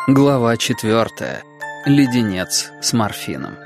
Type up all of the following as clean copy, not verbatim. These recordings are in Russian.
Глава 4. Леденец с морфином.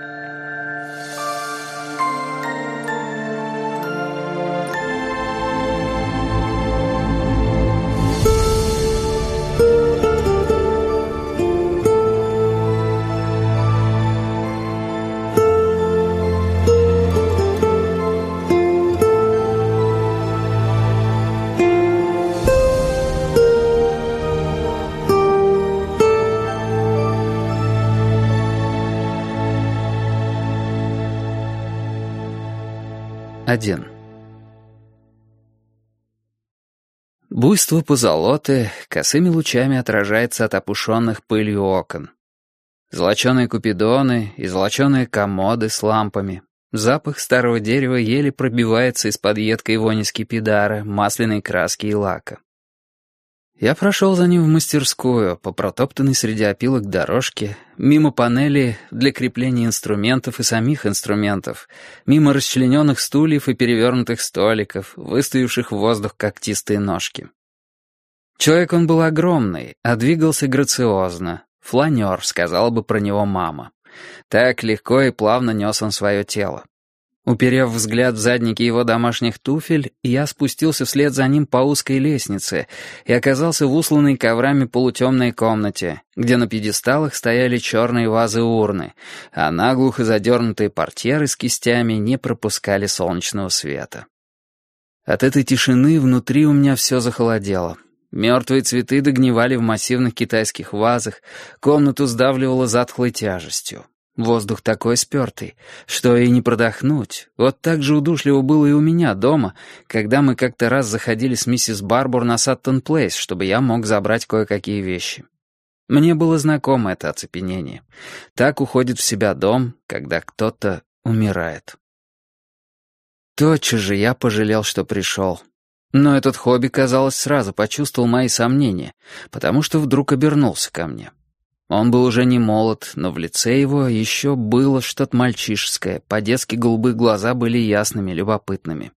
Один. Буйство позолоты косыми лучами отражается от опушенных пылью окон. Золоченые купидоны и золоченые комоды с лампами. Запах старого дерева еле пробивается из-под едкой вони скипидара, масляной краски и лака. Я прошел за ним в мастерскую, по протоптанной среди опилок дорожке, мимо панели для крепления инструментов и самих инструментов, мимо расчлененных стульев и перевернутых столиков, выставивших в воздух когтистые ножки. Человек он был огромный, а двигался грациозно. Фланер, сказала бы про него мама. Так легко и плавно нес он свое тело. Уперев взгляд в задники его домашних туфель, я спустился вслед за ним по узкой лестнице и оказался в усланной коврами полутемной комнате, где на пьедесталах стояли черные вазы-урны, а наглухо задернутые портьеры с кистями не пропускали солнечного света. От этой тишины внутри у меня все захолодело. Мертвые цветы догнивали в массивных китайских вазах, комнату сдавливало затхлой тяжестью. Воздух такой спертый, что и не продохнуть. Вот так же удушливо было и у меня дома, когда мы как-то раз заходили с миссис Барбур на Саттон-Плейс, чтобы я мог забрать кое-какие вещи. Мне было знакомо это оцепенение. Так уходит в себя дом, когда кто-то умирает. Тотчас же я пожалел, что пришел. Но этот хобби, казалось, сразу почувствовал мои сомнения, потому что вдруг обернулся ко мне. Он был уже не молод, но в лице его еще было что-то мальчишеское, по-детски голубые глаза были ясными, любопытными.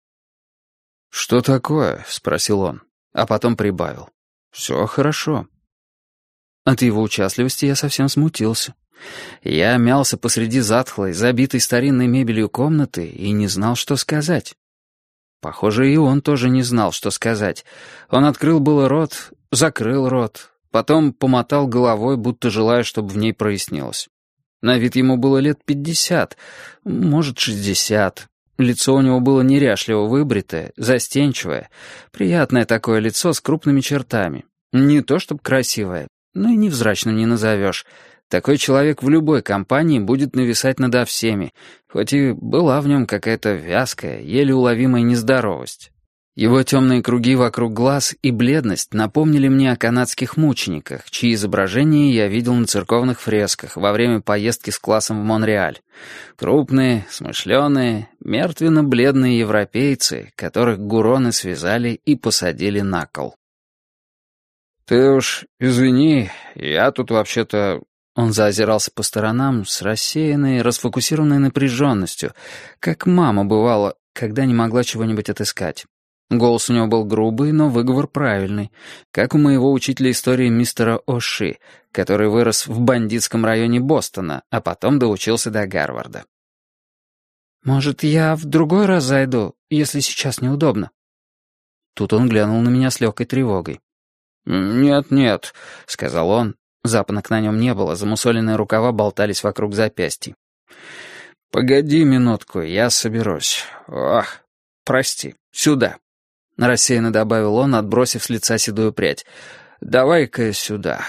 «Что такое?» — спросил он, а потом прибавил. «Все хорошо». От его участливости я совсем смутился. Я мялся посреди затхлой, забитой старинной мебелью комнаты и не знал, что сказать. Похоже, и он тоже не знал, что сказать. Он открыл было рот, закрыл рот, потом помотал головой, будто желая, чтобы в ней прояснилось. На вид ему было лет 50, может, 60. Лицо у него было неряшливо выбритое, застенчивое. Приятное такое лицо с крупными чертами. Не то чтобы красивое, но и невзрачным не назовешь. Такой человек в любой компании будет нависать надо всеми, хоть и была в нем какая-то вязкая, еле уловимая нездоровость. Его темные круги вокруг глаз и бледность напомнили мне о канадских мучениках, чьи изображения я видел на церковных фресках во время поездки с классом в Монреаль. Крупные, смышленые, мертвенно-бледные европейцы, которых гуроны связали и посадили на кол. «Ты уж извини, я тут вообще-то...» Он заозирался по сторонам с рассеянной, расфокусированной напряженностью, как мама бывала, когда не могла чего-нибудь отыскать. Голос у него был грубый, но выговор правильный, как у моего учителя истории мистера О'Ши, который вырос в бандитском районе Бостона, а потом доучился до Гарварда. «Может, я в другой раз зайду, если сейчас неудобно?» Тут он глянул на меня с легкой тревогой. «Нет», — сказал он. Запонок на нем не было, замусоленные рукава болтались вокруг запястий. «Погоди минутку, я соберусь. Ох, прости, сюда». Рассеянно добавил он, отбросив с лица седую прядь. «Давай-ка сюда».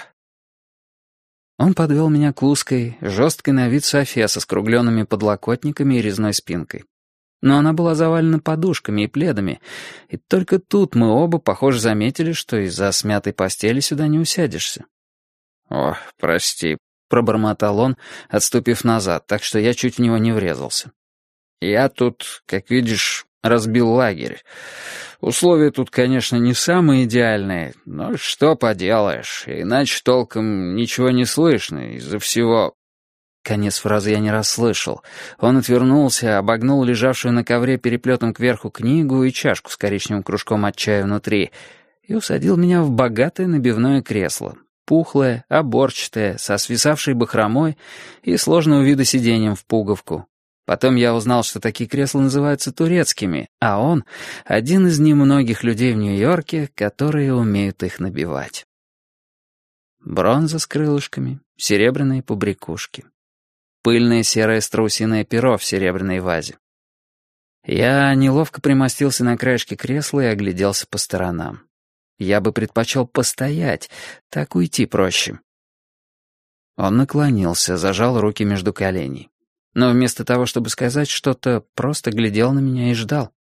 Он подвел меня к узкой, жесткой на вид софе со скругленными подлокотниками и резной спинкой. Но она была завалена подушками и пледами, и только тут мы оба, похоже, заметили, что из-за смятой постели сюда не усядешься. «Ох, прости», — пробормотал он, отступив назад, так что я чуть в него не врезался. «Я тут, как видишь, разбил лагерь. Условия тут, конечно, не самые идеальные, но что поделаешь, иначе толком ничего не слышно из-за всего...» Конец фразы я не расслышал. Он отвернулся, обогнул лежавшую на ковре переплетом кверху книгу и чашку с коричневым кружком от чая внутри и усадил меня в богатое набивное кресло. Пухлое, оборчатое, со свисавшей бахромой и сложного вида сиденьем в пуговку. Потом я узнал, что такие кресла называются турецкими, а он — один из немногих людей в Нью-Йорке, которые умеют их набивать. Бронза с крылышками, серебряные побрякушки. Пыльное серое страусиное перо в серебряной вазе. Я неловко примостился на краешке кресла и огляделся по сторонам. Я бы предпочел постоять, так уйти проще. Он наклонился, зажал руки между коленей. Но вместо того, чтобы сказать что-то, просто глядел на меня и ждал.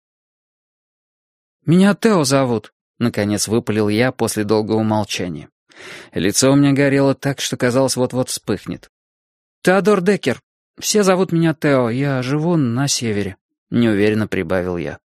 «Меня Тео зовут», — наконец выпалил я после долгого молчания. Лицо у меня горело так, что казалось, вот-вот вспыхнет. «Теодор Деккер. Все зовут меня Тео, я живу на севере», — неуверенно прибавил я.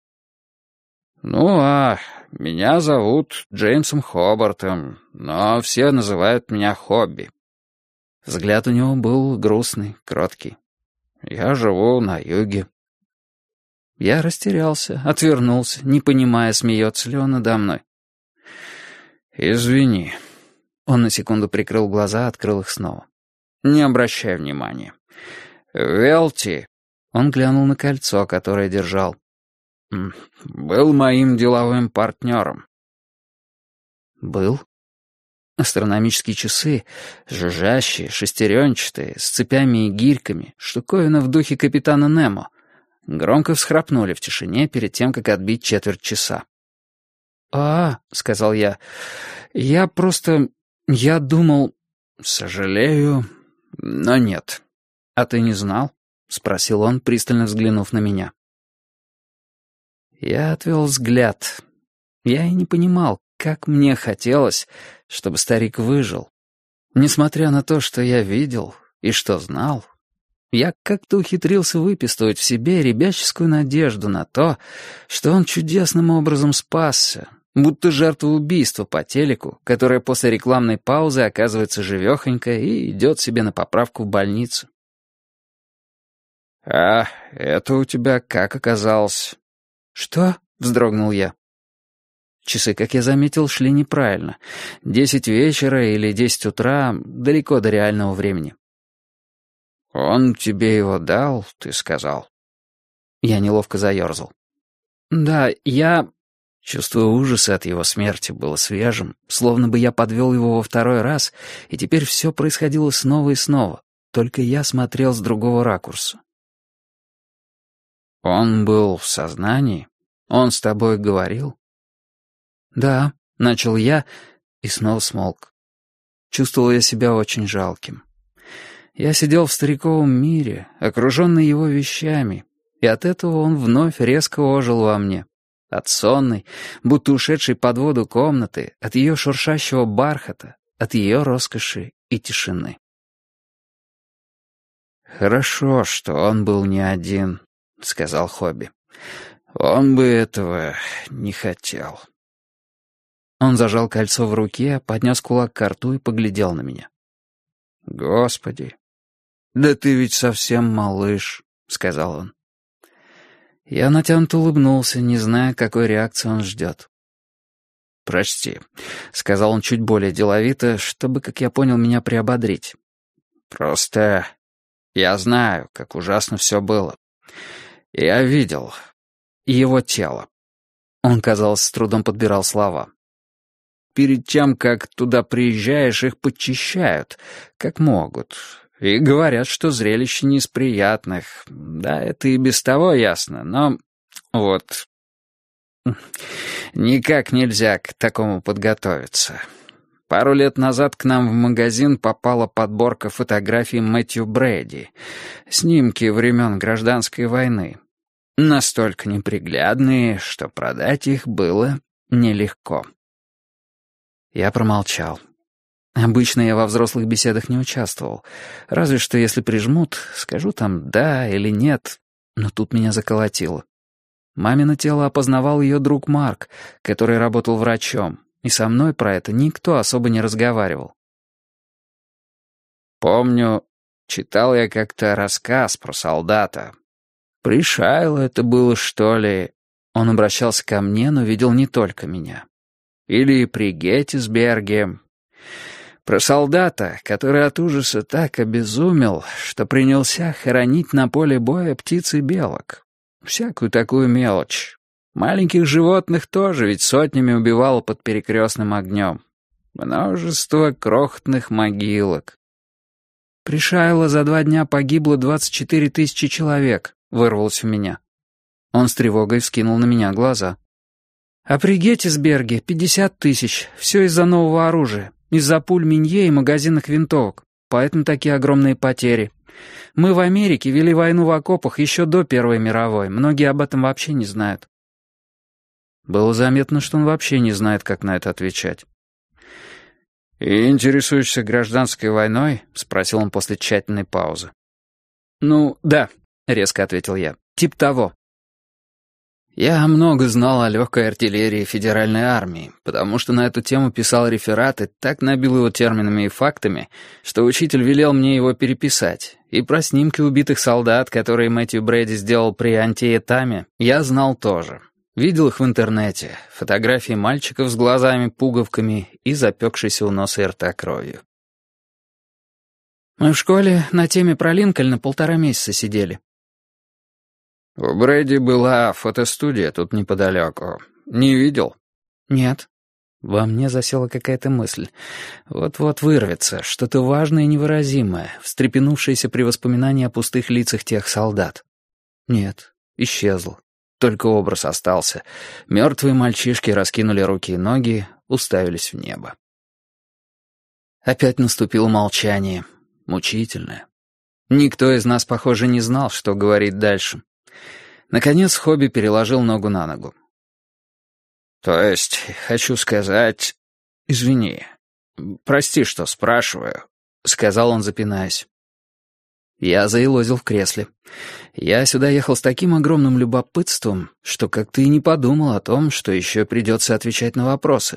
Меня зовут Джеймсом Хобартом, но все называют меня Хобби». Взгляд у него был грустный, кроткий. «Я живу на юге». Я растерялся, отвернулся, не понимая, смеется ли он надо мной. «Извини». Он на секунду прикрыл глаза, открыл их снова. «Не обращай внимания. Велти...» Он глянул на кольцо, которое держал. «Был моим деловым партнером». «Был?» Астрономические часы, жужжащие, шестеренчатые, с цепями и гирьками, штуковина в духе капитана Немо, громко всхрапнули в тишине перед тем, как отбить четверть часа. Сказал я, — «я думал...» «Сожалею, но нет». «А ты не знал?» — спросил он, пристально взглянув на меня. Я отвел взгляд. Я и не понимал, как мне хотелось, чтобы старик выжил. Несмотря на то, что я видел и что знал, я как-то ухитрился выпистывать в себе ребяческую надежду на то, что он чудесным образом спасся, будто жертва убийства по телеку, которая после рекламной паузы оказывается живехонька и идет себе на поправку в больницу. «А это у тебя как оказалось?» «Что?» — вздрогнул я. Часы, как я заметил, шли неправильно. 10 вечера или 10 утра, далеко до реального времени. «Он тебе его дал, ты сказал?» Я неловко заерзал. «Да, я...» Чувство ужаса от его смерти было свежим, словно бы я подвел его во второй раз, и теперь все происходило снова и снова, только я смотрел с другого ракурса. «Он был в сознании? Он с тобой говорил?» «Да», — начал я, и снова смолк. Чувствовал я себя очень жалким. Я сидел в стариковом мире, окруженный его вещами, и от этого он вновь резко ожил во мне. От сонной, будто ушедшей под воду комнаты, от ее шуршащего бархата, от ее роскоши и тишины. «Хорошо, что он был не один», — сказал Хобби. «Он бы этого не хотел». Он зажал кольцо в руке, поднес кулак к рту и поглядел на меня. «Господи, да ты ведь совсем малыш», — сказал он. Я натянуто улыбнулся, не зная, какой реакции он ждет. «Прости», — сказал он чуть более деловито, чтобы, как я понял, меня приободрить. «Просто я знаю, как ужасно все было. Я видел его тело». Он, казалось, с трудом подбирал слова. «Перед тем, как туда приезжаешь, их подчищают, как могут. И говорят, что зрелище не из приятных. Да, это и без того ясно, но вот никак нельзя к такому подготовиться. Пару лет назад к нам в магазин попала подборка фотографий Мэтью Брэди, снимки времен Гражданской войны. Настолько неприглядные, что продать их было нелегко». Я промолчал. Обычно я во взрослых беседах не участвовал. Разве что если прижмут, скажу там «да» или «нет». Но тут меня заколотило. Мамино тело опознавал ее друг Марк, который работал врачом, и со мной про это никто особо не разговаривал. «Помню, читал я как-то рассказ про солдата. При Шайло это было, что ли?» Он обращался ко мне, но видел не только меня. «Или при Геттисберге. Про солдата, который от ужаса так обезумел, что принялся хоронить на поле боя птиц и белок. Всякую такую мелочь. Маленьких животных тоже ведь сотнями убивало под перекрестным огнем. Множество крохотных могилок. При Шайло за 2 дня погибло 24 тысячи человек, вырвалось у меня. Он с тревогой вскинул на меня глаза. А при Геттисберге 50 тысяч, все из-за нового оружия, из-за пуль Минье и магазинных винтовок, поэтому такие огромные потери. Мы в Америке вели войну в окопах еще до Первой мировой, многие об этом вообще не знают. Было заметно, что он вообще не знает, как на это отвечать. «И интересуешься гражданской войной?» — спросил он после тщательной паузы. «Ну, да», — резко ответил я, — «тип того». Я много знал о легкой артиллерии Федеральной армии, потому что на эту тему писал реферат и так набил его терминами и фактами, что учитель велел мне его переписать. И про снимки убитых солдат, которые Мэтью Брэди сделал при Антиетаме, я знал тоже. Видел их в интернете, фотографии мальчиков с глазами-пуговками и запекшейся у носа и рта кровью. Мы в школе на теме про Линкольна 1,5 месяца сидели. «У Брэди была фотостудия тут неподалеку. Не видел?» «Нет». Во мне засела какая-то мысль. Вот-вот вырвется, что-то важное и невыразимое, встрепенувшееся при воспоминании о пустых лицах тех солдат. Нет, исчезло. Только образ остался. Мертвые мальчишки раскинули руки и ноги, уставились в небо. Опять наступило молчание. Мучительное. Никто из нас, похоже, не знал, что говорить дальше. Наконец Хобби переложил ногу на ногу. «То есть, хочу сказать... Извини. Прости, что спрашиваю», — сказал он, запинаясь. Я заелозил в кресле. Я сюда ехал с таким огромным любопытством, что как-то и не подумал о том, что еще придется отвечать на вопросы.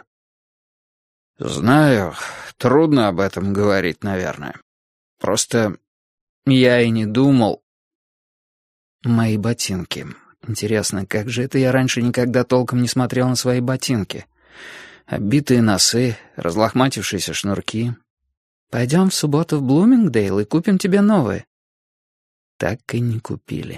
«Знаю, трудно об этом говорить, наверное. Просто я и не думал...» Мои ботинки. Интересно, как же это я раньше никогда толком не смотрел на свои ботинки? Оббитые носы, разлохматившиеся шнурки. Пойдем в субботу в Блумингдейл и купим тебе новые. Так и не купили.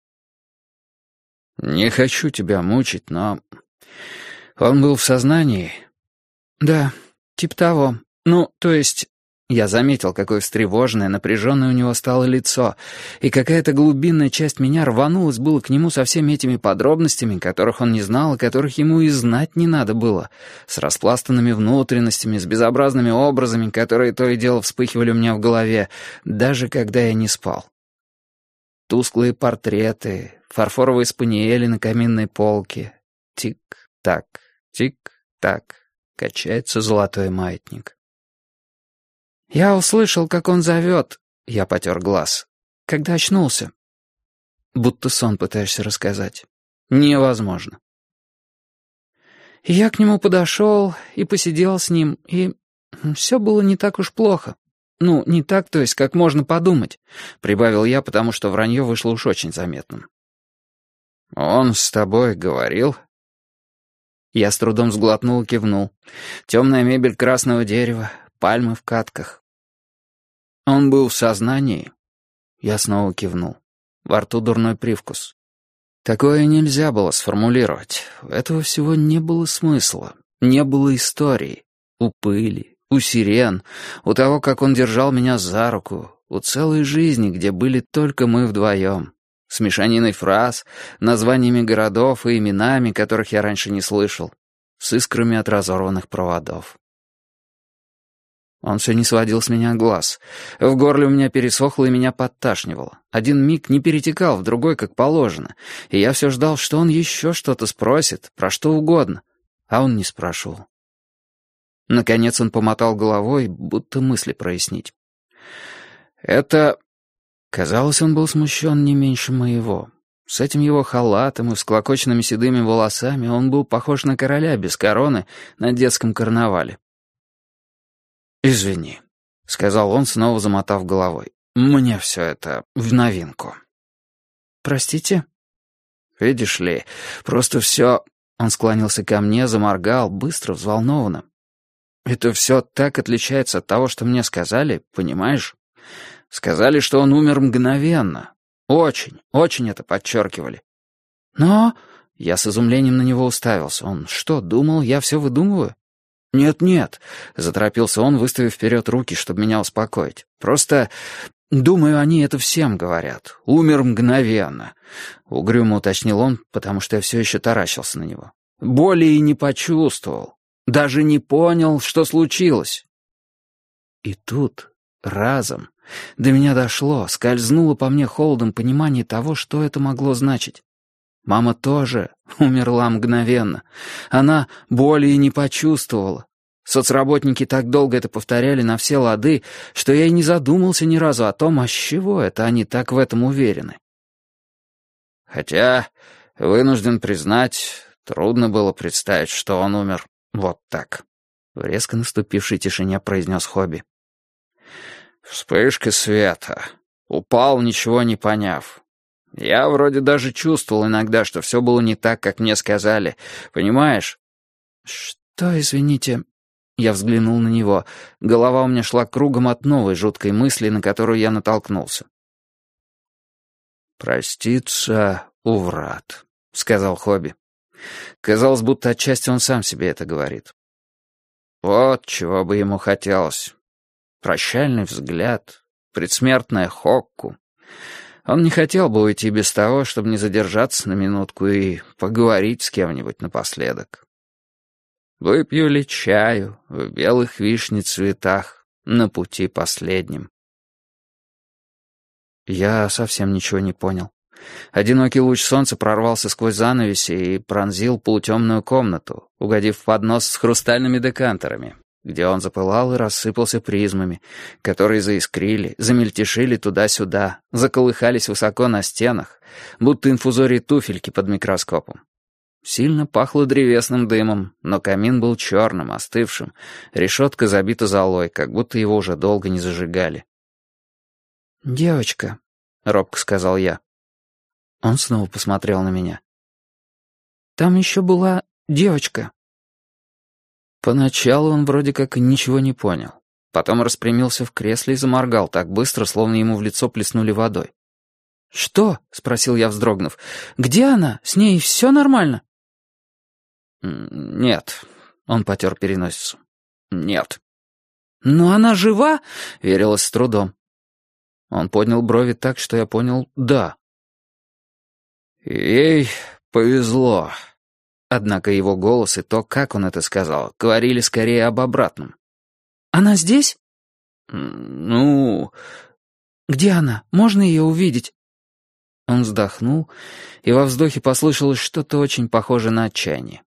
Не хочу тебя мучить, но... Он был в сознании? Да, типа того. Ну, то есть... Я заметил, какое встревоженное, напряженное у него стало лицо, и какая-то глубинная часть меня рванулась было к нему со всеми этими подробностями, которых он не знал, и которых ему и знать не надо было, с распластанными внутренностями, с безобразными образами, которые то и дело вспыхивали у меня в голове, даже когда я не спал. Тусклые портреты, фарфоровые спаниели на каминной полке. Тик-так, тик-так, качается золотой маятник. «Я услышал, как он зовет», — я потер глаз, — «когда очнулся». Будто сон пытаешься рассказать. Невозможно. Я к нему подошел и посидел с ним, и все было не так уж плохо. Ну, не так, то есть, как можно подумать, прибавил я, потому что вранье вышло уж очень заметным. «Он с тобой говорил?» Я с трудом сглотнул и кивнул. Темная мебель красного дерева, пальмы в катках. «Он был в сознании?» Я снова кивнул. Во рту дурной привкус. Такое нельзя было сформулировать. У этого всего не было смысла, не было истории. У пыли, у сирен, у того, как он держал меня за руку, у целой жизни, где были только мы вдвоем. С мешаниной фраз, названиями городов и именами, которых я раньше не слышал, с искрами от разорванных проводов. Он все не сводил с меня глаз. В горле у меня пересохло и меня подташнивало. Один миг не перетекал в другой, как положено, и я все ждал, что он еще что-то спросит, про что угодно, а он не спрашивал. Наконец он помотал головой, будто мысли прояснить. «Это...» Казалось, он был смущен не меньше моего. С этим его халатом и всклокоченными седыми волосами он был похож на короля без короны на детском карнавале. «Извини», — сказал он, снова замотав головой. «Мне все это в новинку». «Простите?» «Видишь ли, просто все...» Он склонился ко мне, заморгал, быстро, взволнованно. Это все так отличается от того, что мне сказали, понимаешь? Сказали, что он умер мгновенно. Очень, очень это подчеркивали. Но... Я с изумлением на него уставился. Он что, думал, я все выдумываю? «Нет-нет», — заторопился он, выставив вперед руки, чтобы меня успокоить. «Просто, думаю, они это всем говорят. Умер мгновенно», — угрюмо уточнил он, потому что я все еще таращился на него. «Боли и не почувствовал. Даже не понял, что случилось». И тут, разом, до меня дошло, скользнуло по мне холодом понимание того, что это могло значить. Мама тоже умерла мгновенно. Она боли и не почувствовала. Соцработники так долго это повторяли на все лады, что я и не задумался ни разу о том, а с чего это они так в этом уверены. Хотя, вынужден признать, трудно было представить, что он умер вот так. В резко наступившей тишине произнес Хобби. Вспышка света. Упал, ничего не поняв. Я вроде даже чувствовал иногда, что все было не так, как мне сказали. Понимаешь? Что, извините? Я взглянул на него. Голова у меня шла кругом от новой жуткой мысли, на которую я натолкнулся. «Проститься у врат», — сказал Хобби. Казалось, будто отчасти он сам себе это говорит. Вот чего бы ему хотелось. Прощальный взгляд, предсмертная хокку. Он не хотел бы уйти без того, чтобы не задержаться на минутку и поговорить с кем-нибудь напоследок. Выпью ли чаю в белых вишни цветах на пути последнем? Я совсем ничего не понял. Одинокий луч солнца прорвался сквозь занавеси и пронзил полутемную комнату, угодив в поднос с хрустальными декантерами, где он запылал и рассыпался призмами, которые заискрили, замельтешили туда-сюда, заколыхались высоко на стенах, будто инфузории туфельки под микроскопом. Сильно пахло древесным дымом, но камин был черным, остывшим, решетка забита золой, как будто его уже долго не зажигали. «Девочка», — робко сказал я. Он снова посмотрел на меня. «Там еще была девочка». Поначалу он вроде как ничего не понял. Потом распрямился в кресле и заморгал так быстро, словно ему в лицо плеснули водой. «Что?» — спросил я, вздрогнув. «Где она? С ней все нормально?» «Нет», — он потер переносицу. «Нет». «Но она жива?» — верилось с трудом. Он поднял брови так, что я понял «да». «Ей повезло». Однако его голос и то, как он это сказал, говорили скорее об обратном. «Она здесь?» «Ну...» «Где она? Можно ее увидеть?» Он вздохнул, и во вздохе послышалось что-то очень похожее на отчаяние.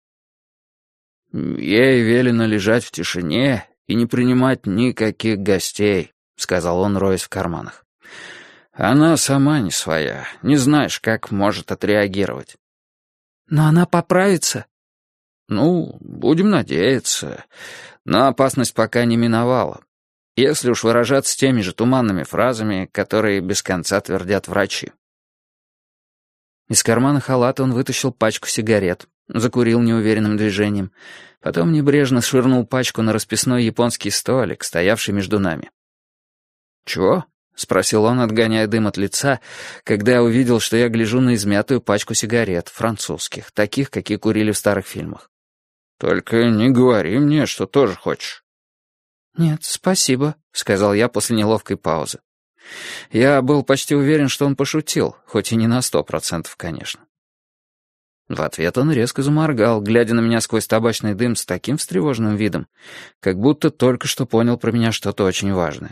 «Ей велено лежать в тишине и не принимать никаких гостей», — сказал он, роясь в карманах. «Она сама не своя, не знаешь, как может отреагировать». «Но она поправится?» «Ну, будем надеяться. Но опасность пока не миновала. Если уж выражаться теми же туманными фразами, которые без конца твердят врачи». Из кармана халата он вытащил пачку сигарет, закурил неуверенным движением, потом небрежно швырнул пачку на расписной японский столик, стоявший между нами. «Чего?» — спросил он, отгоняя дым от лица, когда я увидел, что я гляжу на измятую пачку сигарет, французских, таких, какие курили в старых фильмах. «Только не говори мне, что тоже хочешь». «Нет, спасибо», — сказал я после неловкой паузы. Я был почти уверен, что он пошутил, хоть и не на 100%, конечно. В ответ он резко заморгал, глядя на меня сквозь табачный дым с таким встревоженным видом, как будто только что понял про меня что-то очень важное.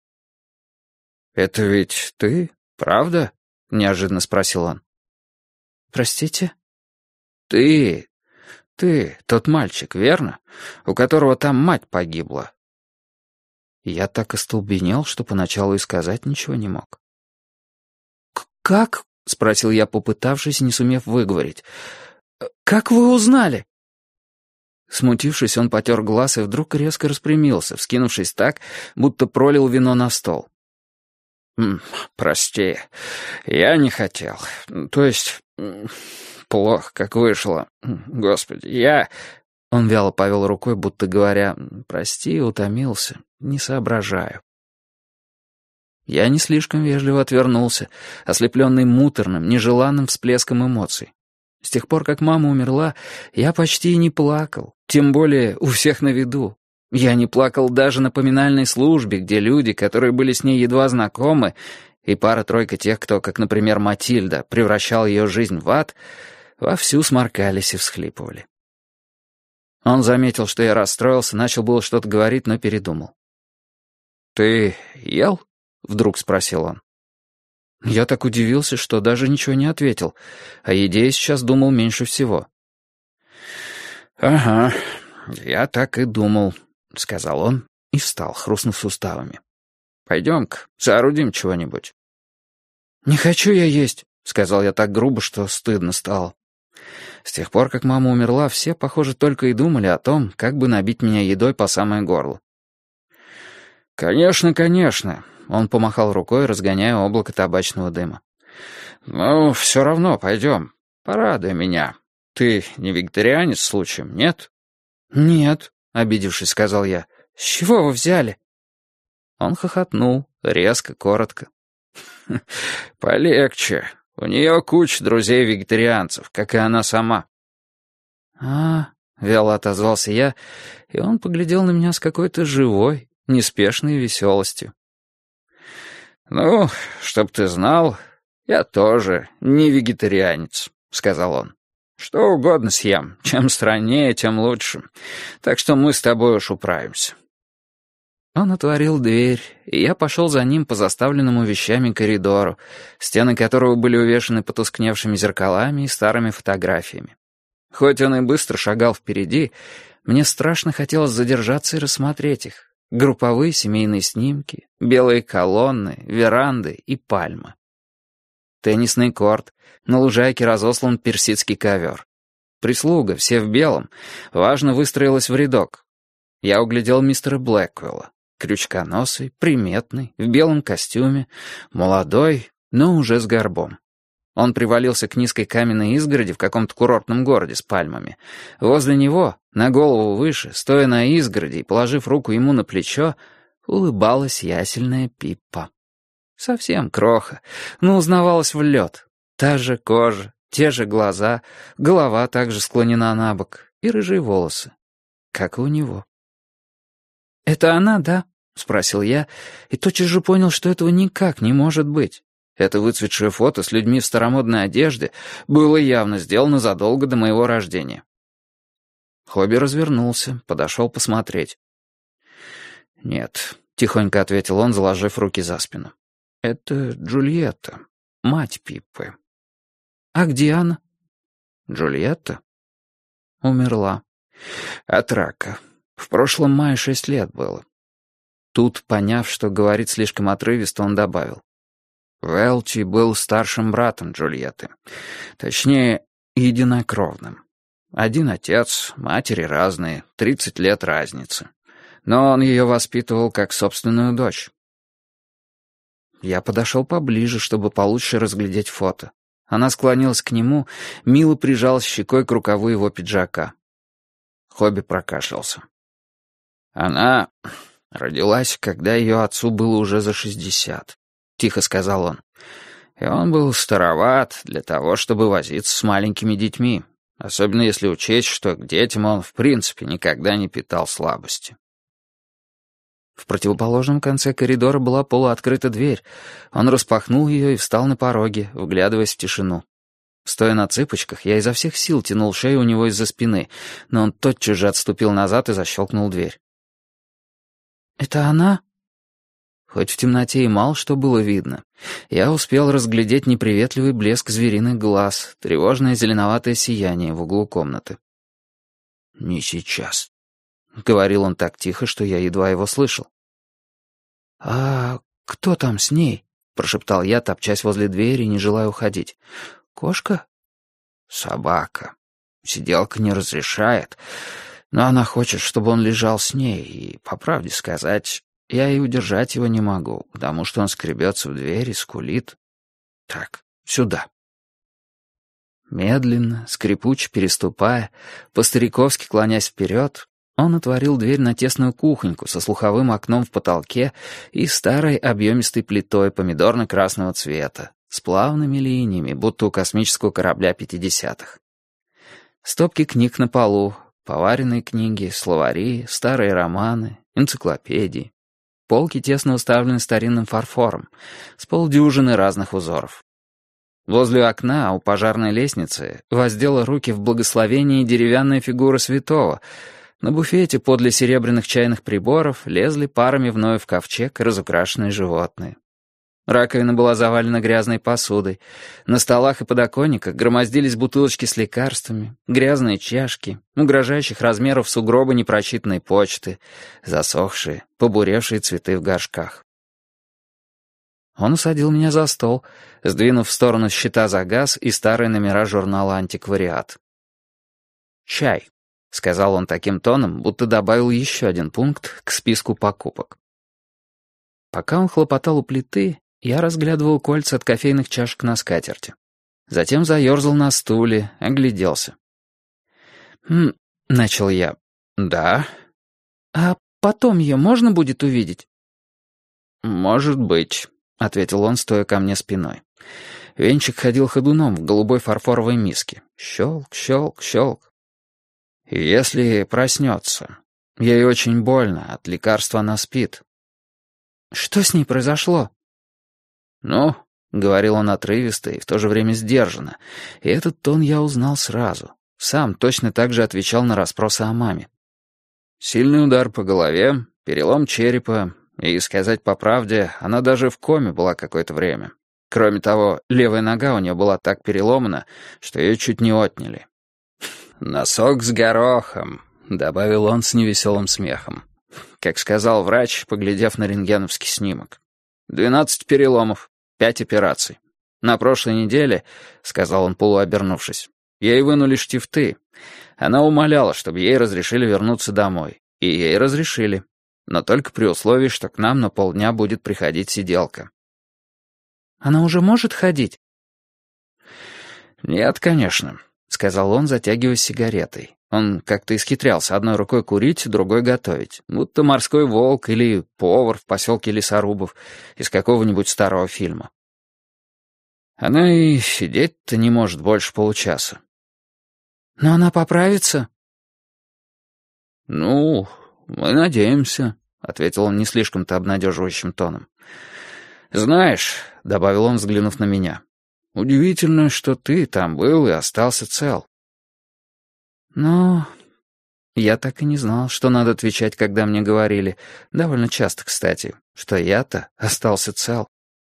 «Это ведь ты, правда?» — неожиданно спросил он. «Простите?» «Ты, тот мальчик, верно? У которого там мать погибла». Я так остолбенел, что поначалу и сказать ничего не мог. «Как?» — спросил я, попытавшись, не сумев выговорить. «Как вы узнали?» Смутившись, он потер глаз и вдруг резко распрямился, вскинувшись так, будто пролил вино на стол. «Прости, я не хотел. То есть, плохо, как вышло. Господи, я...» Он вяло повел рукой, будто говоря: «Прости, утомился, не соображаю». Я не слишком вежливо отвернулся, ослепленный муторным, нежеланным всплеском эмоций. С тех пор, как мама умерла, я почти и не плакал, тем более у всех на виду. Я не плакал даже на поминальной службе, где люди, которые были с ней едва знакомы, и пара-тройка тех, кто, как, например, Матильда, превращал ее жизнь в ад, вовсю сморкались и всхлипывали. Он заметил, что я расстроился, начал было что-то говорить, но передумал. «Ты ел?» — вдруг спросил он. Я так удивился, что даже ничего не ответил. О еде я сейчас думал меньше всего. «Ага, я так и думал», — сказал он и встал, хрустнув суставами. «Пойдем-ка, соорудим чего-нибудь». «Не хочу я есть», — сказал я так грубо, что стыдно стало. С тех пор, как мама умерла, все, похоже, только и думали о том, как бы набить меня едой по самое горло. «Конечно, конечно», — он помахал рукой, разгоняя облако табачного дыма. «Ну, все равно, пойдем. Порадуй меня. Ты не вегетарианец случаем, нет?» «Нет», — обидевшись, сказал я. «С чего вы взяли?» Он хохотнул, резко, коротко. «Полегче. У нее куча друзей-вегетарианцев, как и она сама». Вяло отозвался я, и он поглядел на меня с какой-то живой, неспешной веселостью. «Ну, чтоб ты знал, я тоже не вегетарианец», — сказал он. «Что угодно съем, чем страннее, тем лучше. Так что мы с тобой уж управимся». Он отворил дверь, и я пошел за ним по заставленному вещами коридору, стены которого были увешаны потускневшими зеркалами и старыми фотографиями. Хоть он и быстро шагал впереди, мне страшно хотелось задержаться и рассмотреть их. Групповые семейные снимки, белые колонны, веранды и пальмы. Теннисный корт, на лужайке разослан персидский ковер. Прислуга, все в белом, важно выстроилась в рядок. Я углядел мистера Блэквелла, крючконосый, приметный, в белом костюме, молодой, но уже с горбом. Он привалился к низкой каменной изгороди в каком-то курортном городе с пальмами. Возле него, на голову выше, стоя на изгороди и положив руку ему на плечо, улыбалась ясельная Пиппа. Совсем кроха, но узнавалась в лед. Та же кожа, те же глаза, голова также склонена на бок и рыжие волосы, как и у него. «Это она, да?» — спросил я, и тотчас же понял, что этого никак не может быть. Это выцветшее фото с людьми в старомодной одежде было явно сделано задолго до моего рождения. Хобби развернулся, подошел посмотреть. «Нет», — тихонько ответил он, заложив руки за спину. «Это Джульетта, мать Пиппы». «А где она?» «Джульетта?» «Умерла. От рака. В прошлом мае 6 лет было». Тут, поняв, что говорит слишком отрывисто, он добавил. Велчи был старшим братом Джульетты. Точнее, единокровным. Один отец, матери разные, 30 лет разницы. Но он ее воспитывал как собственную дочь. Я подошел поближе, чтобы получше разглядеть фото. Она склонилась к нему, мило прижалась щекой к рукаву его пиджака. Хобби прокашлялся. Она родилась, когда ее отцу было уже за 60. — тихо сказал он. «И он был староват для того, чтобы возиться с маленькими детьми, особенно если учесть, что к детям он в принципе никогда не питал слабости». В противоположном конце коридора была полуоткрыта дверь. Он распахнул ее и встал на пороге, вглядываясь в тишину. Стоя на цыпочках, я изо всех сил тянул шею у него из-за спины, но он тотчас же отступил назад и защелкнул дверь. «Это она?» Хоть в темноте и мало что было видно, я успел разглядеть неприветливый блеск звериных глаз, тревожное зеленоватое сияние в углу комнаты. «Не сейчас», — говорил он так тихо, что я едва его слышал. «А кто там с ней?» — прошептал я, топчась возле двери, не желая уходить. «Кошка?» «Собака. Сиделка не разрешает, но она хочет, чтобы он лежал с ней, и, по правде сказать, я и удержать его не могу, потому что он скребется в дверь и скулит. Так, сюда». Медленно, скрипуче переступая, по-стариковски клонясь вперед, он отворил дверь на тесную кухоньку со слуховым окном в потолке и старой объемистой плитой помидорно-красного цвета, с плавными линиями, будто у космического корабля 50-х. Стопки книг на полу, поваренные книги, словари, старые романы, энциклопедии. Полки тесно уставлены старинным фарфором, с полдюжины разных узоров. Возле окна у пожарной лестницы воздела руки в благословении деревянная фигура святого. На буфете подле серебряных чайных приборов лезли парами вновь в ковчег разукрашенные животные. Раковина была завалена грязной посудой. На столах и подоконниках громоздились бутылочки с лекарствами, грязные чашки, угрожающих размеров сугробы непрочитанной почты, засохшие, побуревшие цветы в горшках. Он усадил меня за стол, сдвинув в сторону счета за газ и старые номера журнала «Антиквариат». «Чай», — сказал он таким тоном, будто добавил еще один пункт к списку покупок. Пока он хлопотал у плиты, я разглядывал кольца от кофейных чашек на скатерти. Затем заерзал на стуле, огляделся. Начал я. «Да». «А потом ее можно будет увидеть?» «Может быть», — ответил он, стоя ко мне спиной. Венчик ходил ходуном в голубой фарфоровой миске. Щелк, щелк, щелк. «Если проснется. Ей очень больно, от лекарства она спит». «Что с ней произошло?» «Ну», — говорил он отрывисто и в то же время сдержанно, и этот тон я узнал сразу. Сам точно так же отвечал на расспросы о маме. «Сильный удар по голове, перелом черепа, и, сказать по правде, она даже в коме была какое-то время. Кроме того, левая нога у нее была так переломана, что ее чуть не отняли». «Носок с горохом», — добавил он с невеселым смехом. Как сказал врач, поглядев на рентгеновский снимок. 12 переломов, 5 операций. На прошлой неделе, — сказал он, полуобернувшись, — ей вынули штифты. Она умоляла, чтобы ей разрешили вернуться домой. И ей разрешили. Но только при условии, что к нам на полдня будет приходить сиделка. «Она уже может ходить?» «Нет, конечно», — сказал он, затягиваясь сигаретой. Он как-то исхитрялся одной рукой курить, другой готовить. Будто морской волк или повар в поселке Лесорубов из какого-нибудь старого фильма. Она и сидеть-то не может больше получаса. «Но она поправится?» «Ну, мы надеемся», — ответил он не слишком-то обнадеживающим тоном. «Знаешь», — добавил он, взглянув на меня, — «удивительно, что ты там был и остался цел». Но я так и не знал, что надо отвечать, когда мне говорили, довольно часто, кстати, что я-то остался цел.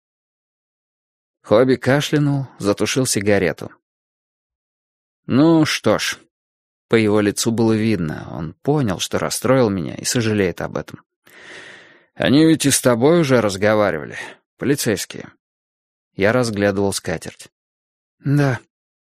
Хобби кашлянул, затушил сигарету. «Ну что ж», по его лицу было видно, он понял, что расстроил меня и сожалеет об этом. «Они ведь и с тобой уже разговаривали, полицейские». Я разглядывал скатерть. «Да».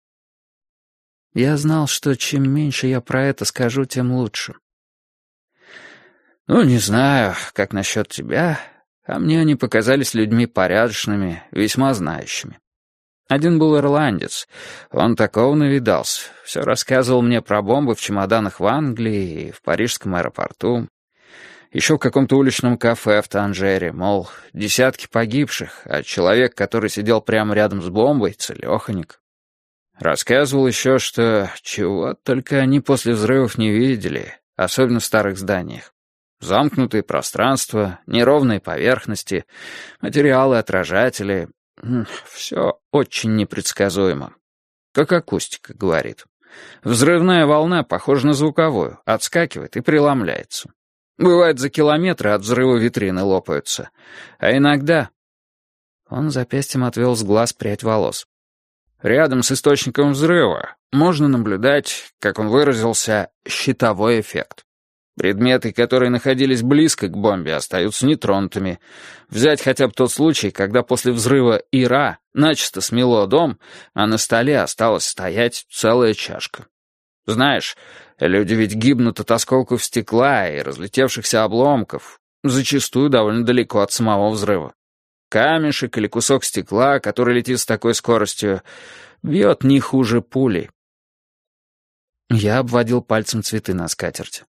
Я знал, что чем меньше я про это скажу, тем лучше. «Ну, не знаю, как насчет тебя, а мне они показались людьми порядочными, весьма знающими. Один был ирландец, он такого навидался, все рассказывал мне про бомбы в чемоданах в Англии и в парижском аэропорту, еще в каком-то уличном кафе в Танжере, мол, десятки погибших, а человек, который сидел прямо рядом с бомбой, целеханик. Рассказывал еще, что чего только они после взрывов не видели, особенно в старых зданиях. Замкнутые пространства, неровные поверхности, материалы-отражатели. Все очень непредсказуемо. Как акустика, говорит. Взрывная волна похожа на звуковую, отскакивает и преломляется. Бывает, за километры от взрыва витрины лопаются. А иногда... Он запястьем отвел с глаз прядь волос. Рядом с источником взрыва можно наблюдать, как он выразился, щитовой эффект. Предметы, которые находились близко к бомбе, остаются нетронутыми. Взять хотя бы тот случай, когда после взрыва Ира начисто смело дом, а на столе осталась стоять целая чашка. Знаешь, люди ведь гибнут от осколков стекла и разлетевшихся обломков, зачастую довольно далеко от самого взрыва. Камешек или кусок стекла, который летит с такой скоростью, Бьет не хуже пули». Я обводил пальцем цветы на скатерти.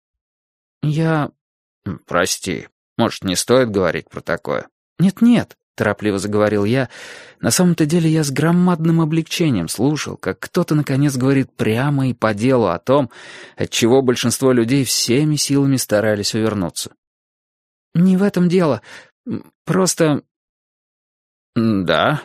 «Прости, может, не стоит говорить про такое?» «Нет-нет», — торопливо заговорил я. На самом-то деле я с громадным облегчением слушал, как кто-то наконец говорит прямо и по делу о том, от чего большинство людей всеми силами старались увернуться. «Не в этом дело. Просто...» «Да?»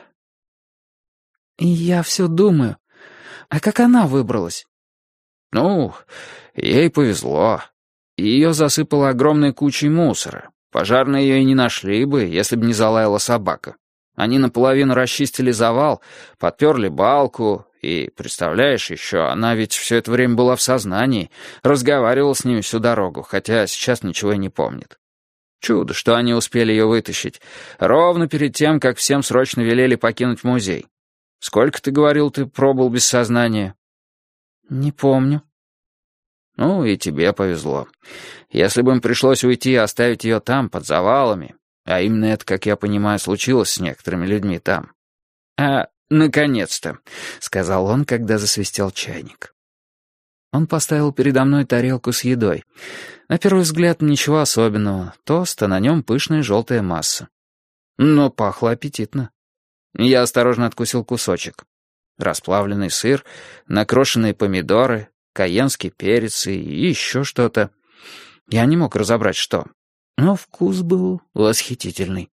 «Я все думаю. А как она выбралась?» «Ну, ей повезло. Ее засыпало огромной кучей мусора. Пожарные ее и не нашли бы, если бы не залаяла собака. Они наполовину расчистили завал, подперли балку, и, представляешь, еще, она ведь все это время была в сознании, разговаривала с ними всю дорогу, хотя сейчас ничего и не помнит. Чудо, что они успели ее вытащить, ровно перед тем, как всем срочно велели покинуть музей. Сколько, ты говорил, ты пробыл без сознания?» «Не помню». «Ну, и тебе повезло. Если бы им пришлось уйти и оставить ее там, под завалами, а именно это, как я понимаю, случилось с некоторыми людьми там». «Наконец-то», — сказал он, когда засвистел чайник. Он поставил передо мной тарелку с едой. На первый взгляд ничего особенного. Тост, а на нем пышная желтая масса. Но пахло аппетитно. Я осторожно откусил кусочек. Расплавленный сыр, накрошенные помидоры, кайенский перец и еще что-то. Я не мог разобрать, что. Но вкус был восхитительный.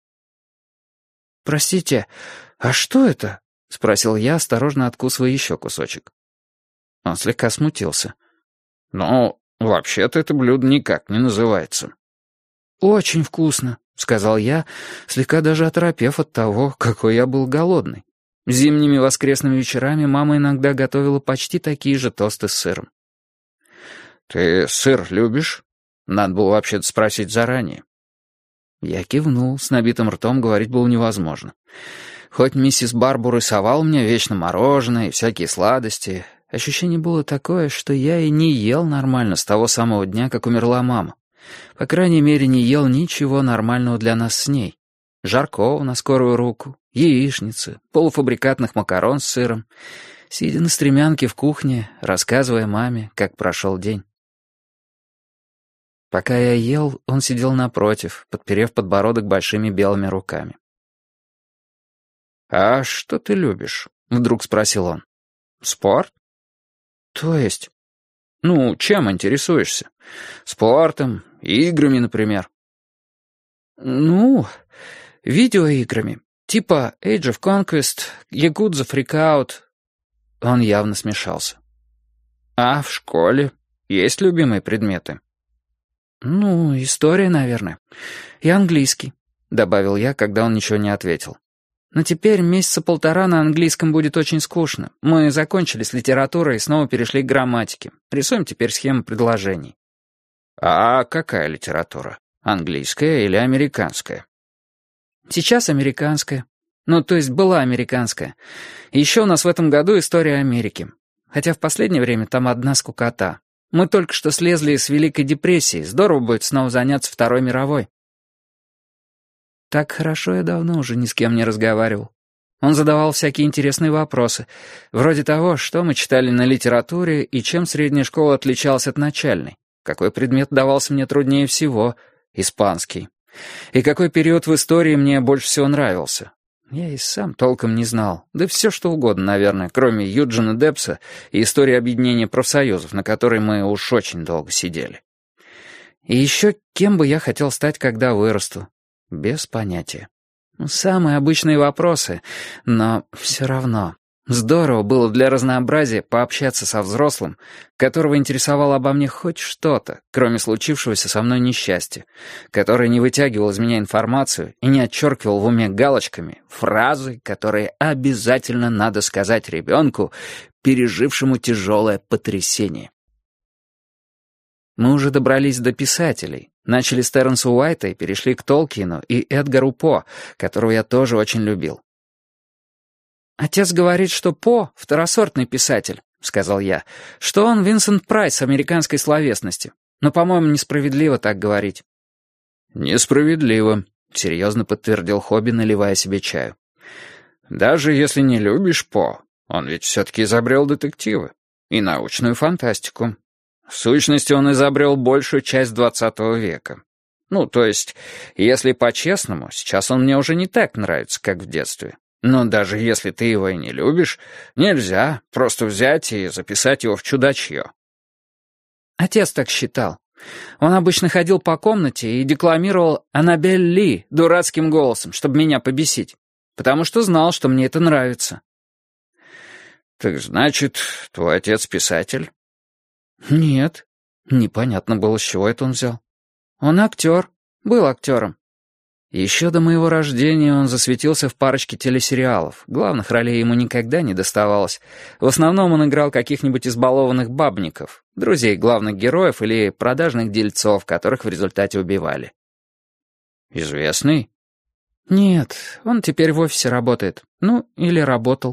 «Простите, а что это?» — спросил я, осторожно откусывая еще кусочек. Он слегка смутился. «Ну, вообще-то это блюдо никак не называется». «Очень вкусно», — сказал я, слегка даже оторопев от того, какой я был голодный. Зимними воскресными вечерами мама иногда готовила почти такие же тосты с сыром. «Ты сыр любишь? Надо было вообще-то спросить заранее». Я кивнул, с набитым ртом говорить было невозможно. Хоть миссис Барбур рисовала мне вечно мороженое и всякие сладости, ощущение было такое, что я и не ел нормально с того самого дня, как умерла мама. По крайней мере, не ел ничего нормального для нас с ней. Жаркого на скорую руку, яичницы, полуфабрикатных макарон с сыром, сидя на стремянке в кухне, рассказывая маме, как прошел день. Пока я ел, он сидел напротив, подперев подбородок большими белыми руками. «А что ты любишь?» — вдруг спросил он. «Спорт?» «То есть?» «Ну, чем интересуешься? Спортом, играми, например?» «Ну, видеоиграми. Типа Age of Conquest, Yakuza Freakout». Он явно смешался. «А в школе есть любимые предметы?» «Ну, история, наверное. И английский», — добавил я, когда он ничего не ответил. «Но теперь месяца полтора на английском будет очень скучно. Мы закончили с литературой и снова перешли к грамматике. Рисуем теперь схемы предложений». «А какая литература? Английская или американская?» «Сейчас американская. Ну, то есть была американская. И еще у нас в этом году история Америки. Хотя в последнее время там одна скукота. Мы только что слезли с Великой депрессии. Здорово будет снова заняться Второй мировой». Так хорошо я давно уже ни с кем не разговаривал. Он задавал всякие интересные вопросы, вроде того, что мы читали на литературе и чем средняя школа отличалась от начальной, какой предмет давался мне труднее всего, испанский, и какой период в истории мне больше всего нравился. Я и сам толком не знал, да все что угодно, наверное, кроме Юджина Депса и истории объединения профсоюзов, на которой мы уж очень долго сидели. И еще кем бы я хотел стать, когда вырасту. Без понятия. Самые обычные вопросы, но все равно. Здорово было для разнообразия пообщаться со взрослым, которого интересовало обо мне хоть что-то, кроме случившегося со мной несчастья, который не вытягивал из меня информацию и не отчеркивал в уме галочками фразы, которые обязательно надо сказать ребенку, пережившему тяжелое потрясение. Мы уже добрались до писателей. Начали с Терренса Уайта и перешли к Толкину и Эдгару По, которого я тоже очень любил. «Отец говорит, что По — второсортный писатель», — сказал я, «что он Винсент Прайс американской словесности. Но, по-моему, несправедливо так говорить». «Несправедливо», — серьезно подтвердил Хобби, наливая себе чаю. «Даже если не любишь По, Он ведь все-таки изобрел детективы и научную фантастику. В сущности, он изобрел большую часть XX века. Ну, то есть, если по-честному, сейчас он мне уже не так нравится, как в детстве. Но даже если ты его и не любишь, нельзя просто взять и записать его в чудачье. Отец так считал. Он обычно ходил по комнате и декламировал «Аннабель Ли» дурацким голосом, чтобы меня побесить, потому что знал, что мне это нравится. Так значит, твой отец писатель? Нет. Непонятно было, с чего это он взял. Он актер. Был актером. Еще до моего рождения он засветился в парочке телесериалов. Главных ролей ему никогда не доставалось. В основном он играл каких-нибудь избалованных бабников, друзей главных героев или продажных дельцов, которых в результате убивали. Известный? Нет, он теперь в офисе работает. Ну, или работал.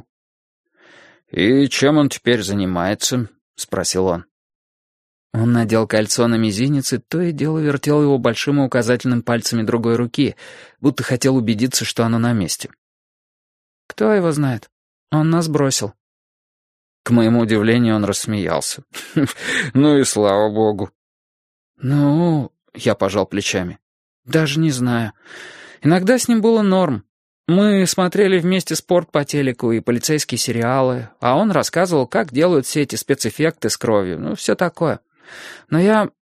«И чем он теперь занимается?» — спросил он. Он надел кольцо на мизинец и то и дело вертел его большим и указательным пальцами другой руки, будто хотел убедиться, что оно на месте. Кто его знает? Он нас бросил. К моему удивлению, он рассмеялся. «Ну и слава богу». «Ну...» — я пожал плечами. «Даже не знаю. Иногда с ним было норм. Мы смотрели вместе спорт по телеку и полицейские сериалы, а он рассказывал, как делают все эти спецэффекты с кровью, ну, все такое. Но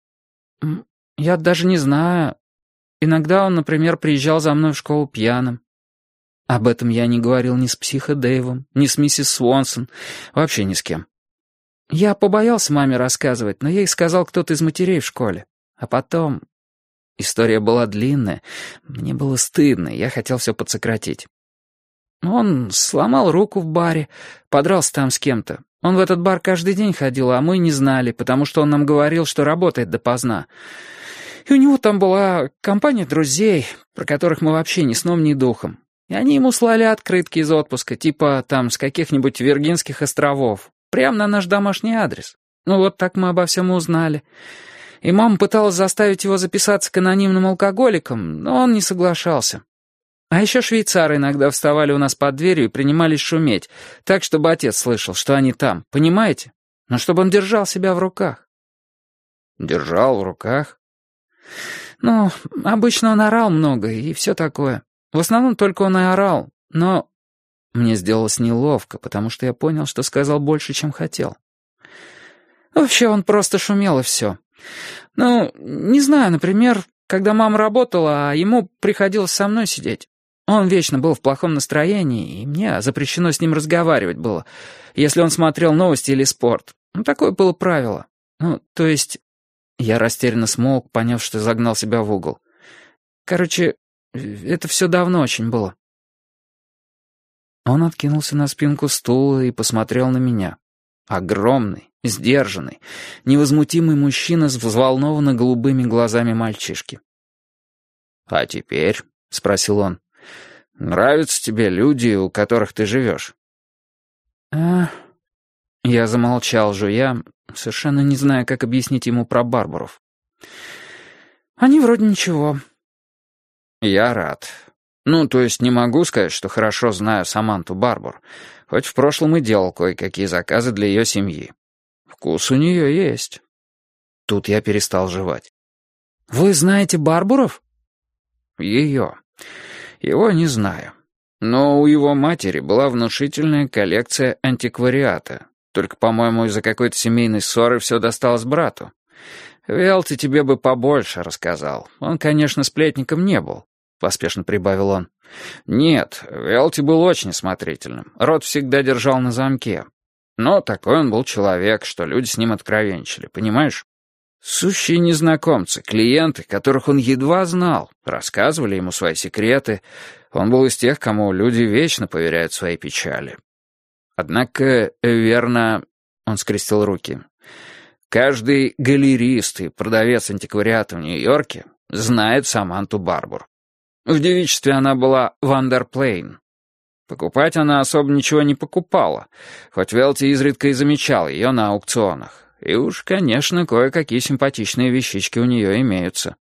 я даже не знаю. Иногда он, например, приезжал за мной в школу пьяным. Об этом я не говорил ни с психо Дэйвом, ни с миссис Свонсон, вообще ни с кем. Я побоялся маме рассказывать, но ей сказал кто-то из матерей в школе. А потом... История была длинная, мне было стыдно, я хотел все подсократить. Он сломал руку в баре, подрался там с кем-то. Он в этот бар каждый день ходил, а мы не знали, потому что он нам говорил, что работает допоздна. И у него там была компания друзей, про которых мы вообще ни сном, ни духом. И они ему слали открытки из отпуска, типа там с каких-нибудь Виргинских островов, прямо на наш домашний адрес. Ну вот так мы обо всем узнали. И мама пыталась заставить его записаться к анонимным алкоголикам, но он не соглашался. А еще швейцары иногда вставали у нас под дверью и принимались шуметь, так, чтобы отец слышал, что они там, понимаете? Но чтобы он держал себя в руках. Держал в руках? Ну, обычно он орал много и все такое. В основном только он и орал, но... Мне сделалось неловко, потому что я понял, что сказал больше, чем хотел. Вообще он просто шумел и все. Ну, не знаю, например, когда мама работала, а ему приходилось со мной сидеть. Он вечно был в плохом настроении, и мне запрещено с ним разговаривать было, если он смотрел новости или спорт. Ну, такое было правило. Ну, то есть... Я растерянно смолк, поняв, что загнал себя в угол. Короче, это все давно очень было. Он откинулся на спинку стула и посмотрел на меня. Огромный, сдержанный, невозмутимый мужчина с взволнованно голубыми глазами мальчишки. «А теперь?» — спросил он. «Нравятся тебе люди, у которых ты живешь?» Я замолчал, жуя, совершенно не зная, как объяснить ему про Барбаров. «Они вроде ничего». «Я рад. Ну, то есть не могу сказать, что хорошо знаю Саманту Барбар, хоть в прошлом и делал кое-какие заказы для ее семьи. Вкус у нее есть». Тут я перестал жевать. «Вы знаете Барбаров?» «Ее. Его не знаю. Но у его матери была внушительная коллекция антиквариата. Только, по-моему, из-за какой-то семейной ссоры все досталось брату. Велти тебе бы побольше рассказал. Он, конечно, сплетником не был», — поспешно прибавил он. «Нет, Велти был очень осмотрительным. Рот всегда держал на замке. Но такой он был человек, что люди с ним откровенничали, понимаешь? Сущие незнакомцы, клиенты, которых он едва знал, рассказывали ему свои секреты. Он был из тех, кому люди вечно поверяют свои печали. Однако, верно, он скрестил руки, каждый галерист и продавец антиквариата в Нью-Йорке знает Саманту Барбар. В девичестве она была Вандерплейн. Покупать она особо ничего не покупала, хоть Велти изредка и замечал ее на аукционах. И уж, конечно, кое-какие симпатичные вещички у нее имеются.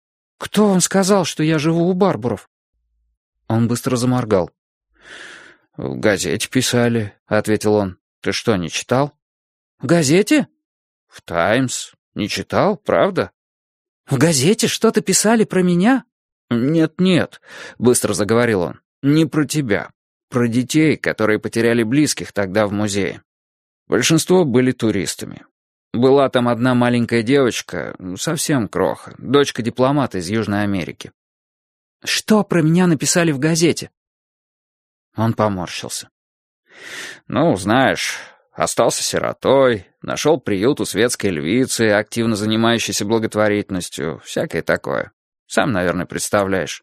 «Кто вам сказал, что я живу у Барбаров?» Он быстро заморгал. «В газете писали», — ответил он. «Ты что, не читал?» «В газете?» «В «Таймс». Не читал, правда?» «В газете что-то писали про меня?» «Нет», — быстро заговорил он. «Не про тебя. Про детей, которые потеряли близких тогда в музее. Большинство были туристами. Была там одна маленькая девочка, совсем кроха, дочка дипломата из Южной Америки». «Что про меня написали в газете?» Он поморщился. «Ну, знаешь, остался сиротой, нашел приют у светской львицы, активно занимающейся благотворительностью, всякое такое. Сам, наверное, представляешь».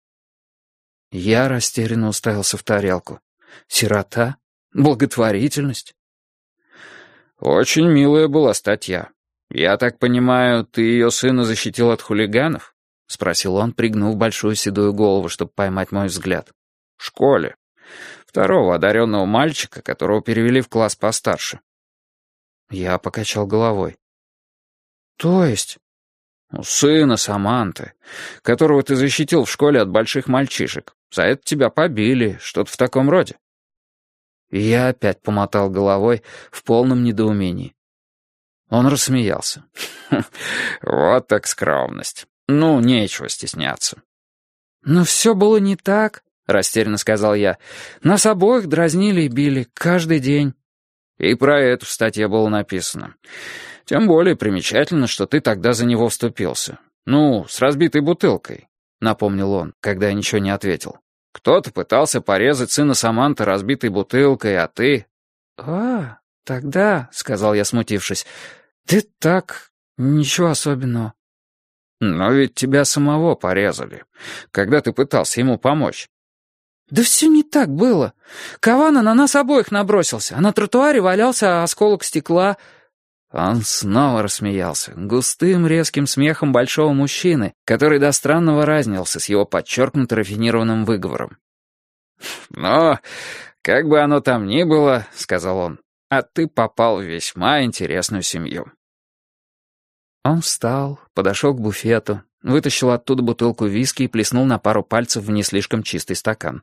Я растерянно уставился в тарелку. «Сирота? Благотворительность?» «Очень милая была статья. Я так понимаю, ты ее сына защитил от хулиганов?» — спросил он, пригнув большую седую голову, чтобы поймать мой взгляд. «В школе. Второго одаренного мальчика, которого перевели в класс постарше». Я покачал головой. «То есть?» «Сына Саманты, которого ты защитил в школе от больших мальчишек. За это тебя побили, что-то в таком роде». И я опять помотал головой в полном недоумении. Он рассмеялся. «Вот так скромность. Ну, нечего стесняться». «Но все было не так», — растерянно сказал я. «Нас обоих дразнили и били каждый день». «И про это в статье было написано. Тем более примечательно, что ты тогда за него вступился. Ну, с разбитой бутылкой», — напомнил он, когда я ничего не ответил. «Кто-то пытался порезать сына Саманты разбитой бутылкой, а ты...» Тогда», — сказал я, смутившись, — «ты так, ничего особенного». «Но ведь тебя самого порезали, когда ты пытался ему помочь». «Да все не так было. Кавана на нас обоих набросился, а на тротуаре валялся осколок стекла». Он снова рассмеялся, густым резким смехом большого мужчины, который до странного разнился с его подчеркнуто рафинированным выговором. «Но, как бы оно там ни было, — сказал он, — а ты попал в весьма интересную семью». Он встал, подошел к буфету, вытащил оттуда бутылку виски и плеснул на пару пальцев в не слишком чистый стакан.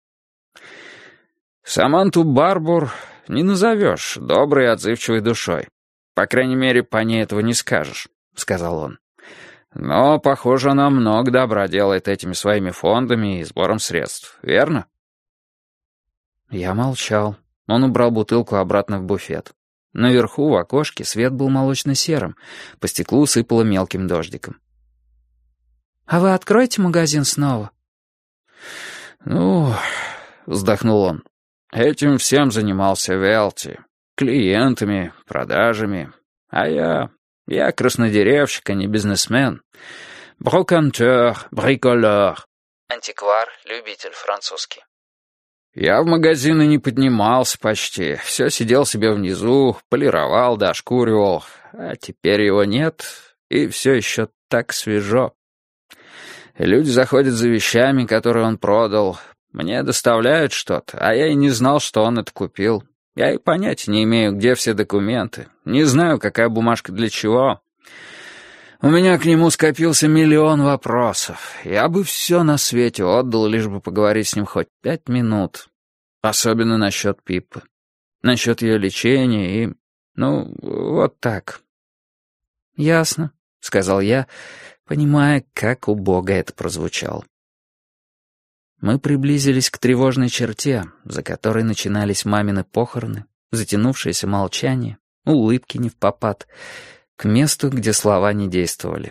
«Саманту Барбур не назовешь доброй и отзывчивой душой. По крайней мере, по ней этого не скажешь», — сказал он. «Но, похоже, она много добра делает этими своими фондами и сбором средств, верно?» Я молчал. Он убрал бутылку обратно в буфет. Наверху, в окошке, свет был молочно-серым, по стеклу сыпало мелким дождиком. «А вы откроете магазин снова?» «Ну...» — вздохнул он. «Этим всем занимался Велти. Клиентами, продажами. А я краснодеревщик, а не бизнесмен. Брокантер, бриколер». Антиквар, любитель, французский. Я в магазины не поднимался почти. Все сидел себе внизу, полировал да ошкуривал. А теперь его нет, и все еще так свежо. Люди заходят за вещами, которые он продал. Мне доставляют что-то, а я и не знал, что он это купил. Я и понятия не имею, где все документы. Не знаю, какая бумажка для чего. У меня к нему скопился миллион вопросов. Я бы все на свете отдал, лишь бы поговорить с ним хоть 5 минут. Особенно насчет Пиппы. Насчет ее лечения и... Ну, вот так. «Ясно», — сказал я, понимая, как убого это прозвучало. Мы приблизились к тревожной черте, за которой начинались мамины похороны, затянувшееся молчание, улыбки невпопад, к месту, где слова не действовали.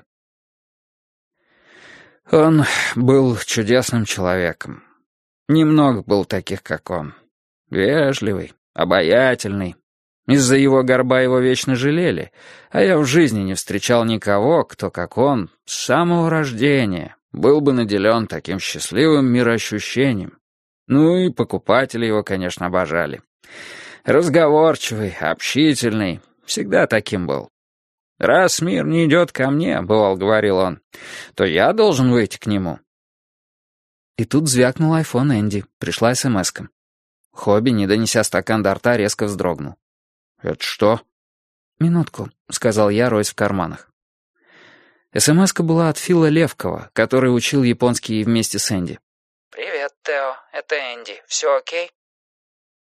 Он был чудесным человеком. Немного было таких, как он. Вежливый, обаятельный. Из-за его горба его вечно жалели, а я в жизни не встречал никого, кто, как он, с самого рождения был бы наделен таким счастливым мироощущением. Ну и покупатели его, конечно, обожали. Разговорчивый, общительный, всегда таким был. «Раз мир не идет ко мне, — бывал, — говорил он, — то я должен выйти к нему». И тут звякнул айфон Энди, пришла смс-ка. Хобби, не донеся стакан до рта, резко вздрогнул. «Это что?» «Минутку», — сказал я, роясь в карманах. СМС-ка была от Фила Левкова, который учил японский вместе с Энди. «Привет, Тео, это Энди. Все окей?»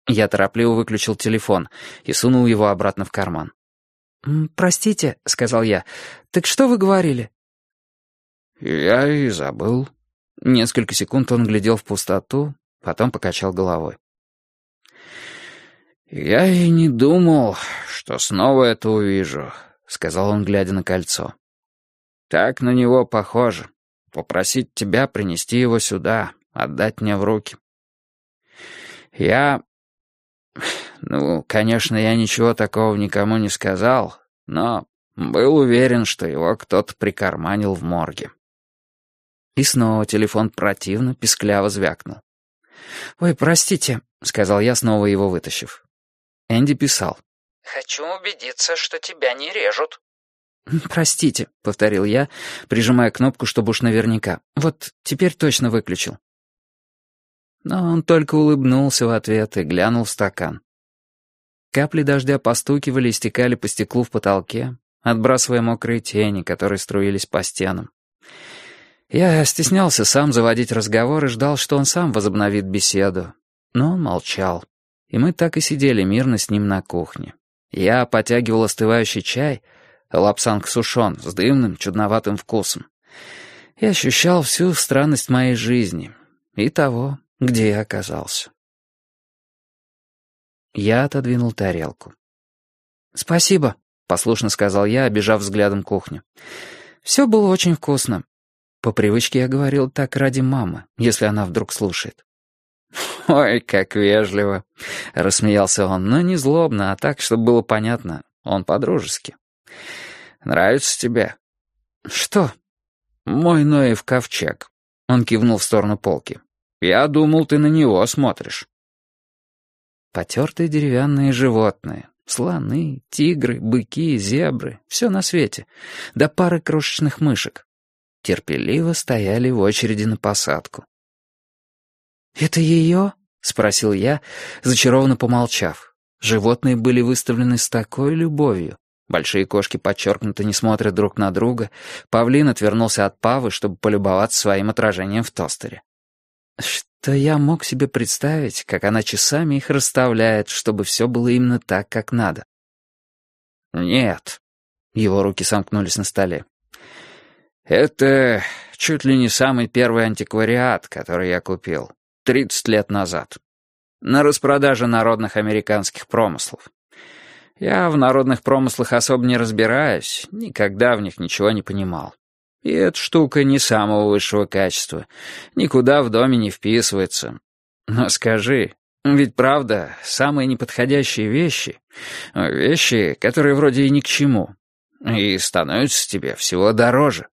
Я торопливо выключил телефон и сунул его обратно в карман. «Простите», — сказал я, — «так что вы говорили?» «Я и забыл». Несколько секунд он глядел в пустоту, потом покачал головой. «Я и не думал, что снова это увижу», — сказал он, глядя на кольцо. «Так на него похоже. Попросить тебя принести его сюда, отдать мне в руки. Конечно, я ничего такого никому не сказал, но был уверен, что его кто-то прикарманил в морге». И снова телефон противно, пискляво звякнул. «Ой, простите», — сказал я, снова его вытащив. Энди писал. «Хочу убедиться, что тебя не режут». «Простите», — повторил я, прижимая кнопку, чтобы уж наверняка. «Вот теперь точно выключил». Но он только улыбнулся в ответ и глянул в стакан. Капли дождя постукивали и стекали по стеклу в потолке, отбрасывая мокрые тени, которые струились по стенам. Я стеснялся сам заводить разговор и ждал, что он сам возобновит беседу. Но он молчал, и мы так и сидели мирно с ним на кухне. Я потягивал остывающий чай, лапсанг сушен, с дымным, чудноватым вкусом, и ощущал всю странность моей жизни и того, где я оказался. Я отодвинул тарелку. «Спасибо», — послушно сказал я, обежав взглядом кухню. «Все было очень вкусно». По привычке я говорил так ради мамы, если она вдруг слушает. «Ой, как вежливо», — рассмеялся он, но не злобно, а так, чтобы было понятно, он по-дружески. «Нравится тебе?» «Что?» «Мой Ноев ковчег», — он кивнул в сторону полки. «Я думал, ты на него смотришь». Потертые деревянные животные, слоны, тигры, быки, зебры, все на свете, до пары крошечных мышек. Терпеливо стояли в очереди на посадку. «Это ее?» — спросил я, зачарованно помолчав. Животные были выставлены с такой любовью. Большие кошки подчеркнуто не смотрят друг на друга. Павлин отвернулся от Павы, чтобы полюбоваться своим отражением в тостере. Что я мог себе представить, как она часами их расставляет, чтобы все было именно так, как надо. «Нет». Его руки сомкнулись на столе. «Это чуть ли не самый первый антиквариат, который я купил 30 лет назад. На распродаже народных американских промыслов. Я в народных промыслах особо не разбираюсь, никогда в них ничего не понимал. И эта штука не самого высшего качества, никуда в доме не вписывается. Но скажи, ведь правда, самые неподходящие вещи, которые вроде и ни к чему, и становятся тебе всего дороже».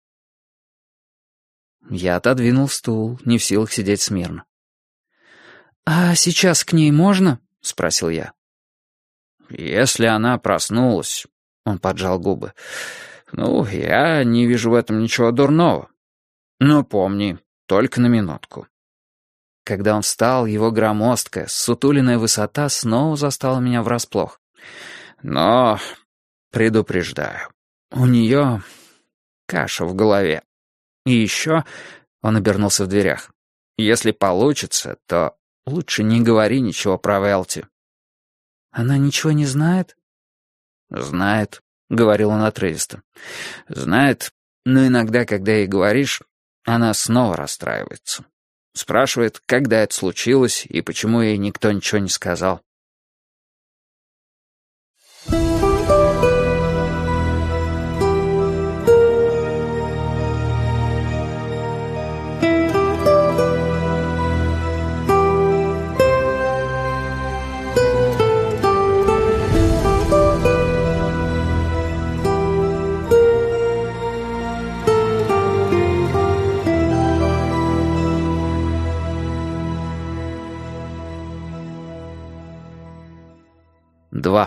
Я отодвинул стул, не в силах сидеть смирно. «А сейчас к ней можно?» — спросил я. «Если она проснулась», — он поджал губы, я не вижу в этом ничего дурного. Но помни, только на минутку». Когда он встал, его громоздкая, ссутуленная высота снова застала меня врасплох. «Но, предупреждаю, у нее каша в голове. И еще...» — он обернулся в дверях. «Если получится, то лучше не говори ничего про Велти». «Она ничего не знает?» «Знает», — говорил он отрывисто. «Знает, но иногда, когда ей говоришь, она снова расстраивается. Спрашивает, когда это случилось и почему ей никто ничего не сказал». Два.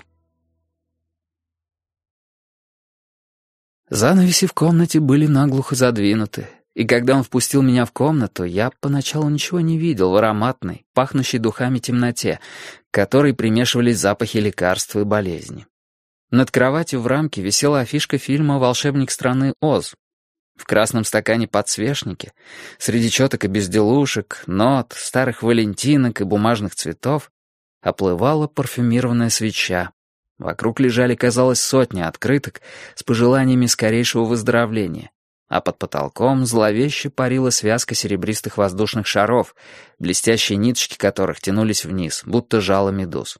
Занавеси в комнате были наглухо задвинуты, и когда он впустил меня в комнату, я поначалу ничего не видел в ароматной, пахнущей духами темноте, к которой примешивались запахи лекарств и болезни. Над кроватью в рамке висела афишка фильма «Волшебник страны Оз». В красном стакане подсвечники, среди четок и безделушек, нот, старых валентинок и бумажных цветов, оплывала парфюмированная свеча. Вокруг лежали, казалось, сотни открыток с пожеланиями скорейшего выздоровления, а под потолком зловеще парила связка серебристых воздушных шаров, блестящие ниточки которых тянулись вниз, будто жало медуз.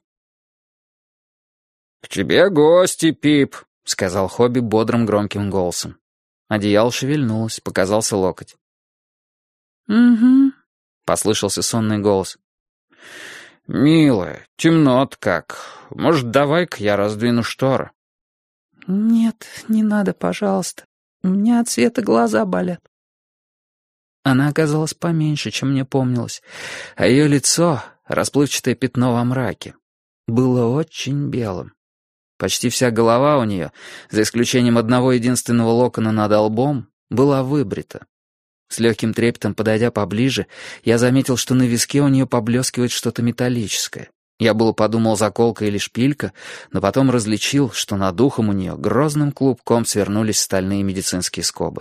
«К тебе гости, Пип», — сказал Хобби бодрым громким голосом. Одеяло шевельнулось, показался локоть. «Угу», — послышался сонный голос. «Милая, темно-то как. Может, давай-ка я раздвину шторы?» «Нет, не надо, пожалуйста. У меня от света глаза болят». Она оказалась поменьше, чем мне помнилось, а ее лицо, расплывчатое пятно во мраке, было очень белым. Почти вся голова у нее, за исключением одного единственного локона над лбом, была выбрита. С легким трепетом, подойдя поближе, я заметил, что на виске у нее поблескивает что-то металлическое. Я было подумал, заколка или шпилька, но потом различил, что над ухом у нее грозным клубком свернулись стальные медицинские скобы.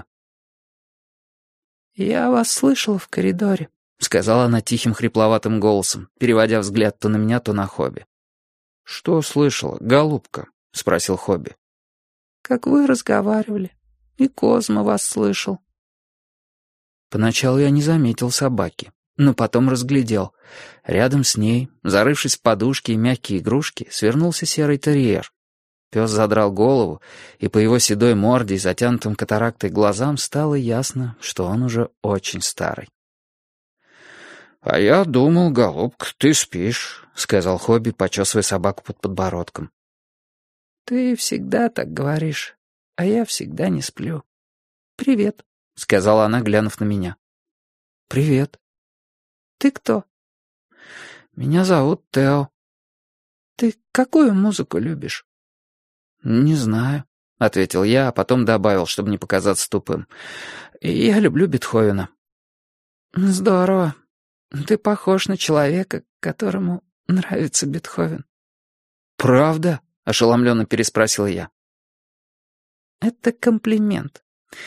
«Я вас слышала в коридоре», — сказала она тихим хрипловатым голосом, переводя взгляд то на меня, то на Хобби. «Что слышала, голубка?» — спросил Хобби. «Как вы разговаривали, и Козма вас слышал». Поначалу я не заметил собаки, но потом разглядел. Рядом с ней, зарывшись в подушки и мягкие игрушки, свернулся серый терьер. Пес задрал голову, и по его седой морде и затянутым катарактой глазам стало ясно, что он уже очень старый. «А я думал, голубка, ты спишь», — сказал Хобби, почесывая собаку под подбородком. «Ты всегда так говоришь, а я всегда не сплю. Привет», — сказала она, глянув на меня. «Привет». «Ты кто?» «Меня зовут Тео». «Ты какую музыку любишь?» «Не знаю», — ответил я, а потом добавил, чтобы не показаться тупым. «Я люблю Бетховена». «Здорово. Ты похож на человека, которому нравится Бетховен». «Правда?» — ошеломленно переспросил я. «Это комплимент.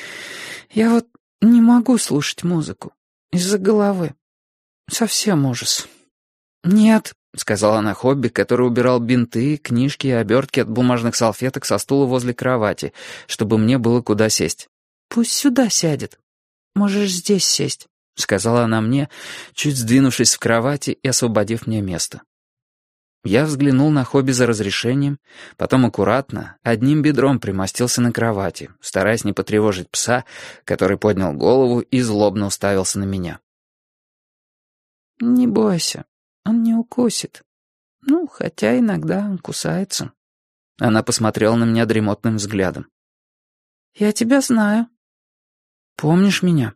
Я вот не могу слушать музыку. Из-за головы. Совсем ужас». «Нет», — сказала она Хобби, который убирал бинты, книжки и обертки от бумажных салфеток со стула возле кровати, чтобы мне было куда сесть. «Пусть сюда сядет. Можешь здесь сесть», — сказала она мне, чуть сдвинувшись в кровати и освободив мне место. Я взглянул на Хобби за разрешением, потом аккуратно, одним бедром примостился на кровати, стараясь не потревожить пса, который поднял голову и злобно уставился на меня. «Не бойся, он не укусит. Ну, хотя иногда он кусается». Она посмотрела на меня дремотным взглядом. «Я тебя знаю». «Помнишь меня?»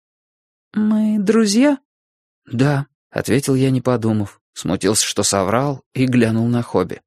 «Мы друзья?» «Да», — ответил я, не подумав. Смутился, что соврал, и глянул на Хобби.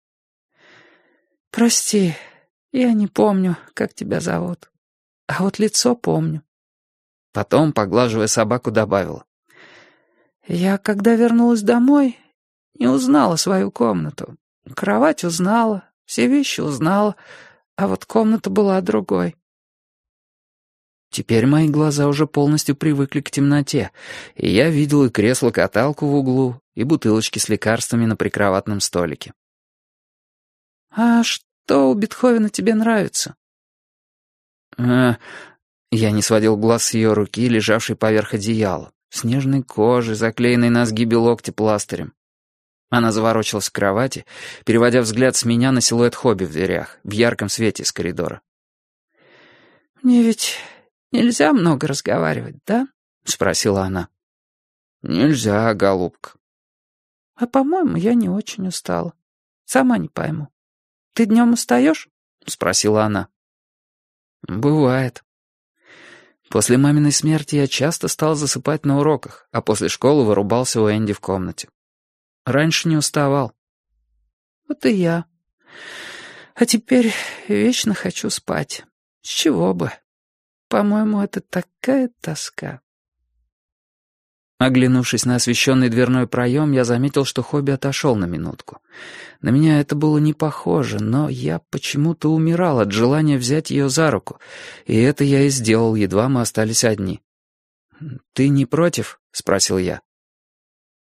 «Прости, я не помню, как тебя зовут. А вот лицо помню». Потом, поглаживая собаку, добавила. «Я, когда вернулась домой, не узнала свою комнату. Кровать узнала, все вещи узнала, а вот комната была другой». Теперь мои глаза уже полностью привыкли к темноте, и я видел и кресло-каталку в углу, и бутылочки с лекарствами на прикроватном столике. «А что у Бетховена тебе нравится?» Я не сводил глаз с ее руки, лежавшей поверх одеяла, с нежной кожей, заклеенной на сгибе локтя пластырем. Она заворочилась в кровати, переводя взгляд с меня на силуэт Хобби в дверях, в ярком свете из коридора. «Мне ведь нельзя много разговаривать, да?» — спросила она. «Нельзя, голубка». «А, по-моему, я не очень устала. Сама не пойму. Ты днем устаешь?» — спросила она. «Бывает. После маминой смерти я часто стал засыпать на уроках, а после школы вырубался у Энди в комнате. Раньше не уставал». «Вот и я. А теперь вечно хочу спать. С чего бы? По-моему, это такая тоска». Оглянувшись на освещенный дверной проем, я заметил, что Хобби отошел на минутку. На меня это было не похоже, но я почему-то умирал от желания взять ее за руку, и это я и сделал, едва мы остались одни. «Ты не против?» — спросил я.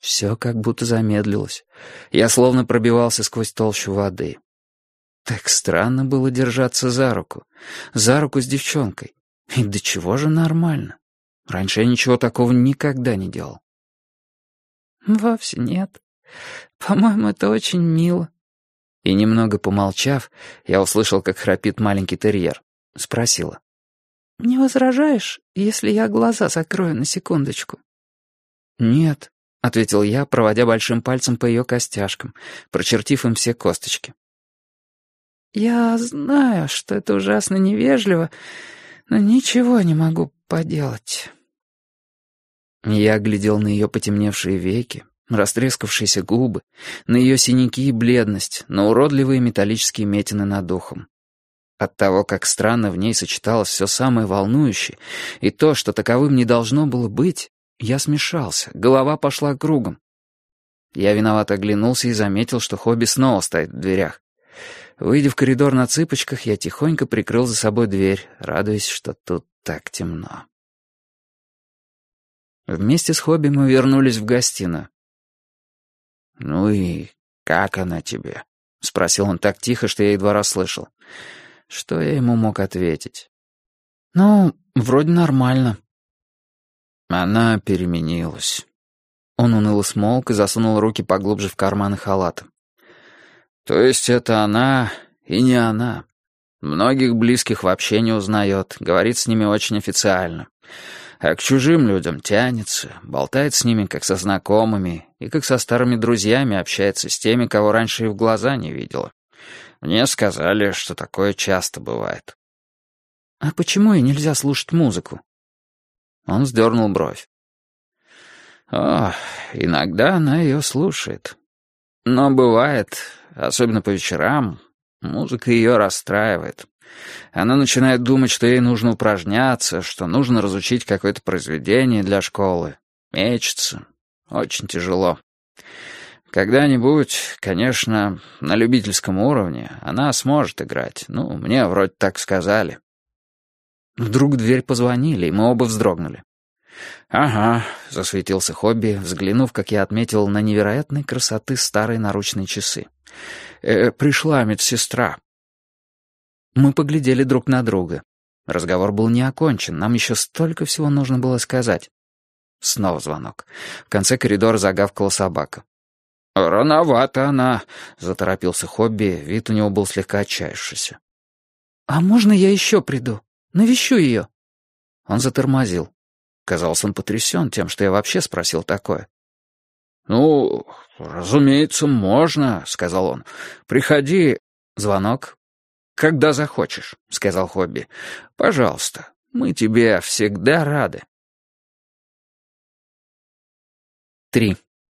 Все как будто замедлилось. Я словно пробивался сквозь толщу воды. Так странно было держаться за руку с девчонкой. И до чего же нормально? Раньше я ничего такого никогда не делал. «Вовсе нет. По-моему, это очень мило». И немного помолчав, я услышал, как храпит маленький терьер. Спросила. «Не возражаешь, если я глаза закрою на секундочку?» «Нет», — ответил я, проводя большим пальцем по ее костяшкам, прочертив им все косточки. «Я знаю, что это ужасно невежливо, но ничего не могу поделать». Я глядел на ее потемневшие веки, растрескавшиеся губы, на ее синяки и бледность, на уродливые металлические метины над ухом. От того, как странно в ней сочеталось все самое волнующее, и то, что таковым не должно было быть, я смешался, голова пошла кругом. Я виновато оглянулся и заметил, что Хобби снова стоит в дверях. Выйдя в коридор на цыпочках, я тихонько прикрыл за собой дверь, радуясь, что тут так темно. Вместе с Хобби мы вернулись в гостиную. «Ну и как она тебе?» — спросил он так тихо, что я едва расслышал. Что я ему мог ответить? «Ну, вроде нормально». Она переменилась. Он уныло смолк и засунул руки поглубже в карманы халата. «То есть это она и не она. Многих близких вообще не узнает, говорит с ними очень официально. А к чужим людям тянется, болтает с ними как со знакомыми и как со старыми друзьями общается с теми, кого раньше и в глаза не видела. Мне сказали, что такое часто бывает». «А почему ей нельзя слушать музыку?» Он сдернул бровь. «О, иногда она ее слушает. Но бывает, особенно по вечерам, музыка ее расстраивает. Она начинает думать, что ей нужно упражняться, что нужно разучить какое-то произведение для школы. Мечется. Очень тяжело. Когда-нибудь, конечно, на любительском уровне она сможет играть. Ну, мне вроде так сказали». Вдруг в дверь позвонили, и мы оба вздрогнули. «Ага», — засветился Хобби, взглянув, как я отметил, на невероятной красоты старые наручные часы. «Пришла медсестра». Мы поглядели друг на друга. Разговор был не окончен, нам еще столько всего нужно было сказать. Снова звонок. В конце коридора загавкала собака. «Рановато она», — заторопился Хобби, вид у него был слегка отчаявшийся. «А можно я еще приду? Навещу ее?» Он затормозил. Казалось, он потрясен тем, что я вообще спросил такое. «Ну, разумеется, можно», — сказал он. «Приходи». Звонок. «Когда захочешь», — сказал Хобби. «Пожалуйста, мы тебе всегда рады». 3.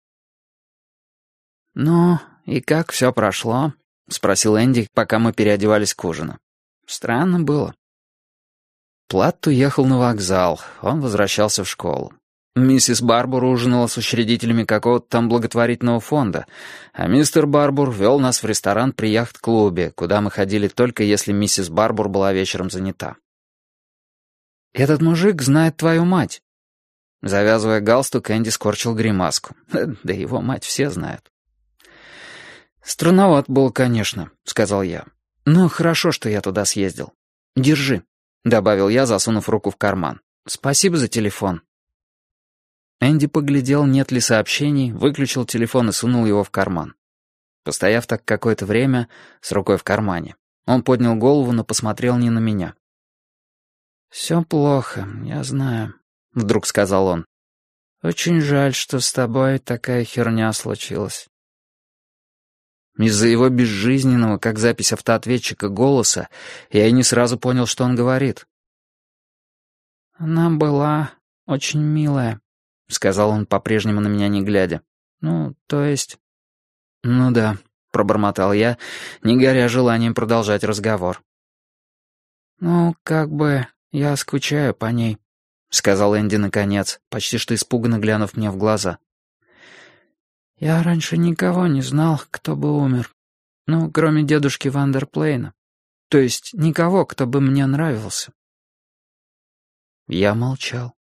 «Ну, и как все прошло?» — спросил Энди, пока мы переодевались к ужину. «Странно было». Платт уехал на вокзал, он возвращался в школу. Миссис Барбур ужинала с учредителями какого-то там благотворительного фонда, а мистер Барбур вел нас в ресторан при яхт-клубе, куда мы ходили только если миссис Барбур была вечером занята. «Этот мужик знает твою мать». Завязывая галстук, Энди скорчил гримаску. Да его мать все знают. «Странновато было, конечно», — сказал я. «Но хорошо, что я туда съездил. Держи», — добавил я, засунув руку в карман. «Спасибо за телефон». Энди поглядел, нет ли сообщений, выключил телефон и сунул его в карман. Постояв так какое-то время, с рукой в кармане, он поднял голову, но посмотрел не на меня. «Все плохо, я знаю», — вдруг сказал он. «Очень жаль, что с тобой такая херня случилась». Из-за его безжизненного, как запись автоответчика, голоса я и не сразу понял, что он говорит. «Она была очень милая», — сказал он, по-прежнему на меня не глядя. «Ну, то есть...» «Ну да», — пробормотал я, не горя желанием продолжать разговор. «Ну, как бы я скучаю по ней», — сказал Энди наконец, почти что испуганно глянув мне в глаза. «Я раньше никого не знал, кто бы умер. Ну, кроме дедушки Вандерплейна. То есть никого, кто бы мне нравился». Я молчал.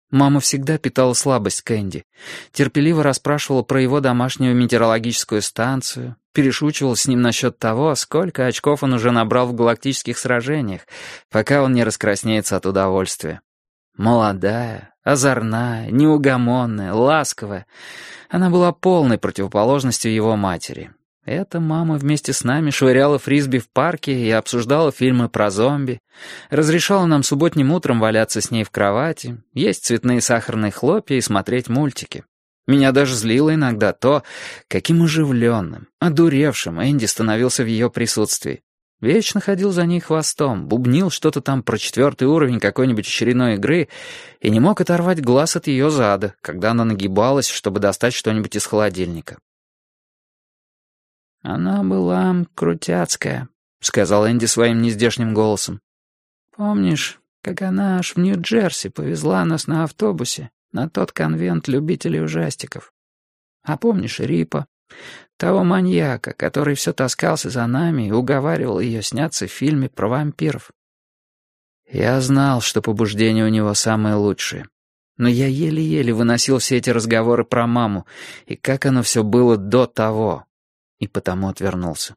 Мама всегда питала слабость к Энди. Терпеливо расспрашивала про его домашнюю метеорологическую станцию, перешучивала с ним насчет того, сколько очков он уже набрал в галактических сражениях, пока он не раскраснеется от удовольствия. Молодая, озорная, неугомонная, ласковая. Она была полной противоположностью его матери. Эта мама вместе с нами швыряла фрисби в парке и обсуждала фильмы про зомби, разрешала нам субботним утром валяться с ней в кровати, есть цветные сахарные хлопья и смотреть мультики. Меня даже злило иногда то, каким оживленным, одуревшим Энди становился в ее присутствии. Вечно ходил за ней хвостом, бубнил что-то там про 4-й уровень какой-нибудь очередной игры и не мог оторвать глаз от ее зада, когда она нагибалась, чтобы достать что-нибудь из холодильника. «Она была крутяцкая», — сказал Энди своим нездешним голосом. «Помнишь, как она аж в Нью-Джерси повезла нас на автобусе на тот конвент любителей ужастиков? А помнишь Рипа, того маньяка, который все таскался за нами и уговаривал ее сняться в фильме про вампиров? Я знал, что побуждения у него самые лучшие. Но я еле-еле выносил все эти разговоры про маму и как оно все было до того». И потому отвернулся.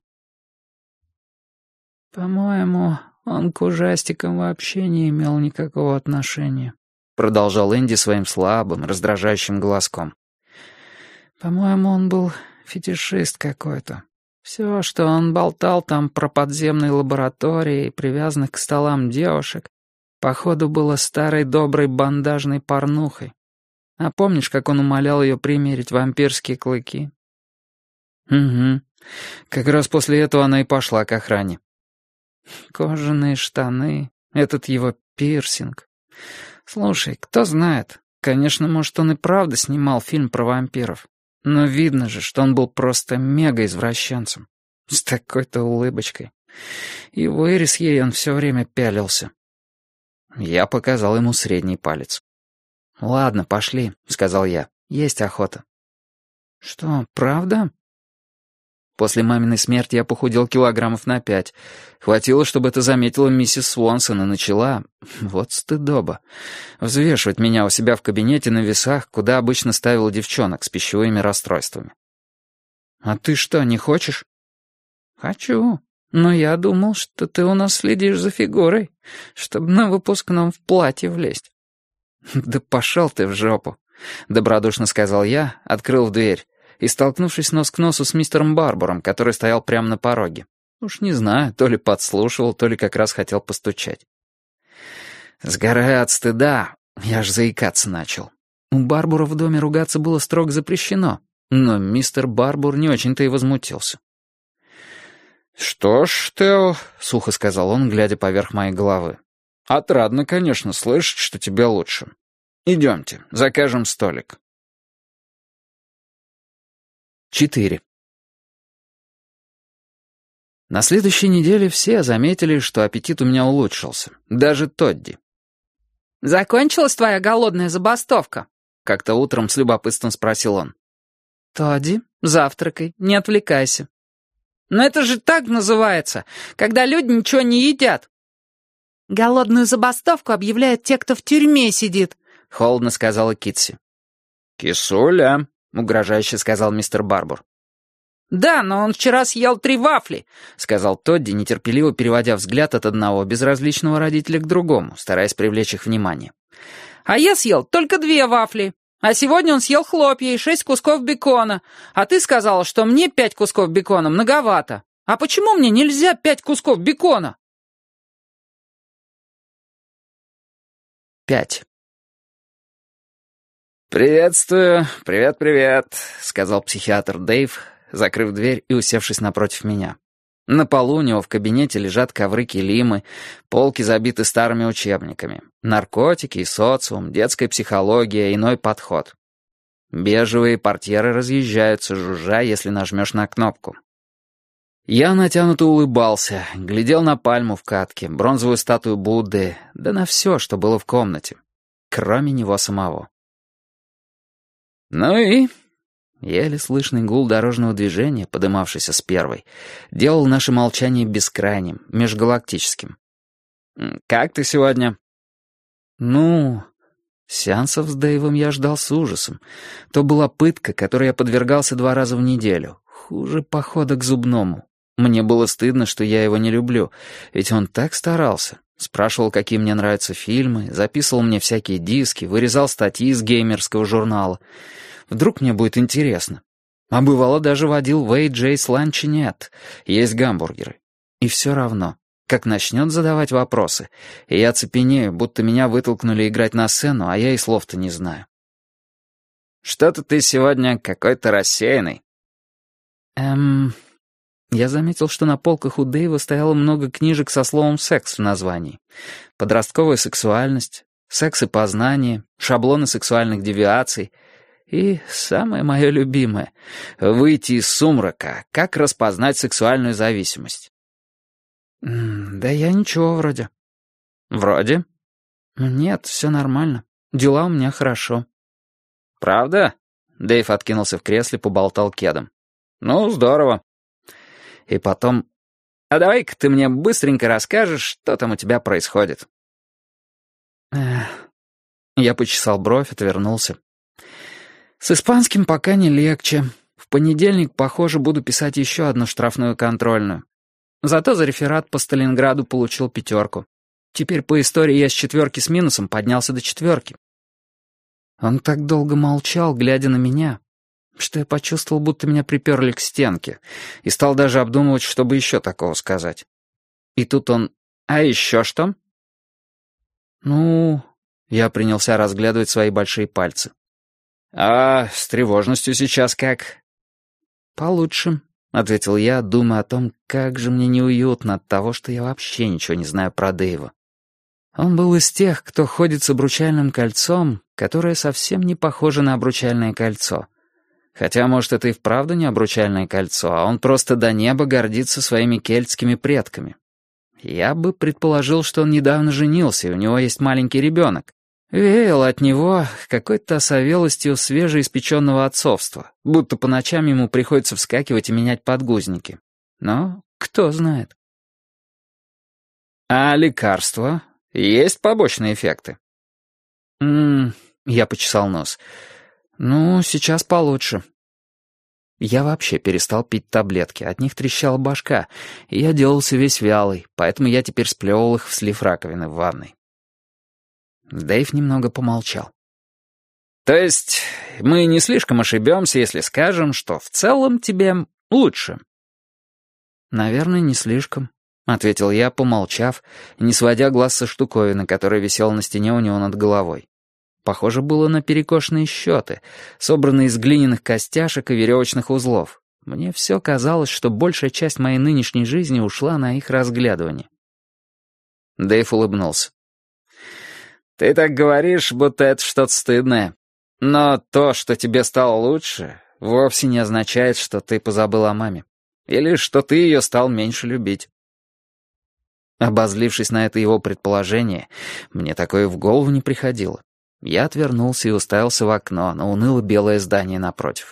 «По-моему, он к ужастикам вообще не имел никакого отношения», продолжал Энди своим слабым, раздражающим голоском. «По-моему, он был фетишист какой-то. Все, что он болтал там про подземные лаборатории и привязанных к столам девушек, походу было старой доброй бандажной порнухой. А помнишь, как он умолял ее примерить вампирские клыки?» «Угу. Как раз после этого она и пошла к охране». «Кожаные штаны, этот его пирсинг. Слушай, кто знает, конечно, может, он и правда снимал фильм про вампиров. Но видно же, что он был просто мега-извращенцем. С такой-то улыбочкой. И в ирис ей он все время пялился». Я показал ему средний палец. «Ладно, пошли», — сказал я. «Есть охота». «Что, правда?» После маминой смерти я похудел килограммов на 5. Хватило, чтобы это заметила миссис Свонсон и начала, вот стыдоба, взвешивать меня у себя в кабинете на весах, куда обычно ставила девчонок с пищевыми расстройствами. «А ты что, не хочешь?» «Хочу, но я думал, что ты у нас следишь за фигурой, чтобы на выпускном в платье влезть». «Да пошел ты в жопу», — добродушно сказал я, открыл дверь и, столкнувшись нос к носу с мистером Барбуром, который стоял прямо на пороге. Уж не знаю, то ли подслушивал, то ли как раз хотел постучать. Сгорая от стыда, я аж заикаться начал. У Барбура в доме ругаться было строго запрещено, но мистер Барбур не очень-то и возмутился. «Что ж, Тео», — сухо сказал он, глядя поверх моей головы, — «отрадно, конечно, слышать, что тебе лучше. Идемте, закажем столик». 4. На следующей неделе все заметили, что аппетит у меня улучшился. Даже Тодди. «Закончилась твоя голодная забастовка?» Как-то утром с любопытством спросил он. «Тодди, завтракай, не отвлекайся». «Но это же так называется, когда люди ничего не едят». «Голодную забастовку объявляют те, кто в тюрьме сидит», — холодно сказала Китси. «Кисуля», — угрожающе сказал мистер Барбур. «Да, но он вчера съел 3 вафли», — сказал Тодди, нетерпеливо переводя взгляд от одного безразличного родителя к другому, стараясь привлечь их внимание. «А я съел только 2 вафли. А сегодня он съел хлопья и 6 кусков бекона. А ты сказала, что мне 5 кусков бекона многовато. А почему мне нельзя 5 кусков бекона?» 5. «Приветствую, привет-привет», — сказал психиатр Дэйв, закрыв дверь и усевшись напротив меня. На полу у него в кабинете лежат ковры-килимы, полки забиты старыми учебниками. Наркотики и социум, детская психология, иной подход. Бежевые портьеры разъезжаются, жужжа, если нажмешь на кнопку. Я натянуто улыбался, глядел на пальму в катке, бронзовую статую Будды, да на все, что было в комнате, кроме него самого. «Ну и...» Еле слышный гул дорожного движения, подымавшийся с первой, делал наше молчание бескрайним, межгалактическим. «Как ты сегодня?» «Ну...» Сеансов с Дэйвом я ждал с ужасом. То была пытка, которой я подвергался 2 раза в неделю. Хуже похода к зубному. Мне было стыдно, что я его не люблю, ведь он так старался. Спрашивал, какие мне нравятся фильмы, записывал мне всякие диски, вырезал статьи из геймерского журнала. Вдруг мне будет интересно. А бывало, даже водил в AJ's Luncheonette. Есть гамбургеры. И все равно, как начнет задавать вопросы, и я цепенею, будто меня вытолкнули играть на сцену, а я и слов-то не знаю. «Что-то ты сегодня какой-то рассеянный». Я заметил, что на полках у Дэйва стояло много книжек со словом «секс» в названии. Подростковая сексуальность, секс и познание, шаблоны сексуальных девиаций и, самое мое любимое, «Выйти из сумрака. Как распознать сексуальную зависимость». Да я ничего вроде. «Вроде?» Нет, все нормально. Дела у меня хорошо. «Правда?» Дэйв откинулся в кресле, поболтал кедом. «Ну, здорово». И потом: «А давай-ка ты мне быстренько расскажешь, что там у тебя происходит». Я почесал бровь, отвернулся. С испанским пока не легче. В понедельник, похоже, буду писать еще одну штрафную контрольную. Зато за реферат по Сталинграду получил 5. Теперь по истории я с 4 с минусом поднялся до 4. Он так долго молчал, глядя на меня, что я почувствовал, будто меня приперли к стенке, и стал даже обдумывать, чтобы еще такого сказать. И тут он: «А еще что?» «Ну...» — я принялся разглядывать свои большие пальцы. «А с тревожностью сейчас как?» «Получше», — ответил я, думая о том, как же мне неуютно от того, что я вообще ничего не знаю про Дэйва. Он был из тех, кто ходит с обручальным кольцом, которое совсем не похоже на обручальное кольцо. Хотя, может, это и вправду не обручальное кольцо, а он просто до неба гордится своими кельтскими предками. Я бы предположил, что он недавно женился, и у него есть маленький ребенок. Веяло от него какой-то осовелостью свежеиспеченного отцовства, будто по ночам ему приходится вскакивать и менять подгузники. Но кто знает. «А лекарства? Есть побочные эффекты?» Я почесал нос. «Ну, сейчас получше». Я вообще перестал пить таблетки, от них трещала башка, и я делался весь вялый, поэтому я теперь сплевывал их в слив раковины в ванной. Дэйв немного помолчал. «То есть мы не слишком ошибемся, если скажем, что в целом тебе лучше?» «Наверное, не слишком», — ответил я, помолчав, не сводя глаз со штуковины, которая висела на стене у него над головой. Похоже было на перекошенные счеты, собранные из глиняных костяшек и веревочных узлов. Мне все казалось, что большая часть моей нынешней жизни ушла на их разглядывание. Дэйв улыбнулся. «Ты так говоришь, будто это что-то стыдное. Но то, что тебе стало лучше, вовсе не означает, что ты позабыл о маме. Или что ты ее стал меньше любить». Обозлившись на это его предположение, мне такое в голову не приходило. Я отвернулся и уставился в окно на уныло-белое здание напротив.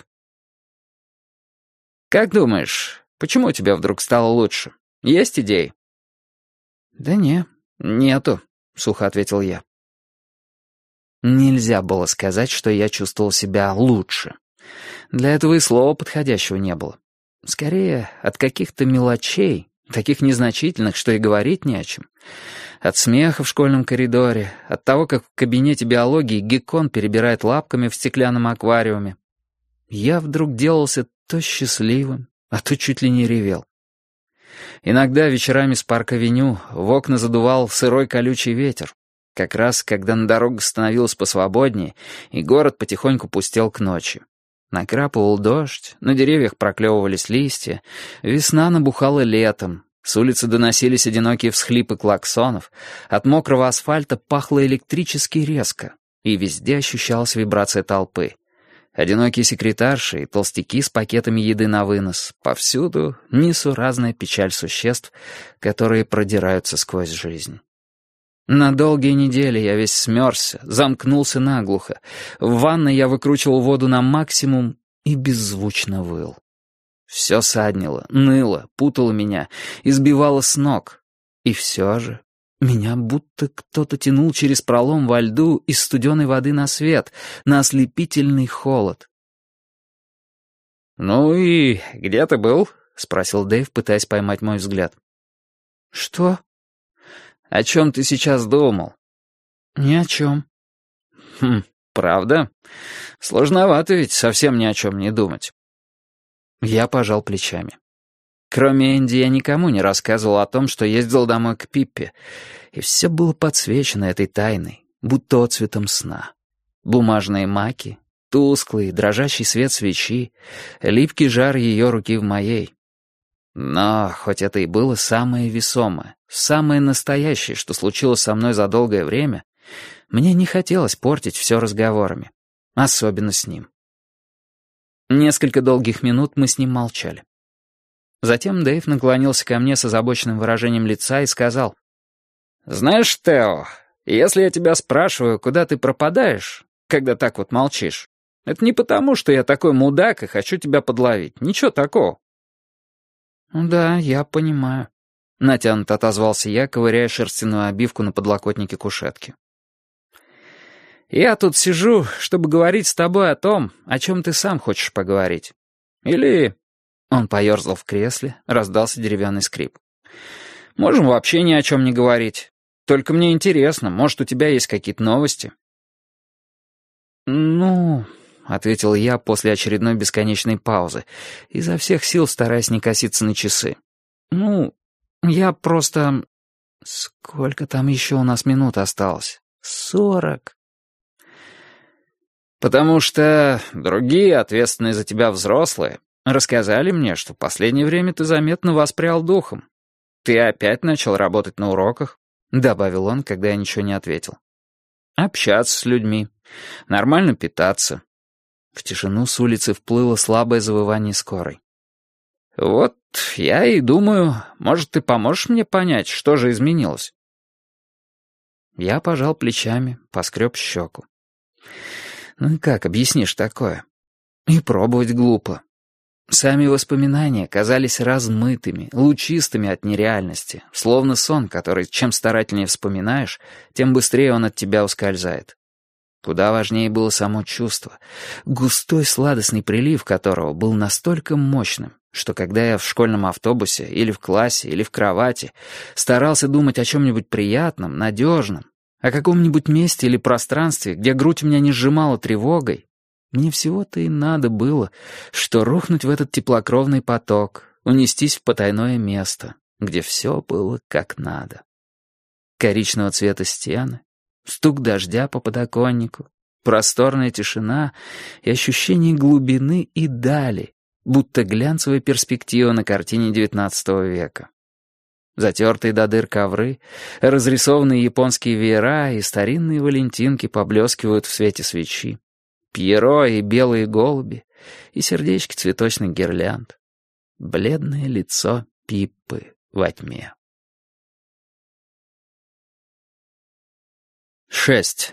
«Как думаешь, почему у тебя вдруг стало лучше? Есть идеи?» «Да нету», — сухо ответил я. Нельзя было сказать, что я чувствовал себя лучше. Для этого и слова подходящего не было. Скорее, от каких-то мелочей, таких незначительных, что и говорить не о чем. От смеха в школьном коридоре, от того, как в кабинете биологии Геккон перебирает лапками в стеклянном аквариуме. Я вдруг делался то счастливым, а то чуть ли не ревел. Иногда вечерами с парк-авеню в окна задувал сырой колючий ветер, как раз когда на дорогах становилось посвободнее, и город потихоньку пустел к ночи. Накрапывал дождь, на деревьях проклевывались листья, весна набухала летом, с улицы доносились одинокие всхлипы клаксонов, от мокрого асфальта пахло электрически резко, и везде ощущалась вибрация толпы. Одинокие секретарши и толстяки с пакетами еды на вынос, повсюду несуразная печаль существ, которые продираются сквозь жизнь. На долгие недели я весь смерзся, замкнулся наглухо. В ванной я выкручивал воду на максимум и беззвучно выл. Все саднило, ныло, путало меня, избивало с ног. И все же Меня будто кто-то тянул через пролом во льду из студеной воды на свет, на ослепительный холод. «Ну и где ты был?» — спросил Дэйв, пытаясь поймать мой взгляд. «Что?» «О чем ты сейчас думал?» «Ни о чем». Правда? Сложновато ведь совсем ни о чем не думать». Я пожал плечами. Кроме Энди я никому не рассказывал о том, что ездил домой к Пиппе, и все было подсвечено этой тайной, будто отцветом сна. Бумажные маки, тусклый, дрожащий свет свечи, липкий жар ее руки в моей. Но, хоть это и было самое весомое, самое настоящее, что случилось со мной за долгое время, мне не хотелось портить все разговорами, особенно с ним. Несколько долгих минут мы с ним молчали. Затем Дэйв наклонился ко мне с озабоченным выражением лица и сказал: «Знаешь, Тео, если я тебя спрашиваю, куда ты пропадаешь, когда так вот молчишь, это не потому, что я такой мудак и хочу тебя подловить. Ничего такого». «Да, я понимаю», — натянуто отозвался я, ковыряя шерстяную обивку на подлокотнике кушетки. «Я тут сижу, чтобы говорить с тобой о том, о чем ты сам хочешь поговорить. Или...» Он поерзал в кресле, раздался деревянный скрип. «Можем вообще ни о чем не говорить. Только мне интересно, может, у тебя есть какие-то новости?» «Ну...» — ответил я после очередной бесконечной паузы, изо всех сил стараясь не коситься на часы. «Ну, я просто... Сколько там еще у нас минут осталось? 40. «Потому что другие, ответственные за тебя взрослые, рассказали мне, что в последнее время ты заметно воспрял духом. Ты опять начал работать на уроках», — добавил он, когда я ничего не ответил. «Общаться с людьми, нормально питаться». В тишину с улицы вплыло слабое завывание скорой. «Вот я и думаю, может, ты поможешь мне понять, что же изменилось?» Я пожал плечами, поскреб щеку. Ну и как объяснишь такое? И пробовать глупо. Сами воспоминания казались размытыми, лучистыми от нереальности, словно сон, который чем старательнее вспоминаешь, тем быстрее он от тебя ускользает. Куда важнее было само чувство, густой сладостный прилив которого был настолько мощным, что когда я в школьном автобусе или в классе, или в кровати старался думать о чем-нибудь приятном, надежном, о каком-нибудь месте или пространстве, где грудь меня не сжимала тревогой, мне всего-то и надо было, что рухнуть в этот теплокровный поток, унестись в потайное место, где все было как надо. Коричневого цвета стены, стук дождя по подоконнику, просторная тишина и ощущение глубины и дали, будто глянцевая перспектива на картине XIX века. Затертые до дыр ковры, разрисованные японские веера и старинные валентинки поблескивают в свете свечи. Пьеро и белые голуби, и сердечки цветочных гирлянд. Бледное лицо Пиппы во тьме. 6.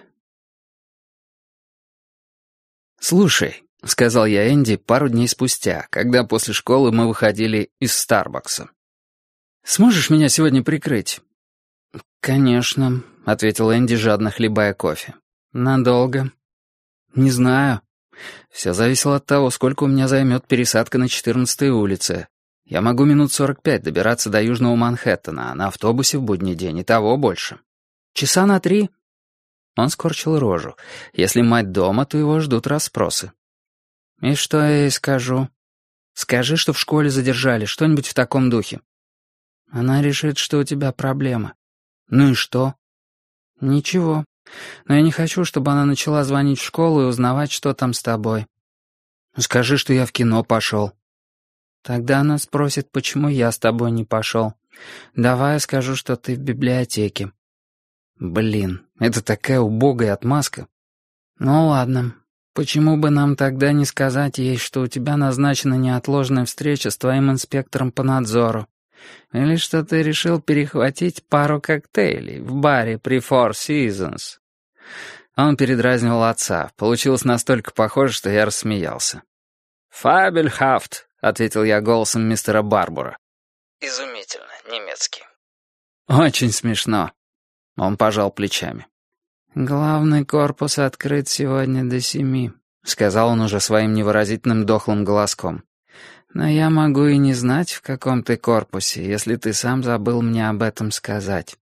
«Слушай», — сказал я Энди пару дней спустя, когда после школы мы выходили из Старбакса. «Сможешь меня сегодня прикрыть?» «Конечно», — ответил Энди, жадно хлебая кофе. «Надолго?» «Не знаю. Все зависело от того, сколько у меня займет пересадка на 14-й улице. Я могу минут 45 добираться до Южного Манхэттена, а на автобусе в будний день и того больше. Часа на 3». Он скорчил рожу. Если мать дома, то его ждут расспросы. «И что я ей скажу?» «Скажи, что в школе задержали, что-нибудь в таком духе». «Она решит, что у тебя проблемы». «Ну и что?» «Ничего. Но я не хочу, чтобы она начала звонить в школу и узнавать, что там с тобой». «Скажи, что я в кино пошел». «Тогда она спросит, почему я с тобой не пошел. Давай я скажу, что ты в библиотеке». «Блин, это такая убогая отмазка». «Ну ладно. Почему бы нам тогда не сказать ей, что у тебя назначена неотложная встреча с твоим инспектором по надзору? Или что ты решил перехватить пару коктейлей в баре при Four Seasons?» Он передразнивал отца. Получилось настолько похоже, что я рассмеялся. «Фабельхафт», — ответил я голосом мистера Барбура. Изумительно, немецкий. «Очень смешно». Он пожал плечами. «Главный корпус открыт сегодня до 7», — сказал он уже своим невыразительным дохлым голоском. «Но я могу и не знать, в каком ты корпусе, если ты сам забыл мне об этом сказать».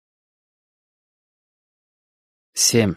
7.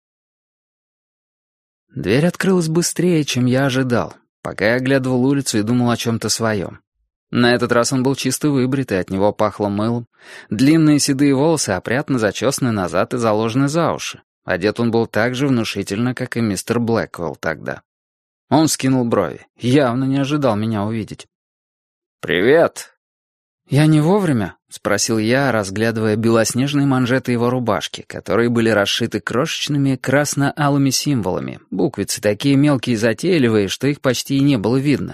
Дверь открылась быстрее, чем я ожидал, пока я оглядывал улицу и думал о чем-то своем. На этот раз он был чисто выбрит, и от него пахло мылом. Длинные седые волосы опрятно зачесаны назад и заложены за уши. Одет он был так же внушительно, как и мистер Блэквелл тогда. Он вскинул брови. Явно не ожидал меня увидеть. «Привет!» «Я не вовремя?» — спросил я, разглядывая белоснежные манжеты его рубашки, которые были расшиты крошечными красно-алыми символами, буквицы такие мелкие и затейливые, что их почти и не было видно.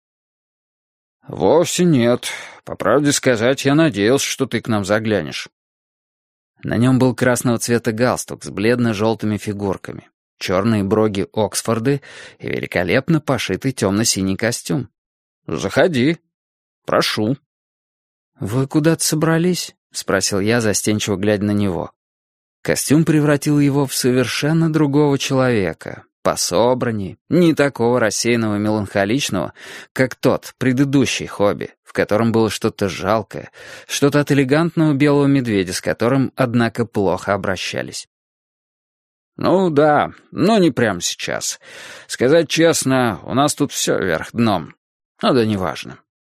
«Вовсе нет. По правде сказать, я надеялся, что ты к нам заглянешь». На нем был красного цвета галстук с бледно-желтыми фигурками, черные броги Оксфорды и великолепно пошитый темно-синий костюм. «Заходи. Прошу». «Вы куда-то собрались?» — спросил я, застенчиво глядя на него. Костюм превратил его в совершенно другого человека, пособранней, не такого рассеянного и меланхоличного, как тот, предыдущий хобби, в котором было что-то жалкое, что-то от элегантного белого медведя, с которым, однако, плохо обращались. «Ну да, но не прямо сейчас. Сказать честно, у нас тут все вверх дном. Но да неважно».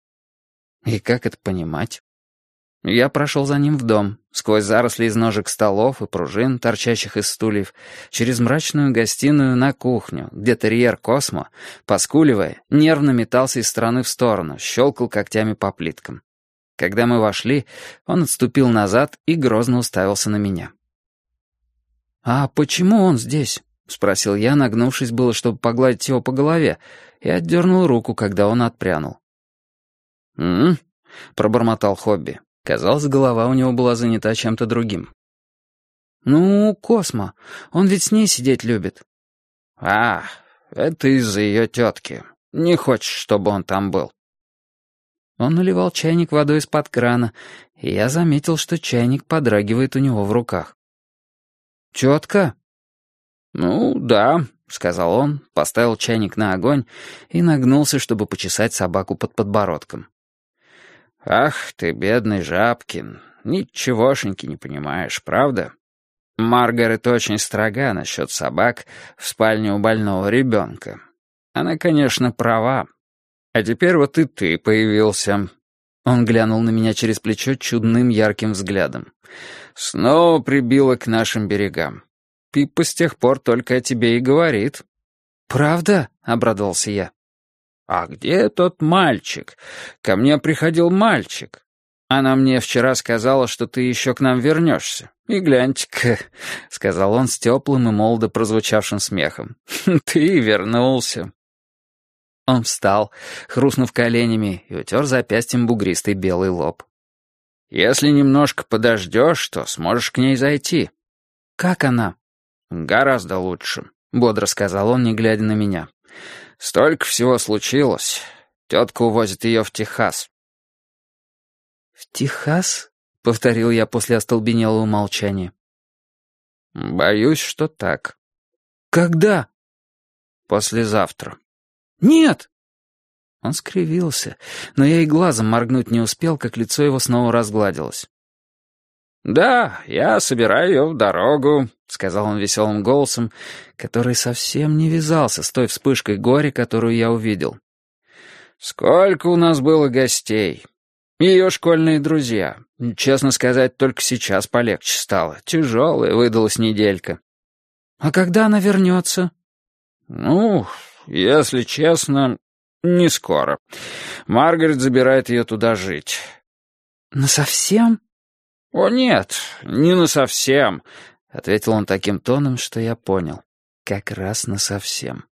И как это понимать? Я прошел за ним в дом, сквозь заросли из ножек столов и пружин, торчащих из стульев, через мрачную гостиную на кухню, где терьер Космо, поскуливая, нервно метался из стороны в сторону, щелкал когтями по плиткам. Когда мы вошли, он отступил назад и грозно уставился на меня. «А почему он здесь?» — спросил я, нагнувшись было, чтобы погладить его по голове, и отдернул руку, когда он отпрянул. «М-м», пробормотал Хобби. Казалось, голова у него была занята чем-то другим. «Ну, Космо, он ведь с ней сидеть любит». «А, это из-за ее тетки. Не хочешь, чтобы он там был». Он наливал чайник водой из-под крана, и я заметил, что чайник подрагивает у него в руках. «Тетка?» «Ну, да», — сказал он, поставил чайник на огонь и нагнулся, чтобы почесать собаку под подбородком. «Ах ты, бедный Жабкин, ничегошеньки не понимаешь, правда? Маргарет очень строга насчет собак в спальне у больного ребенка. Она, конечно, права. А теперь вот и ты появился». Он глянул на меня через плечо чудным ярким взглядом. «Снова прибило к нашим берегам. Пиппа с тех пор только о тебе и говорит». «Правда?» — обрадовался я. «А где тот мальчик? Ко мне приходил мальчик. Она мне вчера сказала, что ты еще к нам вернешься. И гляньте-ка», — сказал он с теплым и молодо прозвучавшим смехом, — «ты вернулся». Он встал, хрустнув коленями, и утер запястьем бугристый белый лоб. «Если немножко подождешь, то сможешь к ней зайти». «Как она?» «Гораздо лучше», — бодро сказал он, не глядя на меня. «Столько всего случилось. Тетка увозит ее в Техас». «В Техас?» — повторил я после остолбенелого молчания. «Боюсь, что так». «Когда?» «Послезавтра». «Нет!» Он скривился, но я и глазом моргнуть не успел, как лицо его снова разгладилось. «Да, я собираю ее в дорогу», — сказал он веселым голосом, который совсем не вязался с той вспышкой горя, которую я увидел. «Сколько у нас было гостей. Ее школьные друзья. Честно сказать, только сейчас полегче стало. Тяжелая выдалась неделька». «А когда она вернется?» «Ну, если честно, не скоро. Маргарет забирает ее туда жить». «Насовсем?» «О, нет, не насовсем», — ответил он таким тоном, что я понял. Как раз насовсем.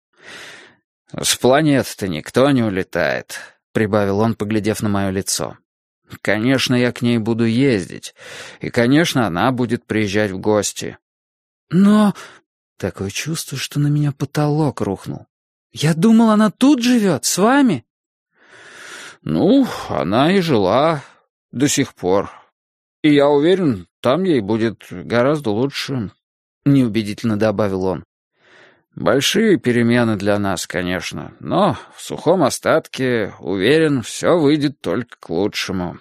«С планеты-то никто не улетает», — прибавил он, поглядев на мое лицо. «Конечно, я к ней буду ездить, и, конечно, она будет приезжать в гости». «Но...» Такое чувство, что на меня потолок рухнул. «Я думал, она тут живет, с вами?» «Ну, она и жила до сих пор. И я уверен, там ей будет гораздо лучше», — неубедительно добавил он. «Большие перемены для нас, конечно, но в сухом остатке, уверен, все выйдет только к лучшему».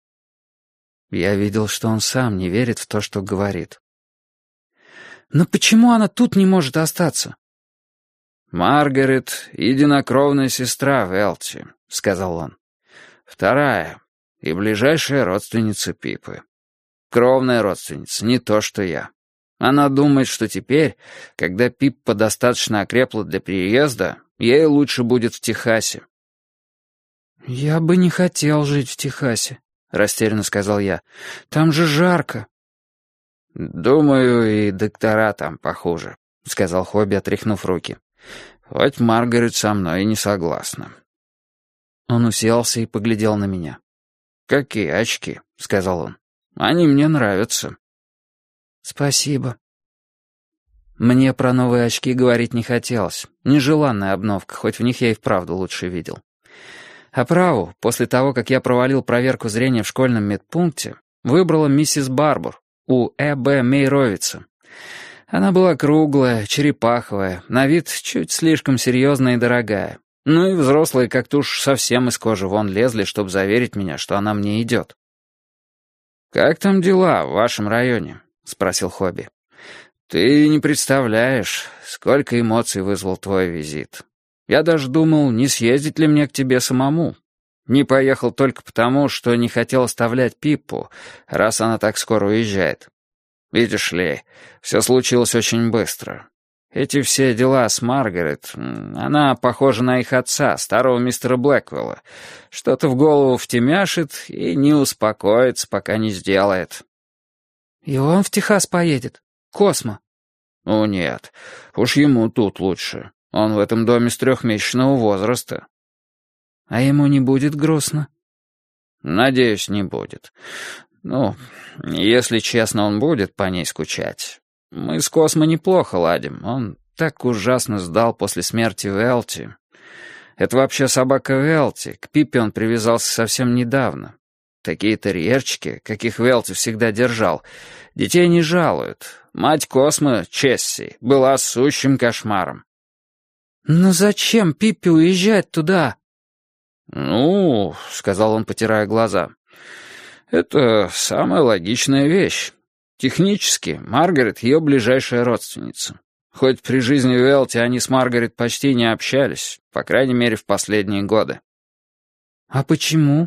Я видел, что он сам не верит в то, что говорит. «Но почему она тут не может остаться?» «Маргарет — единокровная сестра Велти», — сказал он. «Вторая и ближайшая родственница Пипы. Кровная родственница, не то что я. Она думает, что теперь, когда Пиппа достаточно окрепла для переезда, ей лучше будет в Техасе». «Я бы не хотел жить в Техасе», — растерянно сказал я. «Там же жарко». «Думаю, и доктора там похуже», — сказал Хобби, отряхнув руки. «Хоть Маргарет со мной и не согласна». Он уселся и поглядел на меня. «Какие очки?» — сказал он. «Они мне нравятся». «Спасибо». Мне про новые очки говорить не хотелось. Нежеланная обновка, хоть в них я и вправду лучше видел. Оправу, после того, как я провалил проверку зрения в школьном медпункте, выбрала миссис Барбур у Э.Б. Мейровица. Она была круглая, черепаховая, на вид чуть слишком серьезная и дорогая. Ну и взрослые как-то уж совсем из кожи вон лезли, чтобы заверить меня, что она мне идет. «Как там дела в вашем районе?» — спросил Хобби. «Ты не представляешь, сколько эмоций вызвал твой визит. Я даже думал, не съездить ли мне к тебе самому. Не поехал только потому, что не хотел оставлять Пиппу, раз она так скоро уезжает. Видишь ли, все случилось очень быстро. Эти все дела с Маргарет, она похожа на их отца, старого мистера Блэквелла. Что-то в голову втемяшит и не успокоится, пока не сделает». «И он в Техас поедет? Космо?» «Ну нет, уж ему тут лучше. Он в этом доме с 3-месячного возраста». «А ему не будет грустно?» «Надеюсь, не будет. Ну, если честно, он будет по ней скучать. Мы с Космо неплохо ладим. Он так ужасно сдал после смерти Велти. Это вообще собака Велти. К Пиппе он привязался совсем недавно. Такие терьерчики, каких Велти всегда держал, детей не жалуют. Мать Космо, Чесси, была сущим кошмаром». «Но зачем Пиппе уезжать туда?» «Ну, — сказал он, потирая глаза, — это самая логичная вещь. Технически Маргарет — ее ближайшая родственница. Хоть при жизни Велти они с Маргарет почти не общались, по крайней мере, в последние годы». «А почему?»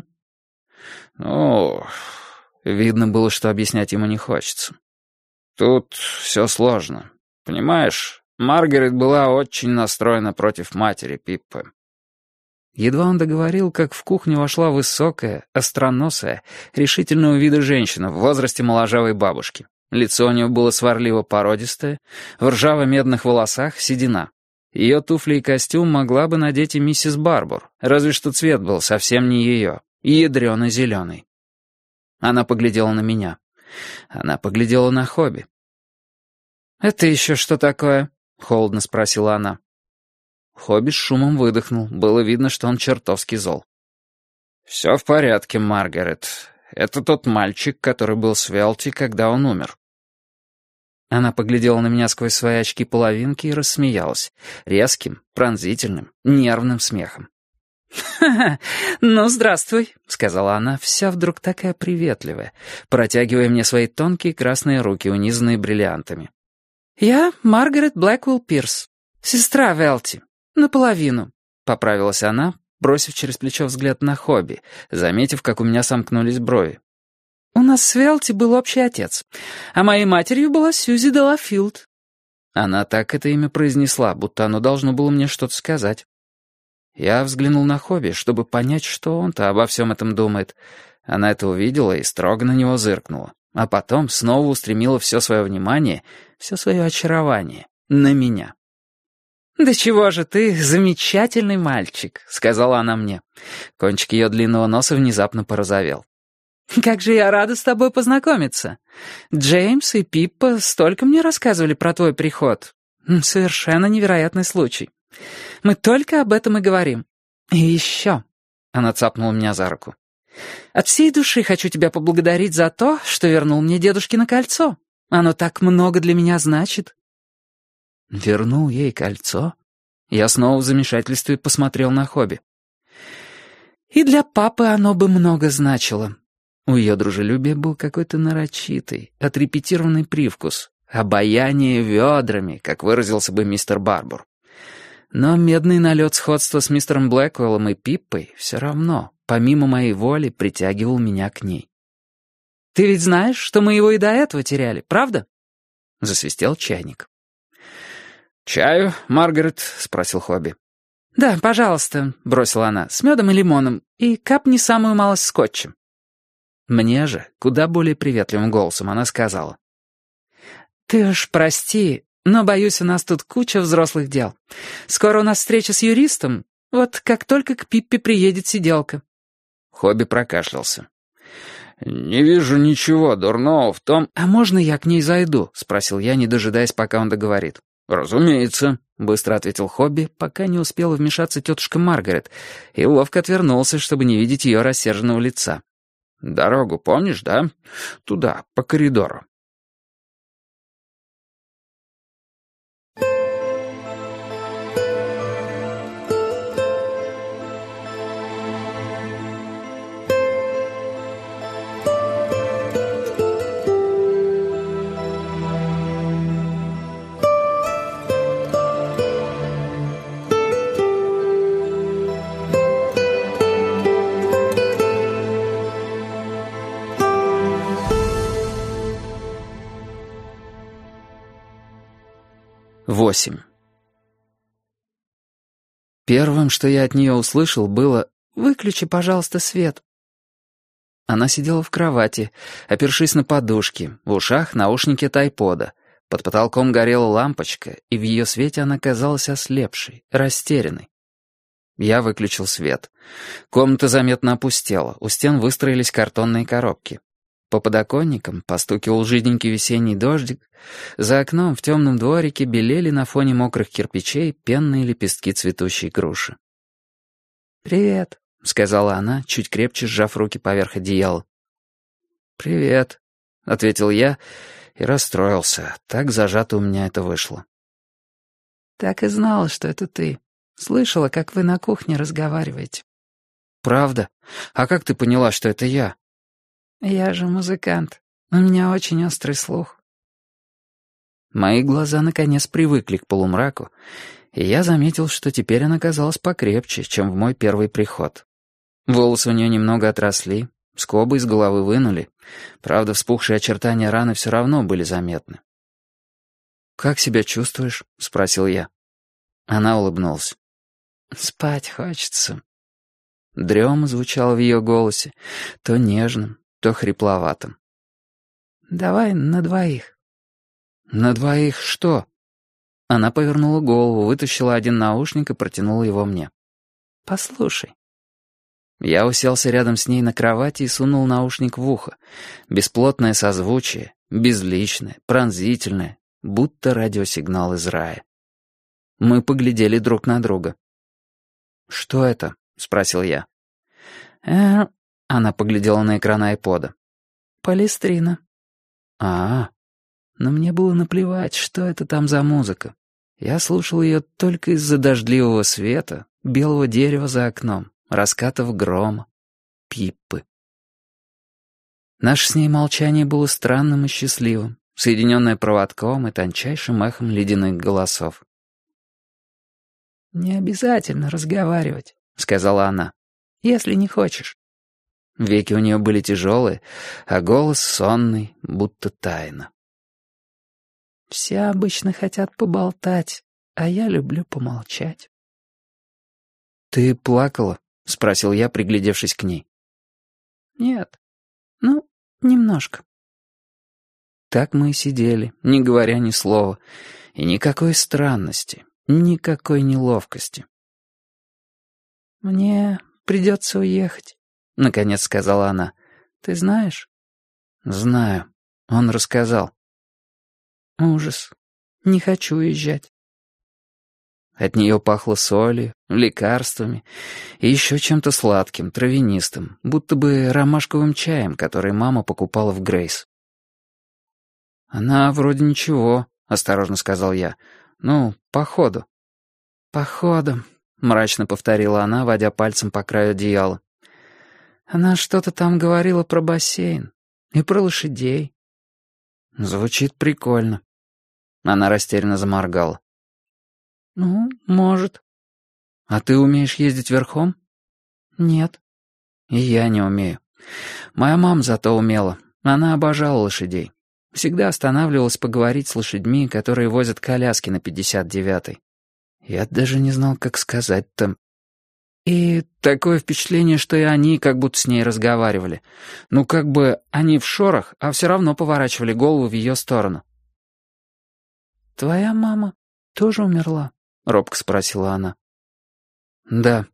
«Ну, видно было, что объяснять ему не хочется. Тут все сложно. Понимаешь, Маргарет была очень настроена против матери Пиппы». Едва он договорил, как в кухню вошла высокая, остроносая, решительного вида женщина в возрасте моложавой бабушки. Лицо у нее было сварливо-породистое, в ржаво-медных волосах седина. Ее туфли и костюм могла бы надеть и миссис Барбур, разве что цвет был совсем не ее, и ядрено-зеленый. Она поглядела на меня. Она поглядела на Хобби. «Это еще что такое?» — холодно спросила она. Хобби с шумом выдохнул. Было видно, что он чертовски зол. «Все в порядке, Маргарет. Это тот мальчик, который был с Велти, когда он умер». Она поглядела на меня сквозь свои очки-половинки и рассмеялась. Резким, пронзительным, нервным смехом. «Ха-ха, ну, здравствуй», — сказала она, вся вдруг такая приветливая, протягивая мне свои тонкие красные руки, унизанные бриллиантами. «Я Маргарет Блэквелл Пирс, сестра Велти. Наполовину», — поправилась она, бросив через плечо взгляд на Хобби, заметив, как у меня сомкнулись брови. «У нас с Велти был общий отец, а моей матерью была Сьюзи Делафилд». Она так это имя произнесла, будто оно должно было мне что-то сказать. Я взглянул на Хобби, чтобы понять, что он-то обо всем этом думает. Она это увидела и строго на него зыркнула, а потом снова устремила все свое внимание, все свое очарование на меня. «Да чего же ты замечательный мальчик», — сказала она мне. Кончик ее длинного носа внезапно порозовел. «Как же я рада с тобой познакомиться. Джеймс и Пиппа столько мне рассказывали про твой приход. Совершенно невероятный случай. Мы только об этом и говорим. И еще...» Она цапнула меня за руку. От всей души хочу тебя поблагодарить за то, что вернул мне дедушкино кольцо. Оно так много для меня значит». Вернул ей кольцо? Я снова в замешательстве посмотрел на Хобби. «И для папы оно бы много значило». У ее дружелюбия был какой-то нарочитый, отрепетированный привкус. Обаяние ведрами, как выразился бы мистер Барбур. Но медный налет сходства с мистером Блэквеллом и Пиппой все равно, помимо моей воли, притягивал меня к ней. «Ты ведь знаешь, что мы его и до этого теряли, правда?» Засвистел чайник. «Чаю, Маргарет?» — спросил Хобби. «Да, пожалуйста», — бросила она, — «с медом и лимоном, и капни самую малость скотчем». Мне же, куда более приветливым голосом, она сказала. «Ты уж прости, но, боюсь, у нас тут куча взрослых дел. Скоро у нас встреча с юристом, вот как только к Пиппе приедет сиделка». Хобби прокашлялся. «Не вижу ничего дурного в том...» «А можно я к ней зайду?» — спросил я, не дожидаясь, пока он договорит. «Разумеется», — быстро ответил Хобби, пока не успела вмешаться тетушка Маргарет, и ловко отвернулся, чтобы не видеть ее рассерженного лица. «Дорогу помнишь, да? Туда, по коридору». Восемь. Первым, что я от нее услышал, было «Выключи, пожалуйста, свет». Она сидела в кровати, опершись на подушки, в ушах наушники тайпода. Под потолком горела лампочка, и в ее свете она казалась ослепшей, растерянной. Я выключил свет. Комната заметно опустела, у стен выстроились картонные коробки. По подоконникам постукивал жиденький весенний дождик. За окном в темном дворике белели на фоне мокрых кирпичей пенные лепестки цветущей груши. «Привет», — сказала она, чуть крепче сжав руки поверх одеяла. «Привет», — ответил я и расстроился. Так зажато у меня это вышло. «Так и знала, что это ты. Слышала, как вы на кухне разговариваете». «Правда? А как ты поняла, что это я?» «Я же музыкант. У меня очень острый слух». Мои глаза наконец привыкли к полумраку, и я заметил, что теперь она казалась покрепче, чем в мой первый приход. Волосы у нее немного отросли, скобы из головы вынули. Правда, вспухшие очертания раны все равно были заметны. «Как себя чувствуешь?» — спросил я. Она улыбнулась. «Спать хочется». Дрема звучала в ее голосе, то нежным, то хрипловатым. «Давай на двоих». «На двоих что?» Она повернула голову, вытащила один наушник и протянула его мне. «Послушай». Я уселся рядом с ней на кровати и сунул наушник в ухо. Бесплотное созвучие, безличное, пронзительное, будто радиосигнал из рая. Мы поглядели друг на друга. «Что это?» — спросил я. Она поглядела на экран айпода. «Палестрина». Но мне было наплевать, что это там за музыка. Я слушал ее только из-за дождливого света, белого дерева за окном, раскатов грома, Пиппы. Наше с ней молчание было странным и счастливым, соединенное проводком и тончайшим эхом ледяных голосов. «Не обязательно разговаривать», — сказала она, — «если не хочешь». Веки у нее были тяжелые, а голос сонный, будто тайна. «Все обычно хотят поболтать, а я люблю помолчать». «Ты плакала?» — спросил я, приглядевшись к ней. «Нет, ну, немножко». Так мы и сидели, не говоря ни слова, и никакой странности, никакой неловкости. «Мне придется уехать», — наконец сказала она. «Ты знаешь?» «Знаю. Он рассказал». «Ужас. Не хочу уезжать». От нее пахло солью, лекарствами и еще чем-то сладким, травянистым, будто бы ромашковым чаем, который мама покупала в Грейс. «Она вроде ничего», — осторожно сказал я. «Ну, по ходу». «По ходу», — мрачно повторила она, водя пальцем по краю одеяла. «Она что-то там говорила про бассейн и про лошадей». «Звучит прикольно». Она растерянно заморгала. «Ну, может». «А ты умеешь ездить верхом?» «Нет». «И я не умею. Моя мама зато умела. Она обожала лошадей. Всегда останавливалась поговорить с лошадьми, которые возят коляски на 59-й. Я даже не знал, как сказать-то. И такое впечатление, что и они как будто с ней разговаривали. Ну, как бы они в шорах, а все равно поворачивали голову в ее сторону. «Твоя мама тоже умерла?» — робко спросила она. «Да».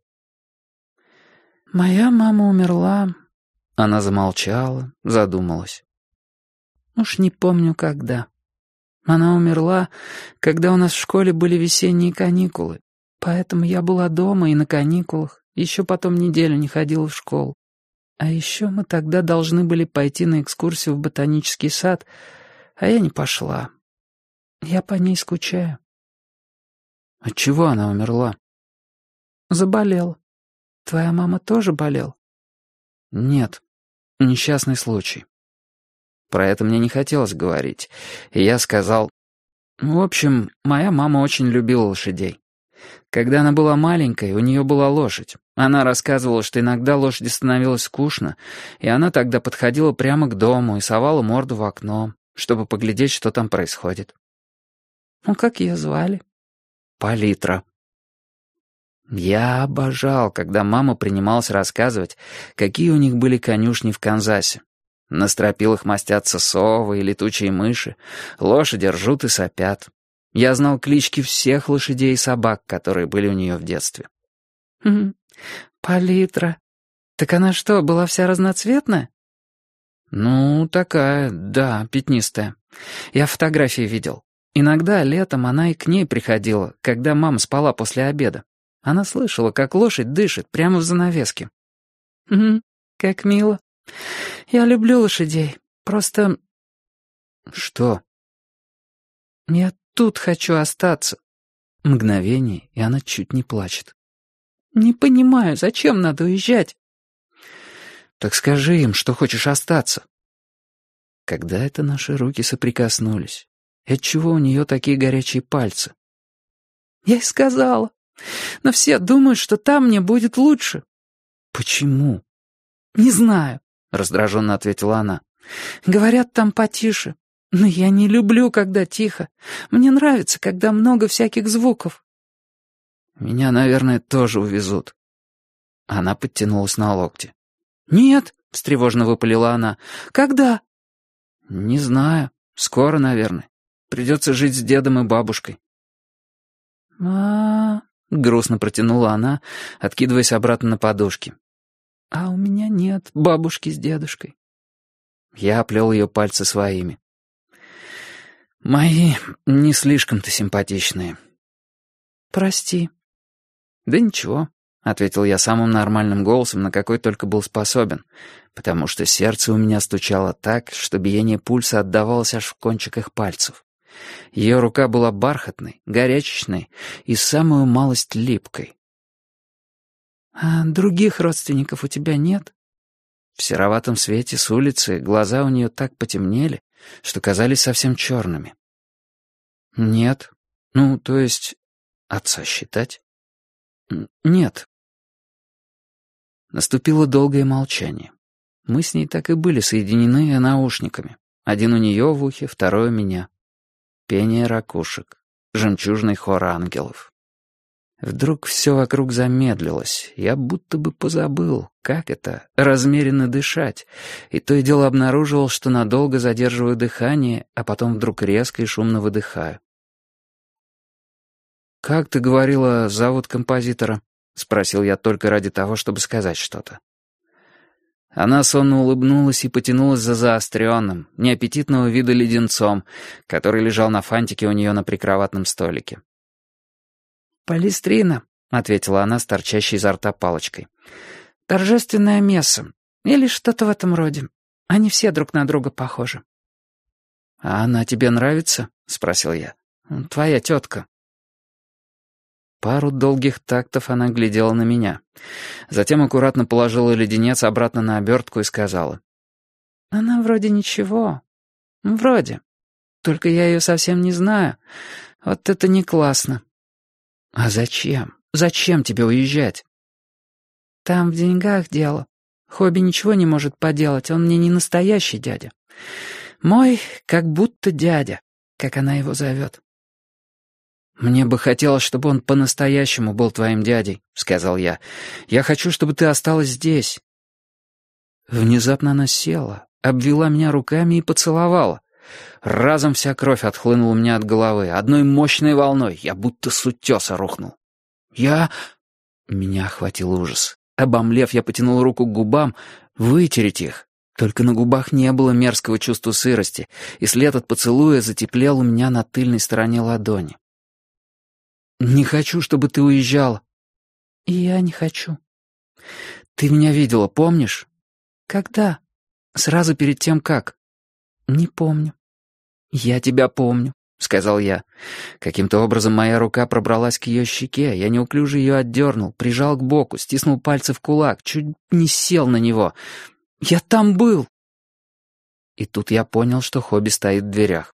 «Моя мама умерла...» Она замолчала, задумалась. «Уж не помню, когда. Она умерла, когда у нас в школе были весенние каникулы, поэтому я была дома и на каникулах, еще потом неделю не ходила в школу. А еще мы тогда должны были пойти на экскурсию в ботанический сад, а я не пошла. Я по ней скучаю». «От чего она умерла?» «Заболела. Твоя мама тоже болела?» «Нет, несчастный случай». Про это мне не хотелось говорить, и я сказал... В общем, моя мама очень любила лошадей. Когда она была маленькой, у нее была лошадь. Она рассказывала, что иногда лошади становилось скучно, и она тогда подходила прямо к дому и совала морду в окно, чтобы поглядеть, что там происходит. «Ну, как ее звали?» «Палитра». Я обожал, когда мама принималась рассказывать, какие у них были конюшни в Канзасе. На стропилах мастятся совы и летучие мыши, лошади ржут и сопят. Я знал клички всех лошадей и собак, которые были у нее в детстве. «Палитра. Так она что, была вся разноцветная?» «Ну, такая, да, пятнистая. Я фотографии видел. Иногда летом она и к ней приходила, когда мама спала после обеда. Она слышала, как лошадь дышит прямо в занавеске». Как мило. Я люблю лошадей. Просто...» «Что?» «Я тут хочу остаться». Мгновение, и она чуть не плачет. «Не понимаю, зачем надо уезжать?» «Так скажи им, что хочешь остаться». Когда это наши руки соприкоснулись? И отчего у нее такие горячие пальцы? «Я и сказала. Но все думают, что там мне будет лучше». «Почему?» «Не знаю», — раздраженно ответила она. «Говорят, там потише. Но я не люблю, когда тихо. Мне нравится, когда много всяких звуков». «Меня, наверное, тоже увезут». Она подтянулась на локте. «Нет», — встревоженно выпалила она. «Когда?» «Не знаю. Скоро, наверное. Придется жить с дедом и бабушкой». Грустно протянула она, откидываясь обратно на подушки. «А у меня нет бабушки с дедушкой». Я оплел ее пальцы своими. «Мои не слишком-то симпатичные». «Прости». «Да ничего», — ответил я самым нормальным голосом, на какой только был способен, потому что сердце у меня стучало так, что биение пульса отдавалось аж в кончиках пальцев. Ее рука была бархатной, горячечной и самую малость липкой. «А других родственников у тебя нет?» В сероватом свете с улицы глаза у нее так потемнели, что казались совсем черными. «Нет. Ну, то есть... отца считать?» «Нет». Наступило долгое молчание. Мы с ней так и были соединены наушниками. Один у нее в ухе, второй у меня. Пение ракушек, жемчужный хор ангелов. Вдруг все вокруг замедлилось. Я будто бы позабыл, как это — размеренно дышать, и то и дело обнаруживал, что надолго задерживаю дыхание, а потом вдруг резко и шумно выдыхаю. «Как ты говорила, зовут композитора?» — спросил я только ради того, чтобы сказать что-то. Она сонно улыбнулась и потянулась за заостренным, неаппетитного вида леденцом, который лежал на фантике у нее на прикроватном столике. «Палестрина», — ответила она с торчащей изо рта палочкой. «Торжественное месса. Или что-то в этом роде. Они все друг на друга похожи». «А она тебе нравится?» — спросил я. «Твоя тетка». Пару долгих тактов она глядела на меня. Затем аккуратно положила леденец обратно на обертку и сказала. «Она вроде ничего. Вроде. Только я ее совсем не знаю. Вот это не классно». «А зачем? Зачем тебе уезжать?» «Там в деньгах дело. Хобби ничего не может поделать, он мне не настоящий дядя. Мой как будто дядя, как она его зовет». «Мне бы хотелось, чтобы он по-настоящему был твоим дядей», — сказал я. «Я хочу, чтобы ты осталась здесь». Внезапно она села, обвела меня руками и поцеловала. Разом вся кровь отхлынула у меня от головы. Одной мощной волной я будто с утеса рухнул. Меня охватил ужас. Обомлев, я потянул руку к губам, вытереть их. Только на губах не было мерзкого чувства сырости, и след от поцелуя затеплел у меня на тыльной стороне ладони. «Не хочу, чтобы ты уезжала». «И я не хочу». «Ты меня видела, помнишь?» «Когда?» «Сразу перед тем, как?» «Не помню». «Я тебя помню», — сказал я. Каким-то образом моя рука пробралась к ее щеке, я неуклюже ее отдернул, прижал к боку, стиснул пальцы в кулак, чуть не сел на него. «Я там был!» И тут я понял, что Хобби стоит в дверях.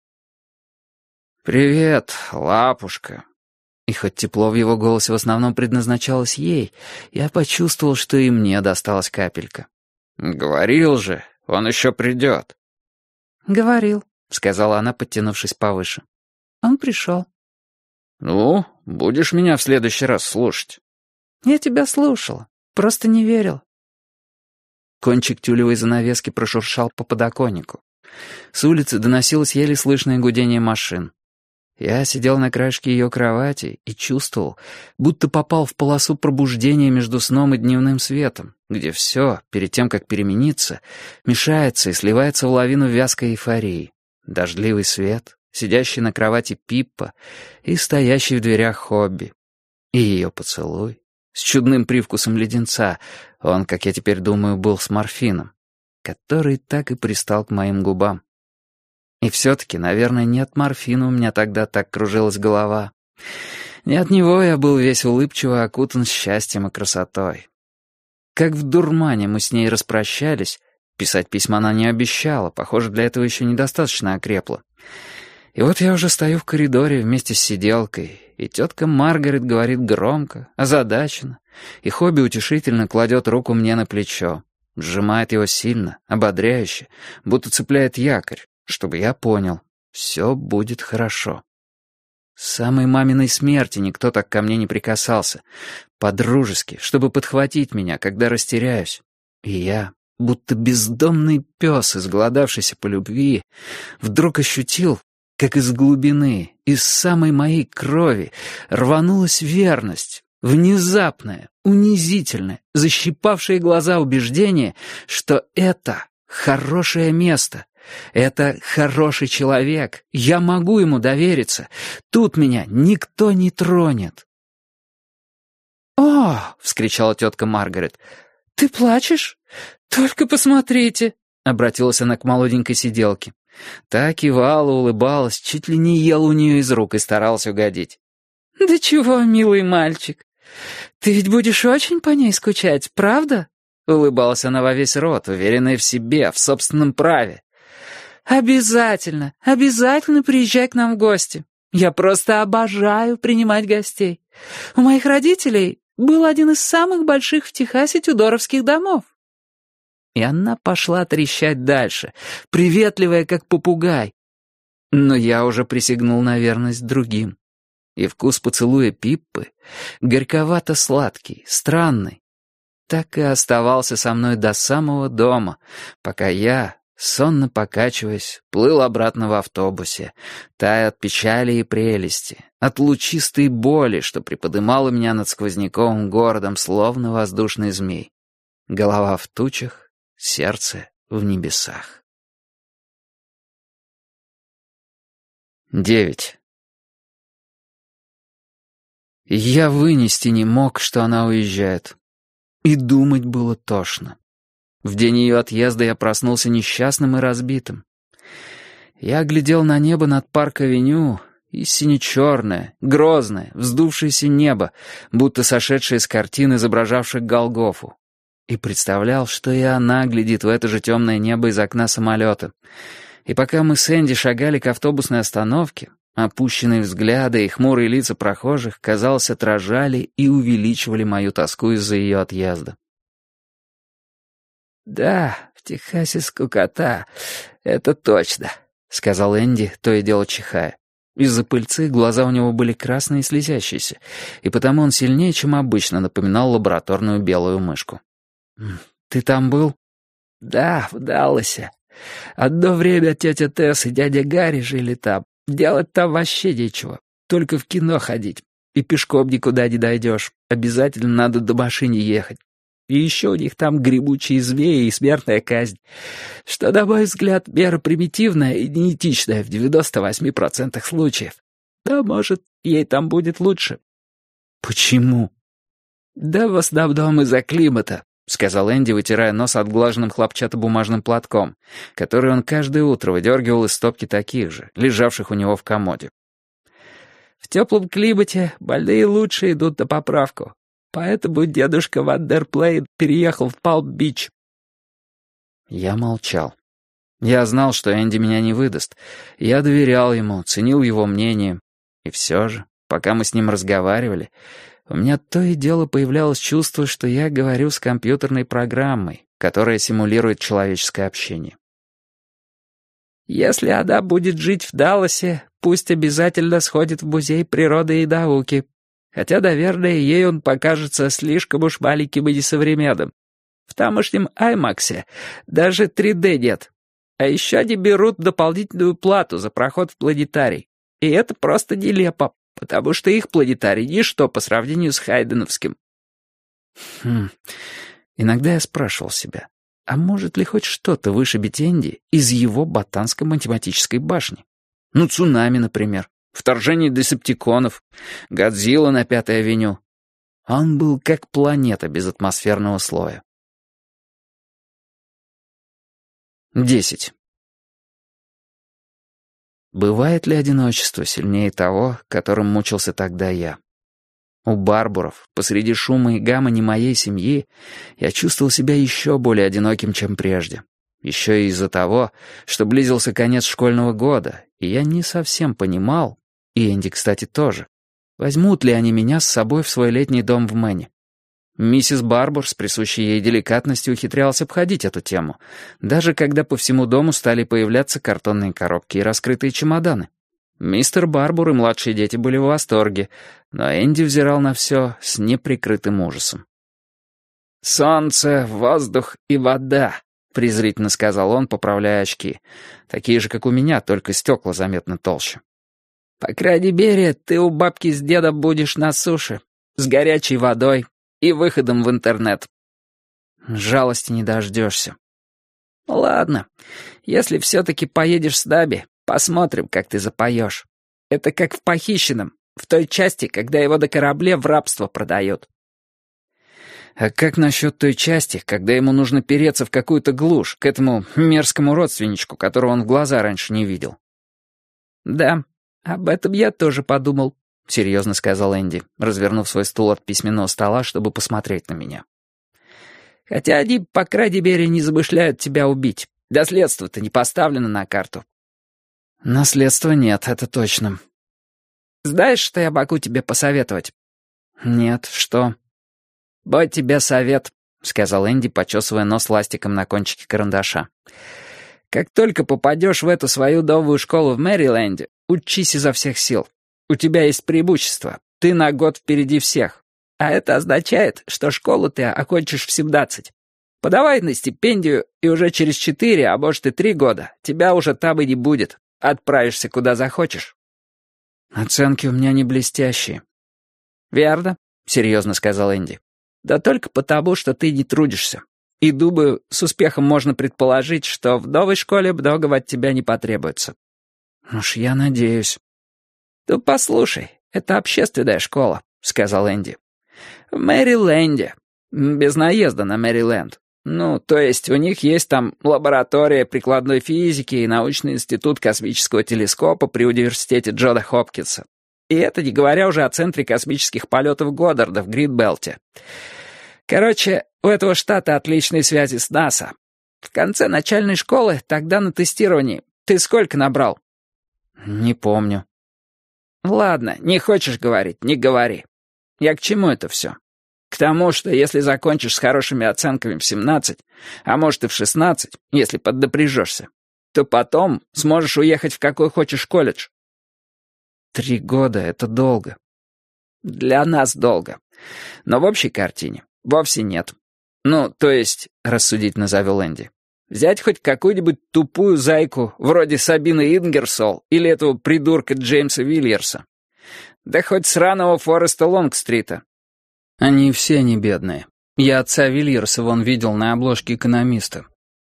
«Привет, лапушка». И хоть тепло в его голосе в основном предназначалось ей, я почувствовал, что и мне досталась капелька. «Говорил же, он еще придет». «Говорил», — сказала она, подтянувшись повыше. «Он пришел». «Ну, будешь меня в следующий раз слушать?» «Я тебя слушала, просто не верил». Кончик тюлевой занавески прошуршал по подоконнику. С улицы доносилось еле слышное гудение машин. Я сидел на краешке ее кровати и чувствовал, будто попал в полосу пробуждения между сном и дневным светом, где все, перед тем, как перемениться, мешается и сливается в лавину вязкой эйфории. Дождливый свет, сидящий на кровати Пиппа и стоящий в дверях Хобби. И ее поцелуй с чудным привкусом леденца, он, как я теперь думаю, был с морфином, который так и пристал к моим губам. И все-таки, наверное, не от морфина у меня тогда так кружилась голова. Не от него я был весь улыбчиво окутан счастьем и красотой. Как в дурмане мы с ней распрощались. Писать письма она не обещала, похоже, для этого еще недостаточно окрепла. И вот я уже стою в коридоре вместе с сиделкой, и тетка Маргарет говорит громко, озадаченно, и Хобби утешительно кладет руку мне на плечо, сжимает его сильно, ободряюще, будто цепляет якорь, чтобы я понял, все будет хорошо. С самой маминой смерти никто так ко мне не прикасался, по-дружески, чтобы подхватить меня, когда растеряюсь. И я, будто бездомный пес, изголодавшийся по любви, вдруг ощутил, как из глубины, из самой моей крови рванулась верность, внезапная, унизительная, защипавшая глаза убеждение, что это хорошее место. Это хороший человек, я могу ему довериться. Тут меня никто не тронет. «О!» — вскричала тетка Маргарет. «Ты плачешь? Только посмотрите!» — обратилась она к молоденькой сиделке. Та кивала, улыбалась, чуть ли не ела у нее из рук и старалась угодить. «Да чего, милый мальчик? Ты ведь будешь очень по ней скучать, правда?» Улыбалась она во весь рот, уверенная в себе, в собственном праве. «Обязательно, обязательно приезжай к нам в гости. Я просто обожаю принимать гостей. У моих родителей был один из самых больших в Техасе тюдоровских домов». И она пошла трещать дальше, приветливая, как попугай. Но я уже присягнул на верность другим. И вкус поцелуя Пиппы, горьковато-сладкий, странный, так и оставался со мной до самого дома, пока я, сонно покачиваясь, плыл обратно в автобусе, тая от печали и прелести, от лучистой боли, что приподымало меня над сквозняком городом, словно воздушный змей. Голова в тучах, сердце в небесах. 9. Я вынести не мог, что она уезжает. И думать было тошно. В день ее отъезда я проснулся несчастным и разбитым. Я глядел на небо над Парк-авеню, и сине-черное, грозное, вздувшееся небо, будто сошедшее с картин, изображавших Голгофу. И представлял, что и она глядит в это же темное небо из окна самолета. И пока мы с Энди шагали к автобусной остановке, опущенные взгляды и хмурые лица прохожих, казалось, отражали и увеличивали мою тоску из-за ее отъезда. «Да, в Техасе скукота, это точно», — сказал Энди, то и дело чихая. Из-за пыльцы глаза у него были красные и слезящиеся, и потому он сильнее, чем обычно, напоминал лабораторную белую мышку. «Ты там был?» «Да, в Далласе. Одно время тетя Тесс и дядя Гарри жили там. Делать там вообще нечего, только в кино ходить. И пешком никуда не дойдешь, обязательно надо до машины ехать. И еще у них там гремучие змеи и смертная казнь, что, на мой взгляд, мера примитивная и неэтичная в 98% случаев. Да, может, ей там будет лучше». «Почему?» «Да в основном из-за климата», — сказал Энди, вытирая нос отглаженным хлопчатобумажным платком, который он каждое утро выдергивал из стопки таких же, лежавших у него в комоде. «В теплом климате больные лучше идут на поправку. Поэтому дедушка Вандерплейн переехал в Палм-Бич». Я молчал. Я знал, что Энди меня не выдаст. Я доверял ему, ценил его мнение. И все же, пока мы с ним разговаривали, у меня то и дело появлялось чувство, что я говорю с компьютерной программой, которая симулирует человеческое общение. «Если она будет жить в Далласе, пусть обязательно сходит в музей природы и науки. Хотя, наверное, ей он покажется слишком уж маленьким и несовременным. В тамошнем Аймаксе даже 3D нет. А еще они берут дополнительную плату за проход в планетарий. И это просто нелепо, потому что их планетарий — ничто по сравнению с Хайденовским». Иногда я спрашивал себя, а может ли хоть что-то вышибить Энди из его ботанско-математической башни? Ну, цунами, например. Вторжение десептиконов, Годзилла на 5-й авеню. Он был как планета без атмосферного слоя. 10. Бывает ли одиночество сильнее того, которым мучился тогда я? У Барбуров, посреди шума и гамани моей семьи, я чувствовал себя еще более одиноким, чем прежде. Еще и из-за того, что близился конец школьного года, и я не совсем понимал, и Энди, кстати, тоже, возьмут ли они меня с собой в свой летний дом в Мэне. Миссис Барбур с присущей ей деликатностью ухитрялась обходить эту тему, даже когда по всему дому стали появляться картонные коробки и раскрытые чемоданы. Мистер Барбур и младшие дети были в восторге, но Энди взирал на все с неприкрытым ужасом. «Солнце, воздух и вода», — презрительно сказал он, поправляя очки. Такие же, как у меня, только стекла заметно толще. «По крайней мере, ты у бабки с дедом будешь на суше, с горячей водой и выходом в интернет». «Жалости не дождешься». «Ладно, если все-таки поедешь с нами, посмотрим, как ты запоешь. Это как в «Похищенном», в той части, когда его на корабле в рабство продают». «А как насчет той части, когда ему нужно переться в какую-то глушь, к этому мерзкому родственничку, которого он в глаза раньше не видел?» «Да, об этом я тоже подумал», — серьезно сказал Энди, развернув свой стул от письменного стола, чтобы посмотреть на меня. «Хотя они, по крайней мере, не замышляют тебя убить. Наследство-то не поставлено на карту». «Наследства нет, это точно». «Знаешь, что я могу тебе посоветовать?» «Нет, что?» «Вот тебе совет», — сказал Энди, почесывая нос ластиком на кончике карандаша. «Как только попадешь в эту свою новую школу в Мэриленде, учись изо всех сил. У тебя есть преимущество. Ты на год впереди всех. А это означает, что школу ты окончишь в 17. Подавай на стипендию, и уже через 4, а может и 3 года тебя уже там и не будет. Отправишься куда захочешь». «Оценки у меня не блестящие». «Верно», — серьезно сказал Энди. «Да только потому, что ты не трудишься. И, думаю, с успехом можно предположить, что в новой школе многого от тебя не потребуется». «Уж я надеюсь». «Ну, послушай, это общественная школа. — сказал Энди. «В Мэриленде. Без наезда на Мэриленд. Ну, то есть у них есть там лаборатория прикладной физики и научный институт космического телескопа при университете Джона Хопкинса. И это не говоря уже о центре космических полетов Годдарда в Гринбелте. Короче, у этого штата отличные связи с НАСА. В конце начальной школы, тогда на тестировании, ты сколько набрал?» «Не помню». «Ладно, не хочешь говорить, не говори. Я к чему это все? К тому, что если закончишь с хорошими оценками в 17, а может и в 16, если поднапряжешься, то потом сможешь уехать в какой хочешь колледж». 3 года — это долго. «Для нас долго. Но в общей картине вовсе нет. Ну, то есть, — рассудительно завел Энди, — взять хоть какую-нибудь тупую зайку вроде Сабины Ингерсол или этого придурка Джеймса Вильерса. Да хоть сраного Фореста Лонгстрита». Они все не бедные. Я отца Вильерса вон видел на обложке «Экономиста».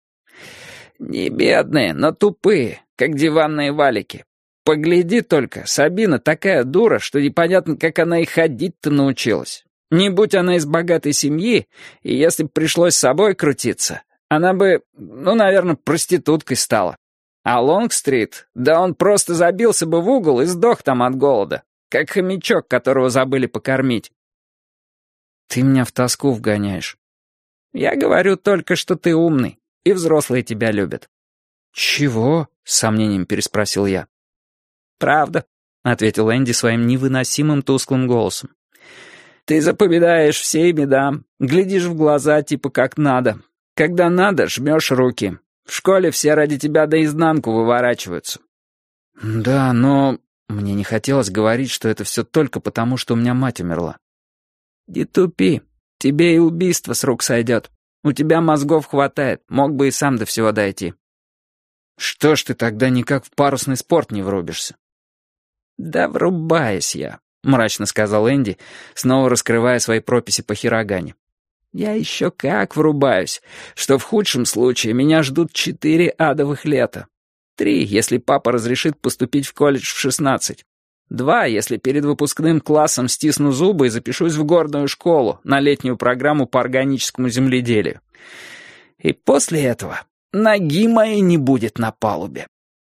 «Не бедные, но тупые, как диванные валики. Погляди только, Сабина такая дура, что непонятно, как она и ходить-то научилась. Не будь она из богатой семьи, и если б пришлось с собой крутиться, она бы, ну, наверное, проституткой стала. А Лонгстрит, да он просто забился бы в угол и сдох там от голода, как хомячок, которого забыли покормить». «Ты меня в тоску вгоняешь». «Я говорю только, что ты умный, и взрослые тебя любят». «Чего?» — с сомнением переспросил я. «Правда», — ответил Энди своим невыносимым тусклым голосом. «Ты запоминаешь все имена, глядишь в глаза типа как надо. Когда надо, жмешь руки. В школе все ради тебя наизнанку выворачиваются». «Да, но мне не хотелось говорить, что это все только потому, что у меня мать умерла». «Не тупи, тебе и убийство с рук сойдет. У тебя мозгов хватает, мог бы и сам до всего дойти». «Что ж ты тогда никак в парусный спорт не врубишься?» «Да врубаюсь я», — мрачно сказал Энди, снова раскрывая свои прописи по хирогане. «Я еще как врубаюсь, что в худшем случае меня ждут 4 адовых лета. 3, если папа разрешит поступить в колледж в 16. 2, если перед выпускным классом стисну зубы и запишусь в горную школу на летнюю программу по органическому земледелию. И после этого ноги моей не будет на палубе».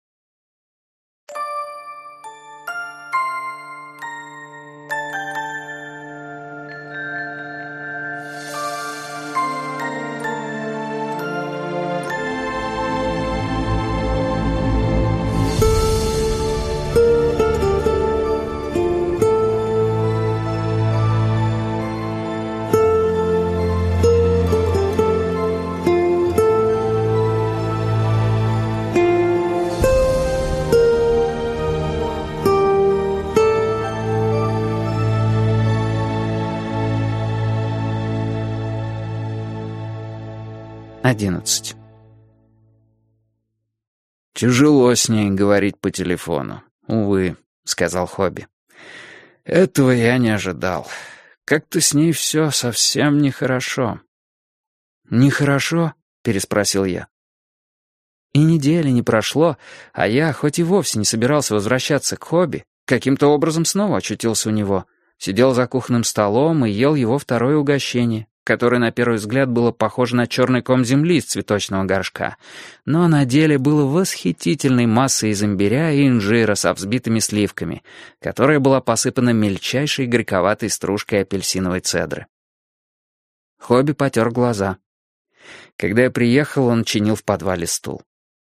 «11. «Тяжело с ней говорить по телефону. Увы», — сказал Хобби. «Этого я не ожидал. Как-то с ней все совсем нехорошо». «Нехорошо?» — переспросил я. И недели не прошло, а я, хоть и вовсе не собирался возвращаться к Хобби, каким-то образом снова очутился у него, сидел за кухонным столом и ел его второе угощение, которое на первый взгляд было похоже на черный ком земли из цветочного горшка, но на деле было восхитительной массой из имбиря и инжира со взбитыми сливками, которая была посыпана мельчайшей горьковатой стружкой апельсиновой цедры. Хобби потер глаза. Когда я приехал, он чинил в подвале стул.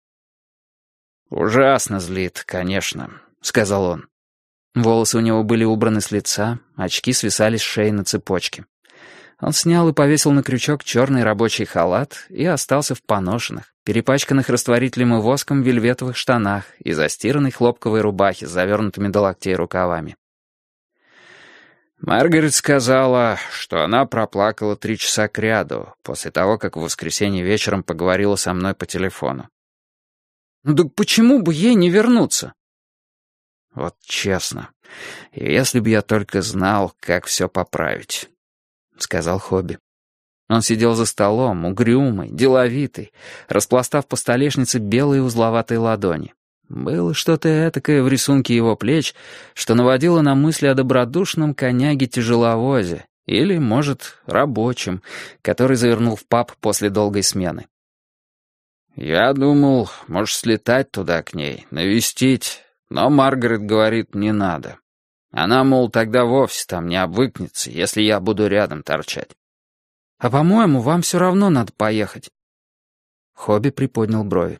«Ужасно злит, конечно», — сказал он. Волосы у него были убраны с лица, очки свисали с шеи на цепочке. Он снял и повесил на крючок черный рабочий халат и остался в поношенных, перепачканных растворителем и воском вельветовых штанах и застиранной хлопковой рубахе с завернутыми до локтей рукавами. Маргарет сказала, что она проплакала 3 часа кряду после того, как в воскресенье вечером поговорила со мной по телефону. «Ну так почему бы ей не вернуться?» Вот честно, если бы я только знал, как все поправить, — сказал Хобби. Он сидел за столом, угрюмый, деловитый, распластав по столешнице белые узловатые ладони. Было что-то этакое в рисунке его плеч, что наводило на мысли о добродушном коняге-тяжеловозе или, может, рабочем, который завернул в паб после долгой смены. «Я думал, можешь слетать туда к ней, навестить, но Маргарет говорит, не надо. Она, мол, тогда вовсе там не обвыкнется, если я буду рядом торчать». «А, по-моему, вам все равно надо поехать». Хобби приподнял брови.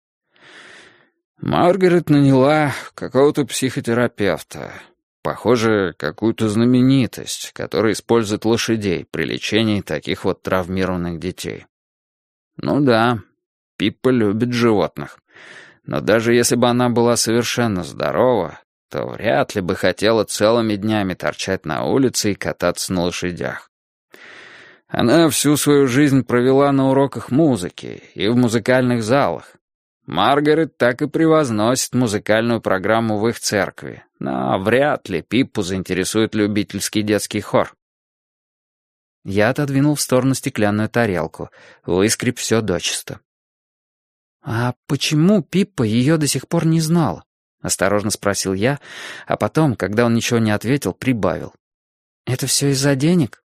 Маргарет наняла какого-то психотерапевта. Похоже, какую-то знаменитость, которая использует лошадей при лечении таких вот травмированных детей. Ну да, Пиппа любит животных. Но даже если бы она была совершенно здорова, то вряд ли бы хотела целыми днями торчать на улице и кататься на лошадях. Она всю свою жизнь провела на уроках музыки и в музыкальных залах. Маргарет так и превозносит музыкальную программу в их церкви, но вряд ли Пиппу заинтересует любительский детский хор. Я отодвинул в сторону стеклянную тарелку, выскреб все дочисто. «А почему Пиппа ее до сих пор не знала?» — осторожно спросил я, а потом, когда он ничего не ответил, прибавил. «Это все из-за денег?»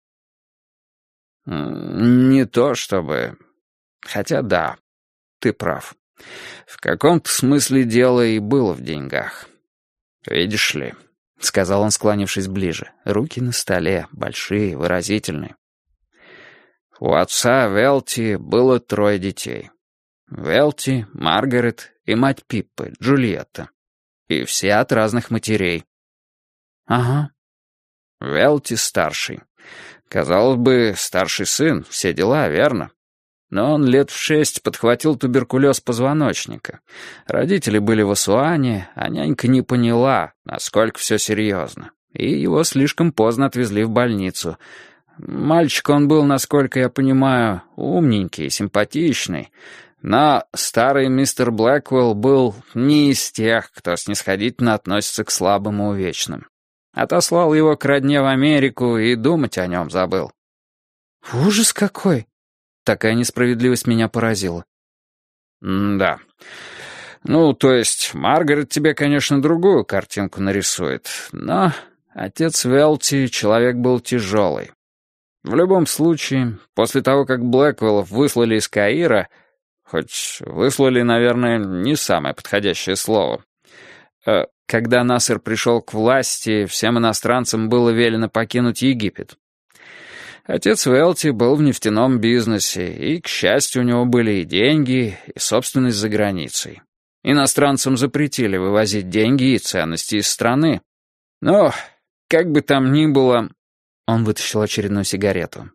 «Не то чтобы... Хотя да, ты прав. В каком-то смысле дело и было в деньгах. Видишь ли...» — сказал он, склонившись ближе. Руки на столе, большие, выразительные. У отца Велти было 3 детей. Велти, Маргарет и мать Пиппы, Джульетта. И все от разных матерей. «Ага». Велти старший. Казалось бы, старший сын, все дела, верно? Но он лет в 6 подхватил туберкулез позвоночника. Родители были в Асуане, а нянька не поняла, насколько все серьезно. И его слишком поздно отвезли в больницу. Мальчик он был, насколько я понимаю, умненький, симпатичный. Но старый мистер Блэквелл был не из тех, кто снисходительно относится к слабым и увечным. Отослал его к родне в Америку и думать о нем забыл. «Ужас какой!» Такая несправедливость меня поразила. Да. Ну, то есть, Маргарет тебе, конечно, другую картинку нарисует, но отец Велти человек был тяжелый. В любом случае, после того, как Блэквеллов выслали из Каира, хоть выслали, наверное, не самое подходящее слово, когда Насер пришел к власти, всем иностранцам было велено покинуть Египет. Отец Велти был в нефтяном бизнесе, и, к счастью, у него были и деньги, и собственность за границей. Иностранцам запретили вывозить деньги и ценности из страны. Но, как бы там ни было... Он вытащил очередную сигарету.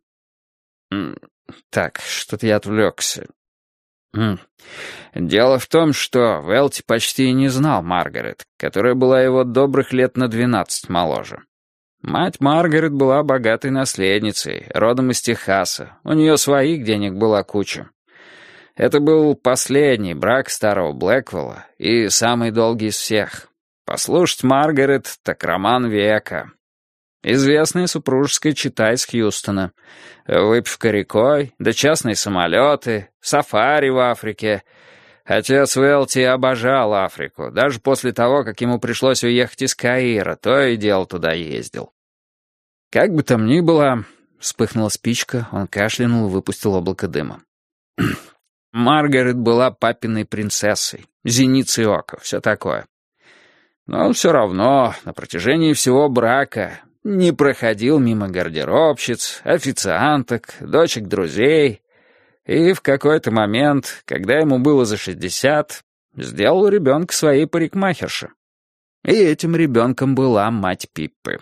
Так, что-то я отвлекся. Дело в том, что Велти почти и не знал Маргарет, которая была его добрых лет на 12 моложе. Мать Маргарет была богатой наследницей, родом из Техаса. У нее своих денег была куча. Это был последний брак старого Блэквелла и самый долгий из всех. Послушать Маргарет, так роман века. Известная супружеская чета из Хьюстона. Выпивка рекой, да частные самолеты, сафари в Африке. Отец Велти обожал Африку. Даже после того, как ему пришлось уехать из Каира, то и дело туда ездил. Как бы там ни было... Вспыхнула спичка, он кашлянул и выпустил облако дыма. Маргарет была папиной принцессой, зеницей ока, все такое. Но все равно на протяжении всего брака не проходил мимо гардеробщиц, официанток, дочек друзей, и в какой-то момент, когда ему было за 60, сделал ребенка своей парикмахерши. И этим ребенком была мать Пиппы.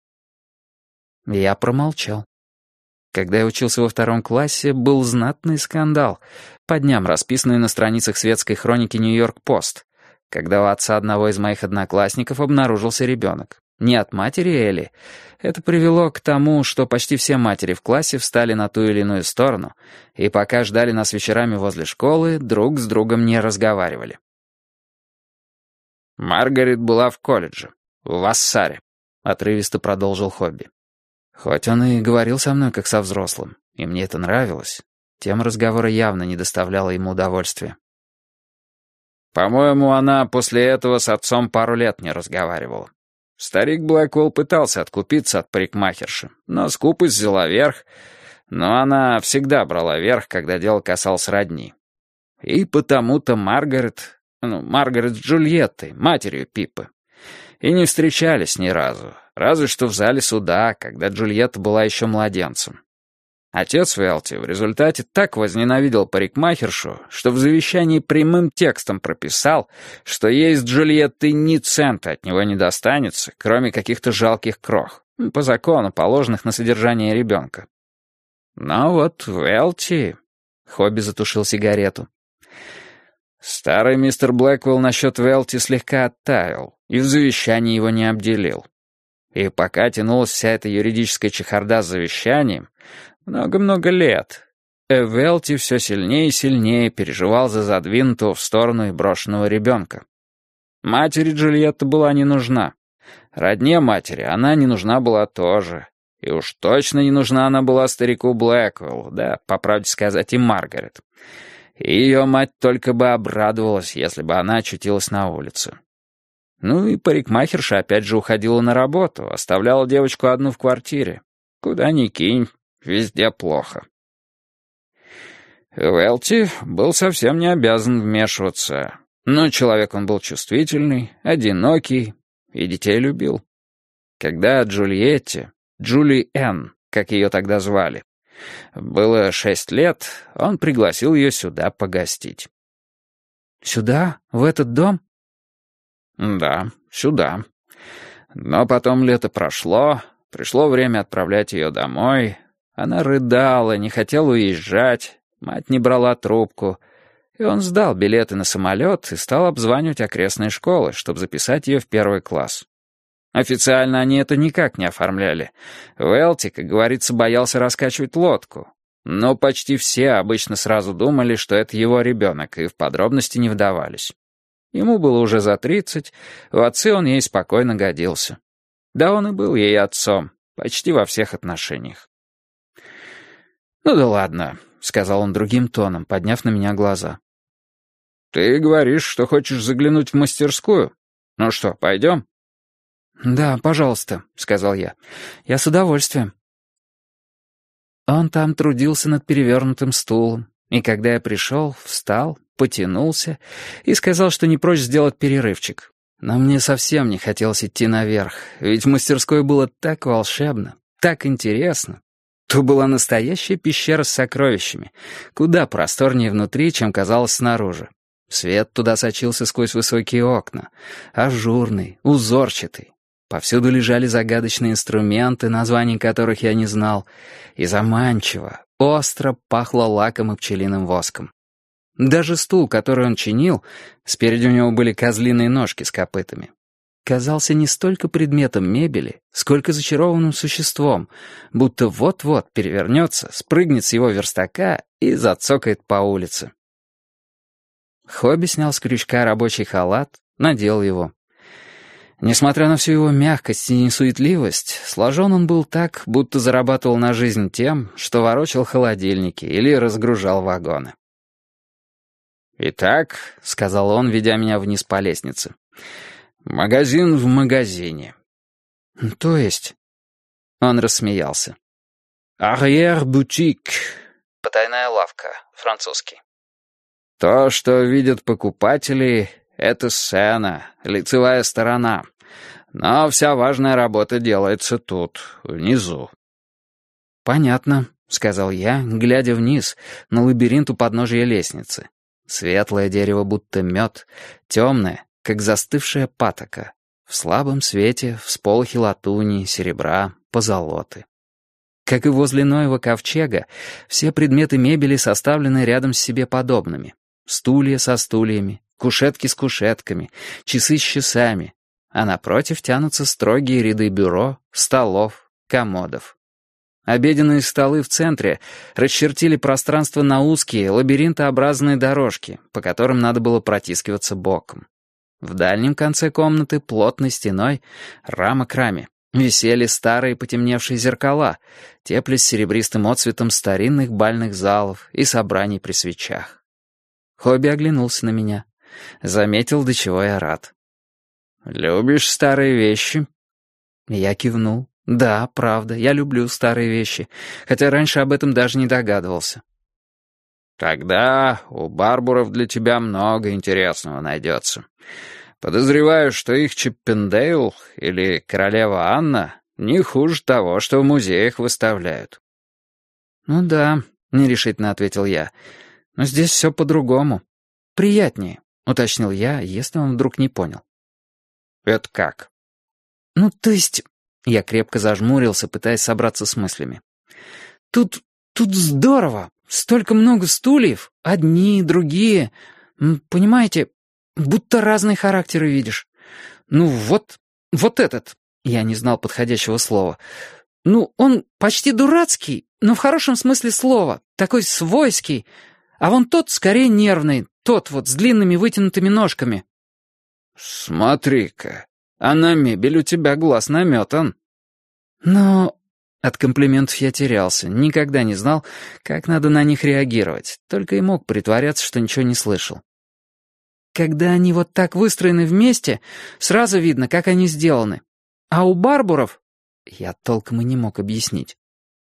Я промолчал. Когда я учился во 2 классе, был знатный скандал, по дням расписанный на страницах светской хроники «Нью-Йорк-Пост», когда у отца одного из моих одноклассников обнаружился ребенок. Не от матери Элли. Это привело к тому, что почти все матери в классе встали на ту или иную сторону, и пока ждали нас вечерами возле школы, друг с другом не разговаривали. Маргарет была в колледже, в Вассаре, отрывисто продолжил Хобби. Хоть он и говорил со мной как со взрослым, и мне это нравилось, тема разговора явно не доставляла ему удовольствия. По-моему, она после этого с отцом пару лет не разговаривала. Старик Блэквелл пытался откупиться от парикмахерши, но скупость взяла верх, но она всегда брала верх, когда дело касалось родни. И потому-то Маргарет с Джульеттой, матерью Пипы, и не встречались ни разу, разве что в зале суда, когда Джульетта была еще младенцем. Отец Велти в результате так возненавидел парикмахершу, что в завещании прямым текстом прописал, что ей с Джульеттой ни цента от него не достанется, кроме каких-то жалких крох, по закону, положенных на содержание ребенка. Но вот Велти... Хобби затушил сигарету. Старый мистер Блэквелл насчет Велти слегка оттаял и в завещании его не обделил. И пока тянулась вся эта юридическая чехарда с завещанием, много-много лет, Велти все сильнее и сильнее переживал за задвинутого в сторону и брошенного ребенка. Матери Джульетта была не нужна. Родне матери она не нужна была тоже. И уж точно не нужна она была старику Блэквеллу, да, по правде сказать, и Маргарет. И ее мать только бы обрадовалась, если бы она очутилась на улице. Ну и парикмахерша опять же уходила на работу, оставляла девочку одну в квартире. Куда ни кинь, везде плохо. Велти был совсем не обязан вмешиваться, но человек он был чувствительный, одинокий и детей любил. Когда Джульетте, Джули Энн, как ее тогда звали, было 6 лет, он пригласил ее сюда погостить. «Сюда? В этот дом?» «Да, сюда. Но потом лето прошло, пришло время отправлять ее домой. Она рыдала, не хотела уезжать, мать не брала трубку, и он сдал билеты на самолет и стал обзванивать окрестные школы, чтобы записать ее в 1 класс. Официально они это никак не оформляли. Велти, как говорится, боялся раскачивать лодку. Но почти все обычно сразу думали, что это его ребенок, и в подробности не вдавались. Ему было уже за 30, в отцы он ей спокойно годился. Да он и был ей отцом, почти во всех отношениях. «Ну да ладно», — сказал он другим тоном, подняв на меня глаза. «Ты говоришь, что хочешь заглянуть в мастерскую? Ну что, пойдем?» «Да, пожалуйста», — сказал я. «Я с удовольствием». Он там трудился над перевернутым стулом, и когда я пришел, встал, потянулся и сказал, что не прочь сделать перерывчик. Но мне совсем не хотелось идти наверх, ведь в мастерской было так волшебно, так интересно. То была настоящая пещера с сокровищами, куда просторнее внутри, чем казалось снаружи. Свет туда сочился сквозь высокие окна, ажурный, узорчатый. Повсюду лежали загадочные инструменты, названий которых я не знал, и заманчиво, остро пахло лаком и пчелиным воском. Даже стул, который он чинил, спереди у него были козлиные ножки с копытами, казался не столько предметом мебели, сколько зачарованным существом, будто вот-вот перевернется, спрыгнет с его верстака и зацокает по улице. Хобби снял с крючка рабочий халат, надел его. Несмотря на всю его мягкость и несуетливость, сложен он был так, будто зарабатывал на жизнь тем, что ворочал холодильники или разгружал вагоны. «Итак», — сказал он, ведя меня вниз по лестнице, — «магазин в магазине». «То есть?» Он рассмеялся. «Arrière-boutique». Потайная лавка, французский. «То, что видят покупатели, — это сцена, лицевая сторона. Но вся важная работа делается тут, внизу». «Понятно», — сказал я, глядя вниз, на лабиринт у подножия лестницы. Светлое дерево будто мед, темное, как застывшая патока. В слабом свете всполохи латуни, серебра, позолоты. Как и возле Ноева ковчега, все предметы мебели составлены рядом с себе подобными. Стулья со стульями, кушетки с кушетками, часы с часами, а напротив тянутся строгие ряды бюро, столов, комодов. Обеденные столы в центре расчертили пространство на узкие, лабиринтообразные дорожки, по которым надо было протискиваться боком. В дальнем конце комнаты плотной стеной, рама к раме, висели старые потемневшие зеркала, теплясь серебристым отцветом старинных бальных залов и собраний при свечах. Хобби оглянулся на меня. Заметил, до чего я рад. «Любишь старые вещи?» Я кивнул. «Да, правда, я люблю старые вещи, хотя раньше об этом даже не догадывался». «Тогда у Барбуров для тебя много интересного найдется. Подозреваю, что их Чиппендейл или Королева Анна не хуже того, что в музеях выставляют». «Ну да», — нерешительно ответил я, — «но здесь все по-другому. Приятнее», — уточнил я, если он вдруг не понял. «Это как?» «Ну, то есть...» — я крепко зажмурился, пытаясь собраться с мыслями. «Тут здорово. Столько много стульев. Одни, другие. Понимаете, будто разные характеры видишь. Ну, вот этот...» Я не знал подходящего слова. «Ну, он почти дурацкий, но в хорошем смысле слова. Такой свойский. А вон тот скорее нервный. Тот вот с длинными вытянутыми ножками». «Смотри-ка, а на мебель у тебя глаз наметан». Но от комплиментов я терялся, никогда не знал, как надо на них реагировать, только и мог притворяться, что ничего не слышал. Когда они вот так выстроены вместе, сразу видно, как они сделаны. А у Барбуров... Я толком и не мог объяснить.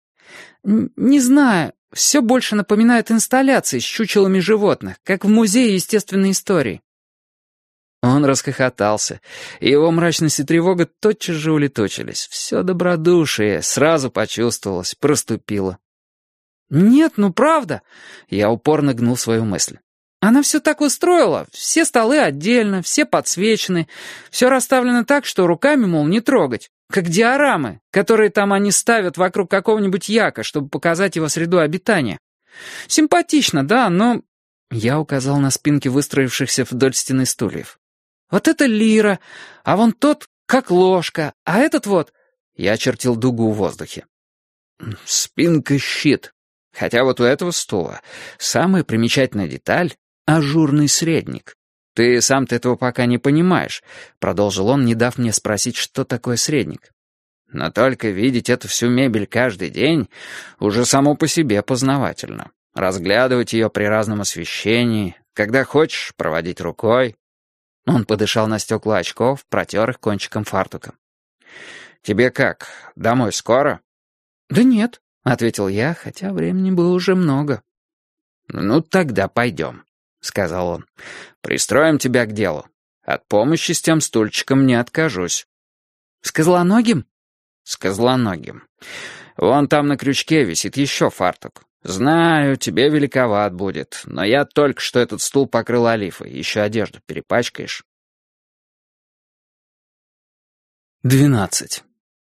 Не знаю, все больше напоминает инсталляции с чучелами животных, как в Музее естественной истории. Он расхохотался, и его мрачность и тревога тотчас же улетучились. Все добродушие сразу почувствовалось, проступило. «Нет, ну правда!» Я упорно гнул свою мысль. «Она все так устроила, все столы отдельно, все подсвечены, все расставлено так, что руками, мол, не трогать, как диорамы, которые там они ставят вокруг какого-нибудь яка, чтобы показать его среду обитания. Симпатично, да, но...» Я указал на спинки выстроившихся вдоль стены стульев. «Вот это лира, а вон тот как ложка, а этот вот...» Я очертил дугу в воздухе. «Спинка-щит. Хотя вот у этого стула самая примечательная деталь — ажурный средник. Ты сам-то этого пока не понимаешь», — продолжил он, не дав мне спросить, что такое средник. «Но только видеть эту всю мебель каждый день уже само по себе познавательно. Разглядывать ее при разном освещении, когда хочешь, проводить рукой». Он подышал на стекла очков, протер их кончиком фартука. «Тебе как, домой скоро?» «Да нет», — ответил я, хотя времени было уже много. «Ну, тогда пойдем», — сказал он. «Пристроим тебя к делу. От помощи с тем стульчиком не откажусь». «С козлоногим?» «С козлоногим. Вон там на крючке висит еще фартук. Знаю, тебе великоват будет, но я только что этот стул покрыл олифой, еще одежду перепачкаешь». 12.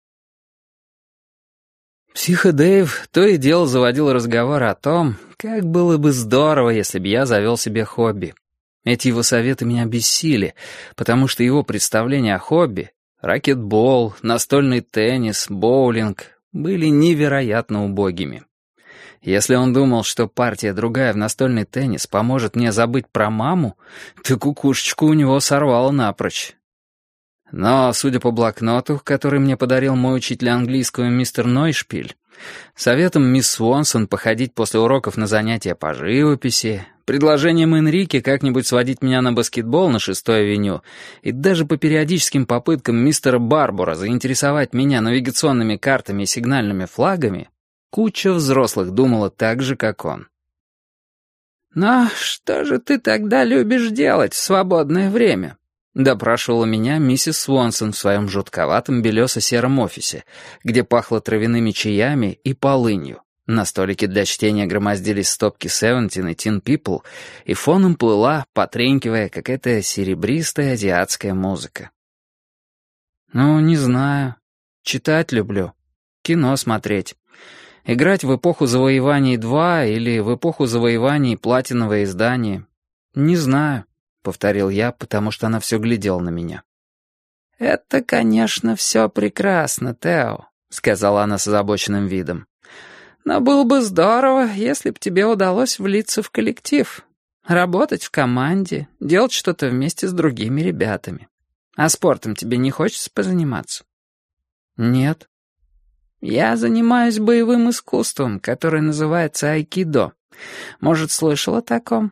Психо Дэйв то и дело заводил разговор о том, как было бы здорово, если бы я завел себе хобби. Эти его советы меня бесили, потому что его представления о хобби — ракетбол, настольный теннис, боулинг — были невероятно убогими. Если он думал, что партия другая в настольный теннис поможет мне забыть про маму, то кукушечку у него сорвало напрочь. Но, судя по блокноту, который мне подарил мой учитель английского мистер Нойшпиль, советом мисс Свонсон походить после уроков на занятия по живописи, предложением Энрике как-нибудь сводить меня на баскетбол на 6-й авеню и даже по периодическим попыткам мистера Барбура заинтересовать меня навигационными картами и сигнальными флагами, куча взрослых думала так же, как он. «Но что же ты тогда любишь делать в свободное время?» Допрашивала меня миссис Свонсон в своем жутковатом белесо-сером офисе, где пахло травяными чаями и полынью. На столике для чтения громоздились стопки Seventeen и Teen People, и фоном плыла, потренькивая, какая-то серебристая азиатская музыка. «Ну, не знаю. Читать люблю. Кино смотреть. Играть в эпоху завоеваний 2 или в эпоху завоеваний платиновое издание. Не знаю», — повторил я, потому что она все глядела на меня. «Это, конечно, все прекрасно, Тео», — сказала она с озабоченным видом. «Но было бы здорово, если бы тебе удалось влиться в коллектив, работать в команде, делать что-то вместе с другими ребятами. А спортом тебе не хочется позаниматься?» «Нет». «Я занимаюсь боевым искусством, которое называется айкидо. Может, слышал о таком?»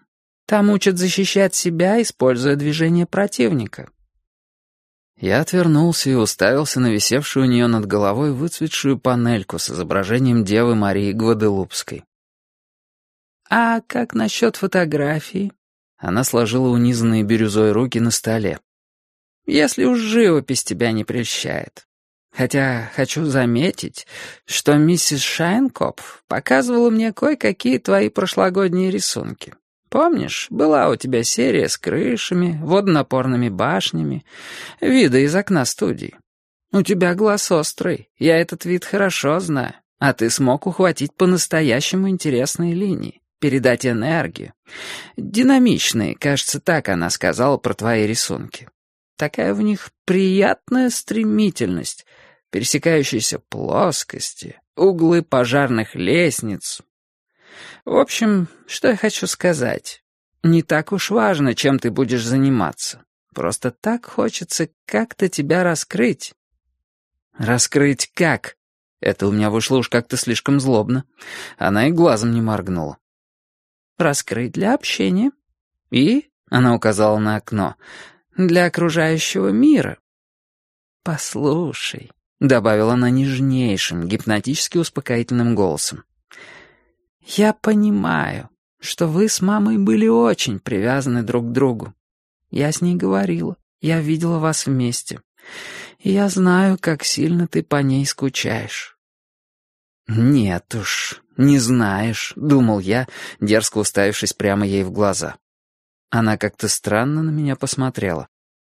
Там учат защищать себя, используя движение противника». Я отвернулся и уставился на висевшую у нее над головой выцветшую панельку с изображением Девы Марии Гваделупской. «А как насчет фотографий?» Она сложила унизанные бирюзой руки на столе. «Если уж живопись тебя не прельщает. Хотя хочу заметить, что миссис Шайнкопф показывала мне кое-какие твои прошлогодние рисунки. Помнишь, была у тебя серия с крышами, водонапорными башнями, виды из окна студии. У тебя глаз острый, я этот вид хорошо знаю, а ты смог ухватить по-настоящему интересные линии, передать энергию. Динамичные, кажется, так она сказала про твои рисунки. Такая в них приятная стремительность, пересекающиеся плоскости, углы пожарных лестниц. В общем, что я хочу сказать. Не так уж важно, чем ты будешь заниматься. Просто так хочется как-то тебя раскрыть». «Раскрыть как?» Это у меня вышло уж как-то слишком злобно. Она и глазом не моргнула. «Раскрыть для общения. И, — она указала на окно, — для окружающего мира. Послушай, — добавила она нежнейшим, гипнотически успокоительным голосом, — я понимаю, что вы с мамой были очень привязаны друг к другу. Я с ней говорила, я видела вас вместе. И я знаю, как сильно ты по ней скучаешь». «Нет уж, не знаешь», — думал я, дерзко уставившись прямо ей в глаза. Она как-то странно на меня посмотрела.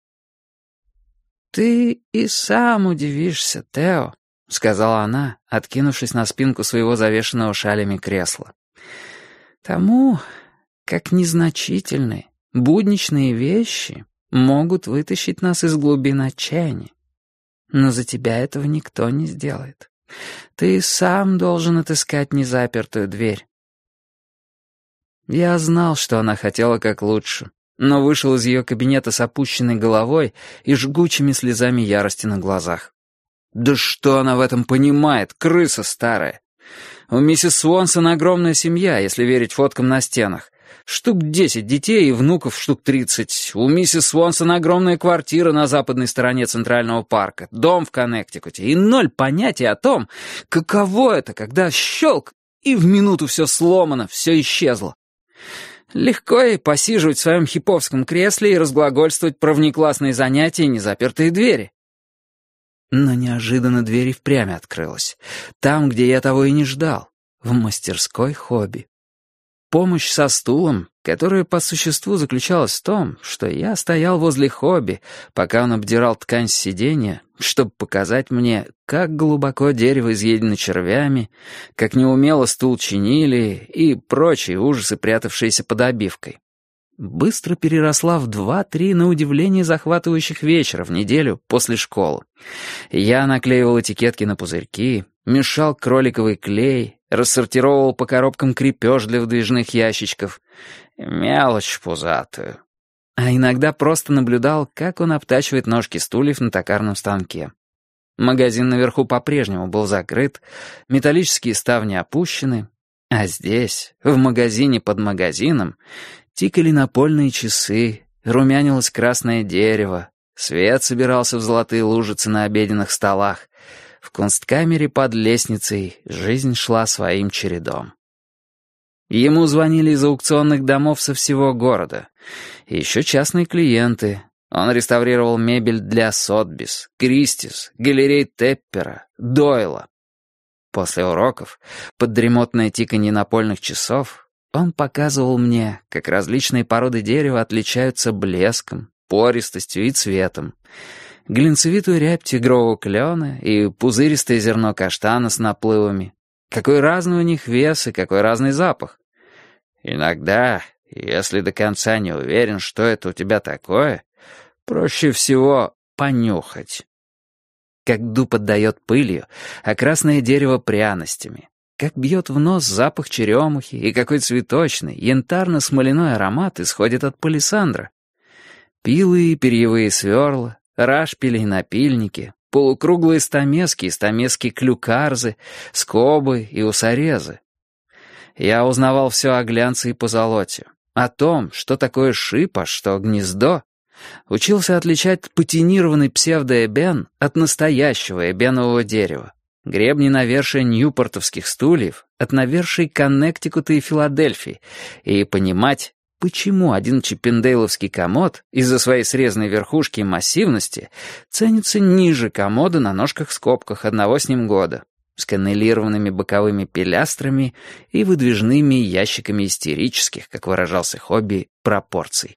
«Ты и сам удивишься, Тео», — сказала она, откинувшись на спинку своего завешенного шалями кресла. «Тому, как незначительные, будничные вещи могут вытащить нас из глубин отчаяния. Но за тебя этого никто не сделает. Ты сам должен отыскать незапертую дверь». Я знал, что она хотела как лучше, но вышел из ее кабинета с опущенной головой и жгучими слезами ярости на глазах. Да что она в этом понимает, крыса старая? У миссис Свонсон огромная семья, если верить фоткам на стенах. Штук 10 детей и внуков штук 30. У миссис Свонсон огромная квартира на западной стороне Центрального парка, дом в Коннектикуте и 0 понятия о том, каково это, когда щелк, и в минуту все сломано, все исчезло. Легко ей посиживать в своем хиповском кресле и разглагольствовать про внеклассные занятия и незапертые двери. Но неожиданно дверь и впрямь открылась. Там, где я того и не ждал. В мастерской хобби. Помощь со стулом, которая по существу заключалась в том, что я стоял возле хобби, пока он обдирал ткань с сиденья, чтобы показать мне, как глубоко дерево изъедено червями, как неумело стул чинили и прочие ужасы, прятавшиеся под обивкой. Быстро переросла в 2-3 на удивление захватывающих вечера в неделю после школы. Я наклеивал этикетки на пузырьки, мешал кроликовый клей, рассортировал по коробкам крепеж для выдвижных ящичков. Мелочь пузатую. А иногда просто наблюдал, как он обтачивает ножки стульев на токарном станке. Магазин наверху по-прежнему был закрыт, металлические ставни опущены, а здесь, в магазине под магазином, тикали напольные часы, румянилось красное дерево, свет собирался в золотые лужицы на обеденных столах. В кунсткамере под лестницей жизнь шла своим чередом. Ему звонили из аукционных домов со всего города. И еще частные клиенты. Он реставрировал мебель для Сотбис, Кристис, галерей Теппера, Дойла. После уроков, под дремотное тиканье напольных часов, он показывал мне, как различные породы дерева отличаются блеском, пористостью и цветом. Глинцевитую рябь тигрового клена и пузыристое зерно каштана с наплывами. Какой разный у них вес и какой разный запах. Иногда, если до конца не уверен, что это у тебя такое, проще всего понюхать. Как дуб отдает пылью, а красное дерево пряностями. Как бьет в нос запах черемухи и какой цветочный, янтарно-смоляной аромат исходит от палисандра. Пилы и перьевые сверла, рашпили и напильники, полукруглые стамески и стамески-клюкарзы, скобы и усорезы. Я узнавал все о глянце и позолоте, о том, что такое шип, а что гнездо, учился отличать патинированный псевдоэбен от настоящего эбенового дерева, гребни навершия ньюпортовских стульев от наверший Коннектикута и Филадельфии, и понимать, почему один чиппендейловский комод из-за своей срезанной верхушки и массивности ценится ниже комода на ножках-скобках одного с ним года, с каннелированными боковыми пилястрами и выдвижными ящиками истерических, как выражался Хобби, пропорций.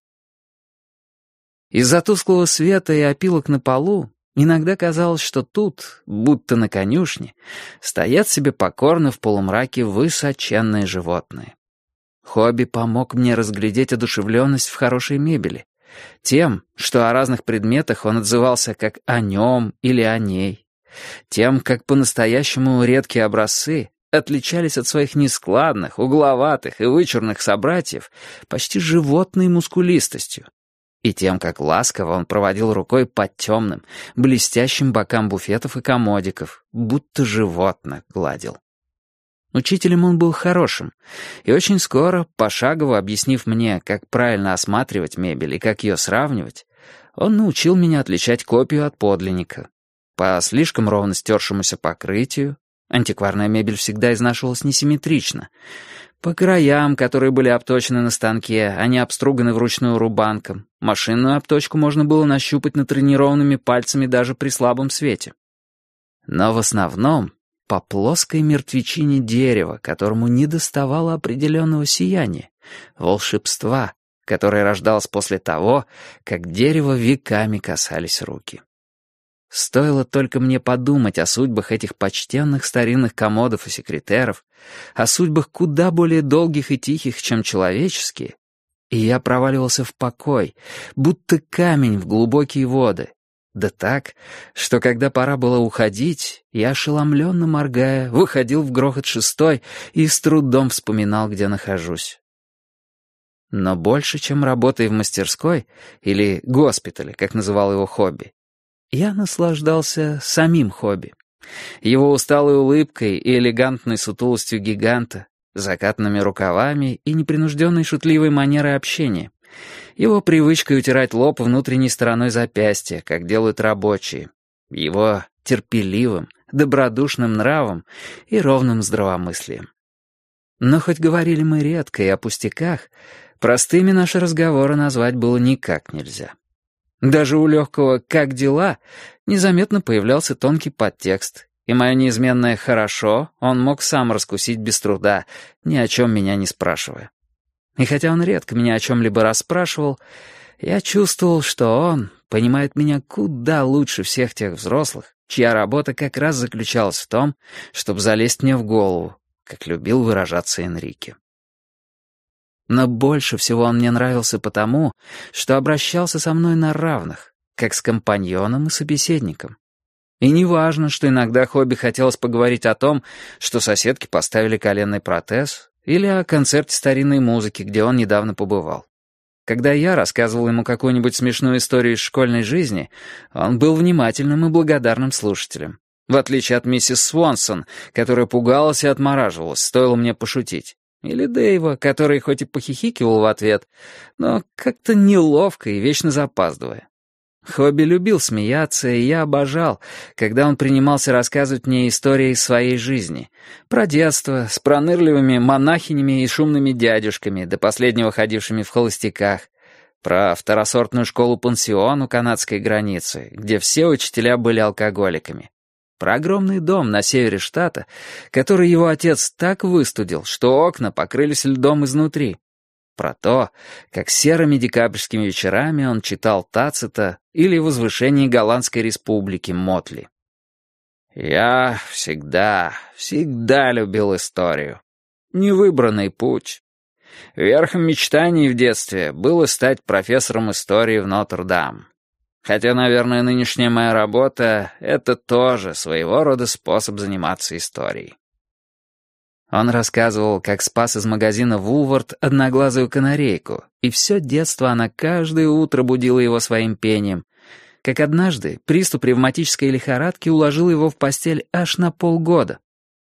Из-за тусклого света и опилок на полу иногда казалось, что тут, будто на конюшне, стоят себе покорно в полумраке высоченные животные. Хобби помог мне разглядеть одушевленность в хорошей мебели, тем, что о разных предметах он отзывался как о нем или о ней, тем, как по-настоящему редкие образцы отличались от своих нескладных, угловатых и вычурных собратьев почти животной мускулистостью, и тем, как ласково он проводил рукой по темным, блестящим бокам буфетов и комодиков, будто животных гладил. Учителем он был хорошим, и очень скоро, пошагово объяснив мне, как правильно осматривать мебель и как ее сравнивать, он научил меня отличать копию от подлинника. По слишком ровно стершемуся покрытию, антикварная мебель всегда изнашивалась несимметрично, по краям, которые были обточены на станке, а не обструганы вручную рубанком, машинную обточку можно было нащупать натренированными пальцами даже при слабом свете. Но в основном по плоской мертвечине дерева, которому недоставало определенного сияния, волшебства, которое рождалось после того, как дерево веками касались руки. Стоило только мне подумать о судьбах этих почтенных старинных комодов и секретеров, о судьбах куда более долгих и тихих, чем человеческие, и я проваливался в покой, будто камень в глубокие воды. Да так, что когда пора было уходить, я, ошеломленно моргая, выходил в грохот шестой и с трудом вспоминал, где нахожусь. Но больше, чем работая в мастерской, или госпитале, как называл его Хобби, я наслаждался самим Хобби, его усталой улыбкой и элегантной сутулостью гиганта, закатанными рукавами и непринужденной шутливой манерой общения, его привычкой утирать лоб внутренней стороной запястья, как делают рабочие, его терпеливым, добродушным нравом и ровным здравомыслием. Но хоть говорили мы редко и о пустяках, простыми наши разговоры назвать было никак нельзя. Даже у легкого «как дела» незаметно появлялся тонкий подтекст, и мое неизменное «хорошо» он мог сам раскусить без труда, ни о чем меня не спрашивая. И хотя он редко меня о чем-либо расспрашивал, я чувствовал, что он понимает меня куда лучше всех тех взрослых, чья работа как раз заключалась в том, чтобы залезть мне в голову, как любил выражаться Энрике. Но больше всего он мне нравился потому, что обращался со мной на равных, как с компаньоном и собеседником. И неважно, что иногда Хобби хотелось поговорить о том, что соседки поставили коленный протез, или о концерте старинной музыки, где он недавно побывал. Когда я рассказывал ему какую-нибудь смешную историю из школьной жизни, он был внимательным и благодарным слушателем. В отличие от миссис Свонсон, которая пугалась и отмораживалась, стоило мне пошутить. Или Дэйва, который хоть и похихикивал в ответ, но как-то неловко и вечно запаздывая. Хобби любил смеяться, и я обожал, когда он принимался рассказывать мне истории из своей жизни. Про детство, с пронырливыми монахинями и шумными дядюшками, до последнего ходившими в холостяках. Про второсортную школу-пансион у канадской границы, где все учителя были алкоголиками. Про огромный дом на севере штата, который его отец так выстудил, что окна покрылись льдом изнутри. Про то, как серыми декабрьскими вечерами он читал Тацита или «Возвышение Голландской республики» Мотли. Я всегда любил историю. Невыбранный путь. Верхом мечтаний в детстве было стать профессором истории в Нотр-Дам. Хотя, наверное, нынешняя моя работа — это тоже своего рода способ заниматься историей. Он рассказывал, как спас из магазина «Вулвард» одноглазую канарейку, и все детство она каждое утро будила его своим пением, как однажды приступ ревматической лихорадки уложил его в постель аж на полгода.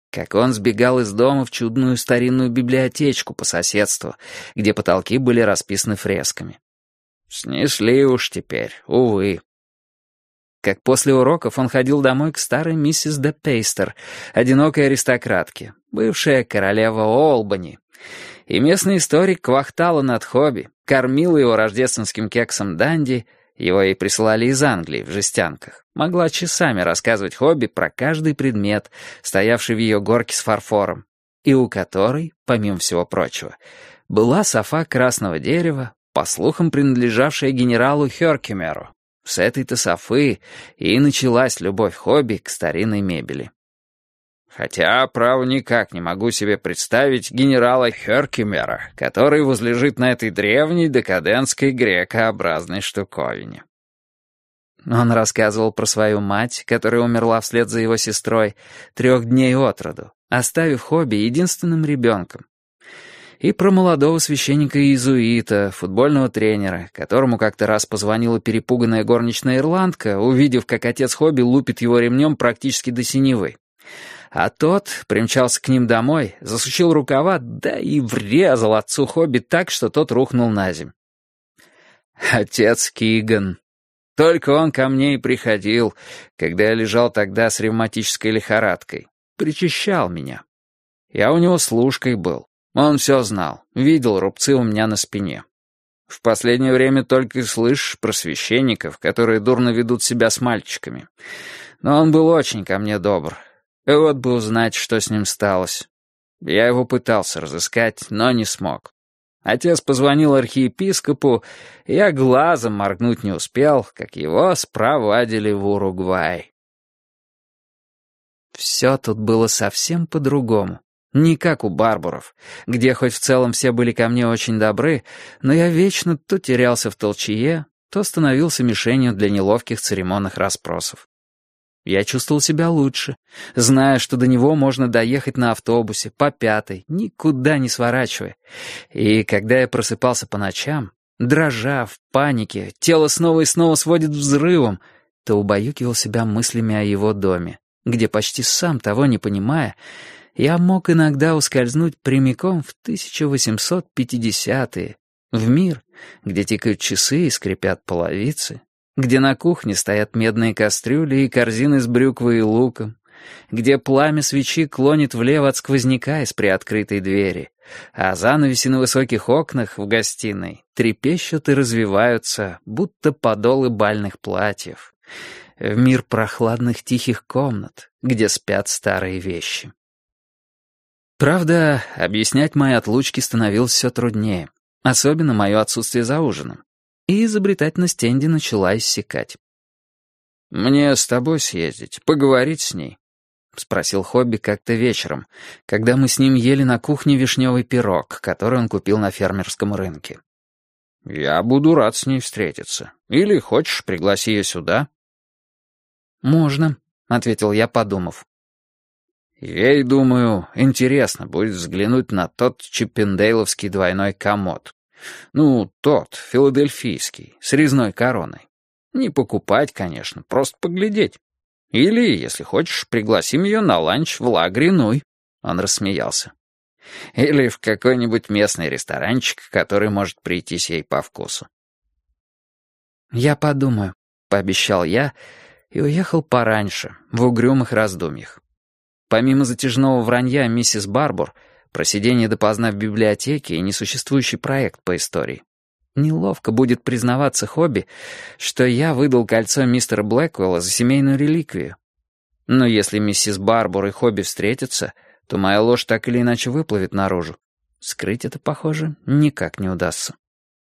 Как он сбегал из дома в чудную старинную библиотечку по соседству, где потолки были расписаны фресками. Снесли уж теперь, увы. Как после уроков он ходил домой к старой миссис де Пейстер, одинокой аристократке, бывшая королева Олбани. И местный историк квахтала над хобби, кормила его рождественским кексом данди, его ей присылали из Англии в жестянках. Могла часами рассказывать хобби про каждый предмет, стоявший в ее горке с фарфором, и у которой, помимо всего прочего, была софа красного дерева, по слухам принадлежавшая генералу Херкимеру. С этой-то софы и началась любовь хобби к старинной мебели. Хотя, право, никак не могу себе представить генерала Херкимера, который возлежит на этой древней декадентской грекообразной штуковине. Он рассказывал про свою мать, которая умерла вслед за его сестрой 3 дней от роду, оставив хобби единственным ребенком. И про молодого священника-иезуита, футбольного тренера, которому как-то раз позвонила перепуганная горничная ирландка, увидев, как отец хобби лупит его ремнем практически до синевы. А тот примчался к ним домой, засучил рукава, да и врезал отцу хобби так, что тот рухнул на земь. Отец Киган. Только он ко мне и приходил, когда я лежал тогда с ревматической лихорадкой. Причащал меня. Я у него служкой был. Он все знал, видел рубцы у меня на спине. В последнее время только и слышишь про священников, которые дурно ведут себя с мальчиками. Но он был очень ко мне добр. И вот бы узнать, что с ним сталось. Я его пытался разыскать, но не смог. Отец позвонил архиепископу, и я глазом моргнуть не успел, как его спровадили в Уругвай. Все тут было совсем по-другому. Не как у Барбуров, где хоть в целом все были ко мне очень добры, но я вечно то терялся в толчее, то становился мишенью для неловких церемонных расспросов. Я чувствовал себя лучше, зная, что до него можно доехать на автобусе, по 5-й, никуда не сворачивая. И когда я просыпался по ночам, дрожа, в панике, тело снова и снова сводит взрывом, то убаюкивал себя мыслями о его доме, где почти сам того не понимая, я мог иногда ускользнуть прямиком в 1850-е, в мир, где тикают часы и скрипят половицы, где на кухне стоят медные кастрюли и корзины с брюквой и луком, где пламя свечи клонит влево от сквозняка из приоткрытой двери, а занавеси на высоких окнах в гостиной трепещут и развиваются, будто подолы бальных платьев, в мир прохладных тихих комнат, где спят старые вещи. Правда, объяснять мои отлучки становилось все труднее, особенно мое отсутствие за ужином, и изобретательность Энди начала иссякать. «Мне с тобой съездить, поговорить с ней?» — спросил хобби как-то вечером, когда мы с ним ели на кухне вишневый пирог, который он купил на фермерском рынке. «Я буду рад с ней встретиться. Или хочешь, пригласи ее сюда?» «Можно», — ответил я, подумав. Ей, думаю, интересно будет взглянуть на тот чиппендейловский двойной комод. Ну, тот, филадельфийский, с резной короной. Не покупать, конечно, просто поглядеть. Или, если хочешь, пригласим ее на ланч в Ла Гринуй. Он рассмеялся. Или в какой-нибудь местный ресторанчик, который может прийтись ей по вкусу. «Я подумаю», — пообещал я, и уехал пораньше, в угрюмых раздумьях. Помимо затяжного вранья миссис Барбур, про сидение допоздна в библиотеке и несуществующий проект по истории, неловко будет признаваться хобби, что я выдал кольцо мистера Блэквелла за семейную реликвию. Но если миссис Барбур и хобби встретятся, то моя ложь так или иначе выплывет наружу. Скрыть это, похоже, никак не удастся.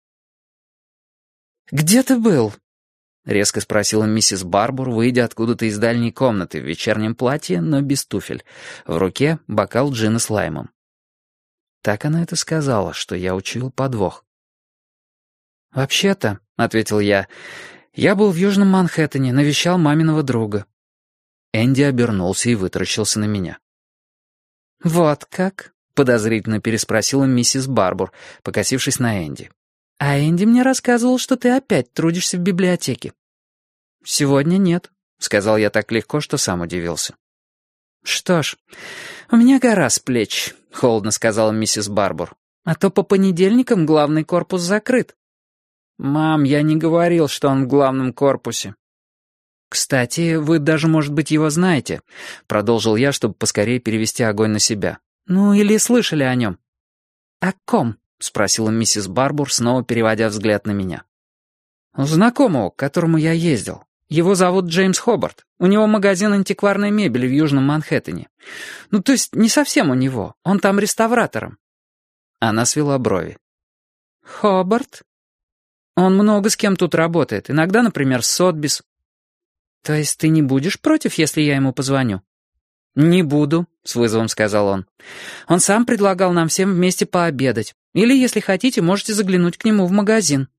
«Где ты был?» — резко спросила миссис Барбур, выйдя откуда-то из дальней комнаты в вечернем платье, но без туфель. В руке бокал джина с лаймом. Так она это сказала, что я учуял подвох. «Вообще-то», — ответил я был в Южном Манхэттене, навещал маминого друга». Энди обернулся и вытаращился на меня. «Вот как?» — подозрительно переспросила миссис Барбур, покосившись на Энди. «А Энди мне рассказывал, что ты опять трудишься в библиотеке». «Сегодня нет», — сказал я так легко, что сам удивился. «Что ж, у меня гора с плеч», — холодно сказала миссис Барбур. «А то по понедельникам главный корпус закрыт». «Мам, я не говорил, что он в главном корпусе». «Кстати, вы даже, может быть, его знаете», — продолжил я, чтобы поскорее перевести огонь на себя. «Ну, или слышали о нем». «О ком?» — спросила миссис Барбур, снова переводя взгляд на меня. «У знакомого, к которому я ездил. Его зовут Джеймс Хобарт. У него магазин антикварной мебели в Южном Манхэттене. Ну, то есть не совсем у него. Он там реставратором». Она свела брови. «Хобарт? Он много с кем тут работает. Иногда, например, с Сотбис». «То есть ты не будешь против, если я ему позвоню?» «Не буду», — с вызовом сказал он. «Он сам предлагал нам всем вместе пообедать. Или, если хотите, можете заглянуть к нему в магазин».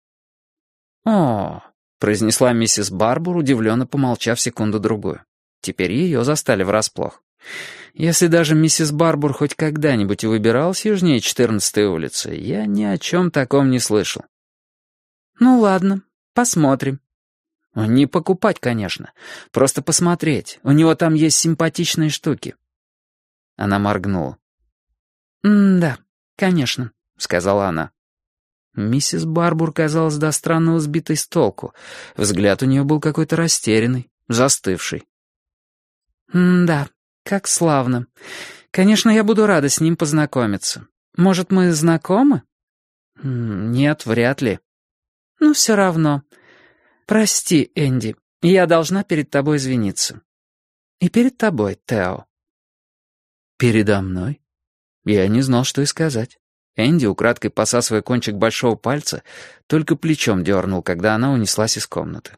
«О», — произнесла миссис Барбур, удивленно помолчав секунду-другую. Теперь ее застали врасплох. Если даже миссис Барбур хоть когда-нибудь и выбиралась южнее 14-й улицы, я ни о чем таком не слышал. «Ну ладно, посмотрим». «Не покупать, конечно. Просто посмотреть. У него там есть симпатичные штуки». Она моргнула. «Да, конечно», — сказала она. Миссис Барбур казалась до странного сбитой с толку. Взгляд у нее был какой-то растерянный, застывший. «Да, как славно. Конечно, я буду рада с ним познакомиться. Может, мы знакомы?» «Нет, вряд ли». «Ну, все равно. Прости, Энди, я должна перед тобой извиниться. И перед тобой, Тео». «Передо мной?» Я не знал, что и сказать. Энди, украдкой посасывая кончик большого пальца, только плечом дернул, когда она унеслась из комнаты.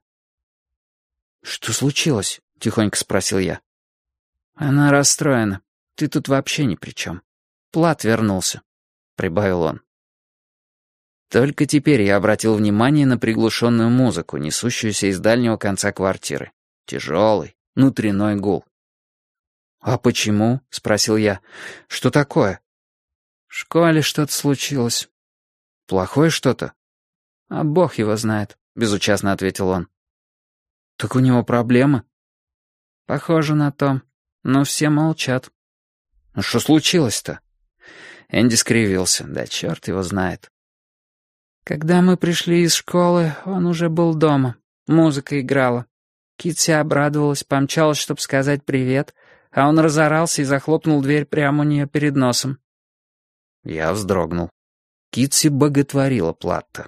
«Что случилось?» — тихонько спросил я. «Она расстроена. Ты тут вообще ни при чем. Плат вернулся», — прибавил он. Только теперь я обратил внимание на приглушенную музыку, несущуюся из дальнего конца квартиры. Тяжелый, внутренний гул. «А почему?» — спросил я. «Что такое?» «В школе что-то случилось». «Плохое что-то?» «А бог его знает», — безучастно ответил он. «Так у него проблемы?» «Похоже на то. Но все молчат». «Ну что случилось-то?» Энди скривился. «Да черт его знает». «Когда мы пришли из школы, он уже был дома. Музыка играла. Китси обрадовалась, помчалась, чтобы сказать привет, а он разорался и захлопнул дверь прямо у нее перед носом». Я вздрогнул. Китси боготворила Платта.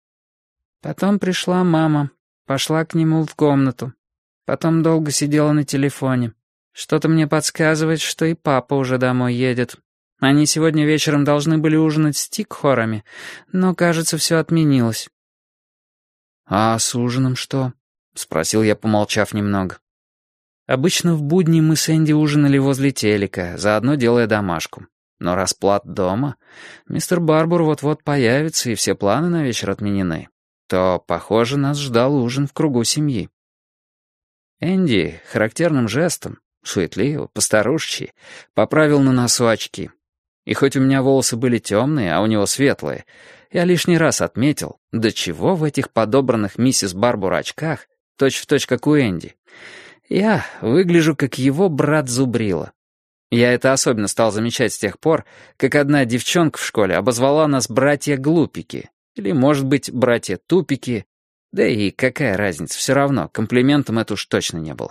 Потом пришла мама, пошла к нему в комнату. Потом долго сидела на телефоне. Что-то мне подсказывает, что и папа уже домой едет. Они сегодня вечером должны были ужинать с Тикхорами, но, кажется, все отменилось». «А с ужином что?» — спросил я, помолчав немного. Обычно в будни мы с Энди ужинали возле телека, заодно делая домашку. Но раз Плат дома, мистер Барбур вот-вот появится, и все планы на вечер отменены, то, похоже, нас ждал ужин в кругу семьи. Энди характерным жестом, суетливо, постарушечьи, поправил на носу очки. И хоть у меня волосы были темные, а у него светлые, я лишний раз отметил, до чего в этих подобранных миссис Барбур очках, точь-в-точь как у Энди, я выгляжу как его брат Зубрила. Я это особенно стал замечать с тех пор, как одна девчонка в школе обозвала нас братья-глупики, или, может быть, братья-тупики, да и какая разница, все равно, комплиментом это уж точно не было.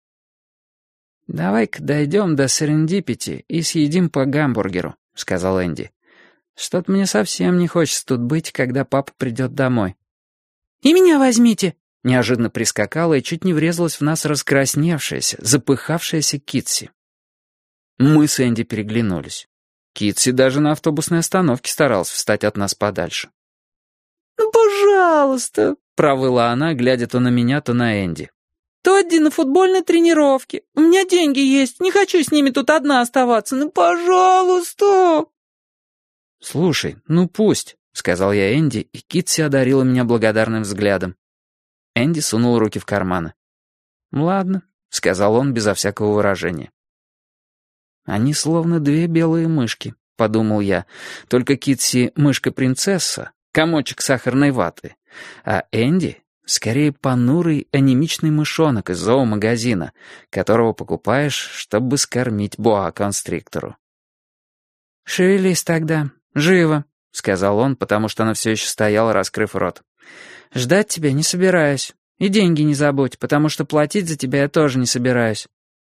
«Давай-ка дойдем до Серендипити и съедим по гамбургеру», — сказал Энди. «Что-то мне совсем не хочется тут быть, когда папа придет домой». «И меня возьмите», — неожиданно прискакала и чуть не врезалась в нас раскрасневшаяся, запыхавшаяся Китси. Мы с Энди переглянулись. Китси даже на автобусной остановке старалась встать от нас подальше. «Ну, пожалуйста», — провыла она, глядя то на меня, то на Энди. «Тодди на футбольной тренировке. У меня деньги есть. Не хочу с ними тут одна оставаться. Ну, пожалуйста!» «Слушай, ну пусть», — сказал я Энди, и Китси одарила меня благодарным взглядом. Энди сунул руки в карманы. «Ладно», — сказал он безо всякого выражения. «Они словно две белые мышки», — подумал я. «Только Китси — мышка-принцесса, комочек сахарной ваты, а Энди Скорее, понурый анемичный мышонок из зоомагазина, которого покупаешь, чтобы скормить боа-констриктору. «Шевелись тогда, живо», — сказал он, потому что она все еще стояла, раскрыв рот. «Ждать тебя не собираюсь. И деньги не забудь, потому что платить за тебя я тоже не собираюсь».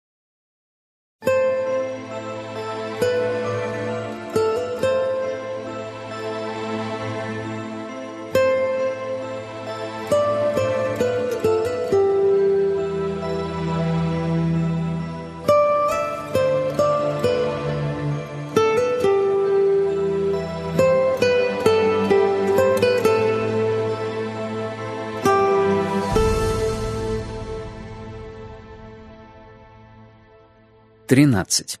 «13.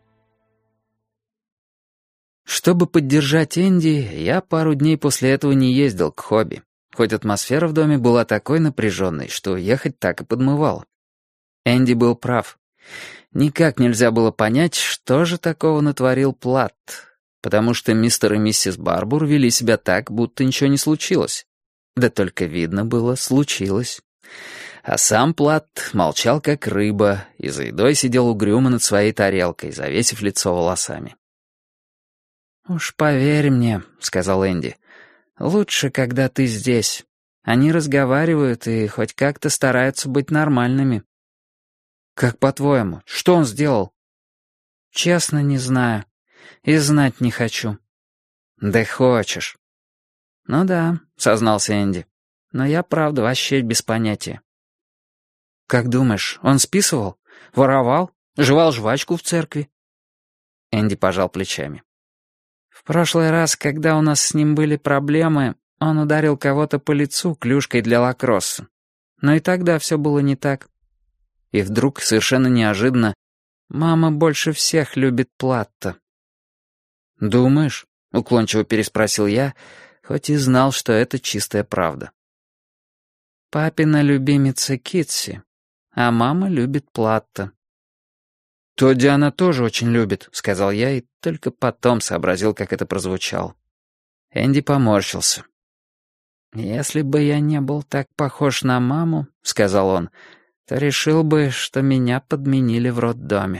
Чтобы поддержать Энди, я пару дней после этого не ездил к хобби, хоть атмосфера в доме была такой напряженной, что ехать так и подмывало. Энди был прав. Никак нельзя было понять, что же такого натворил Платт, потому что мистер и миссис Барбур вели себя так, будто ничего не случилось. Да только видно было, случилось. А сам Платт молчал как рыба и за едой сидел угрюмо над своей тарелкой, завесив лицо волосами. «Уж поверь мне», — сказал Энди, — «лучше, когда ты здесь. Они разговаривают и хоть как-то стараются быть нормальными». «Как по-твоему? Что он сделал?» «Честно, не знаю. И знать не хочу». «Да хочешь». «Ну да», — сознался Энди, — «но я, правда, вообще без понятия». «Как думаешь, он списывал? Воровал? Жевал жвачку в церкви?» Энди пожал плечами. «В прошлый раз, когда у нас с ним были проблемы, он ударил кого-то по лицу клюшкой для лакросса. Но и тогда все было не так. И вдруг, совершенно неожиданно, мама больше всех любит Платта». «Думаешь?» — уклончиво переспросил я, хоть и знал, что это чистая правда. «Папина любимица Китси, а мама любит Платта». «Тодди она тоже очень любит», — сказал я, и только потом сообразил, как это прозвучало. Энди поморщился. «Если бы я не был так похож на маму, — сказал он, — то решил бы, что меня подменили в роддоме».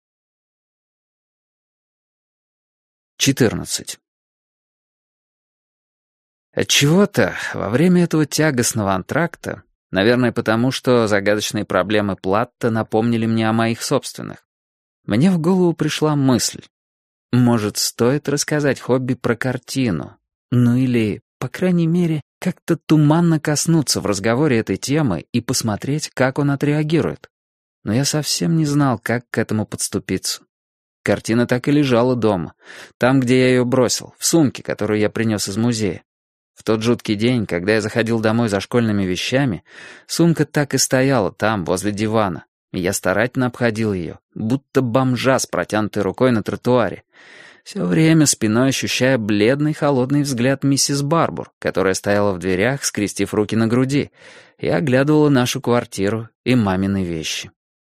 14. Отчего-то во время этого тягостного антракта, наверное, потому что загадочные проблемы Платта напомнили мне о моих собственных, мне в голову пришла мысль. Может, стоит рассказать Хобби про картину? Ну или, по крайней мере, как-то туманно коснуться в разговоре этой темы и посмотреть, как он отреагирует. Но я совсем не знал, как к этому подступиться. Картина так и лежала дома, там, где я ее бросил, в сумке, которую я принес из музея. В тот жуткий день, когда я заходил домой за школьными вещами, сумка так и стояла там, возле дивана, и я старательно обходил ее, будто бомжа с протянутой рукой на тротуаре, все время спиной ощущая бледный холодный взгляд миссис Барбур, которая стояла в дверях, скрестив руки на груди, и оглядывала нашу квартиру и мамины вещи.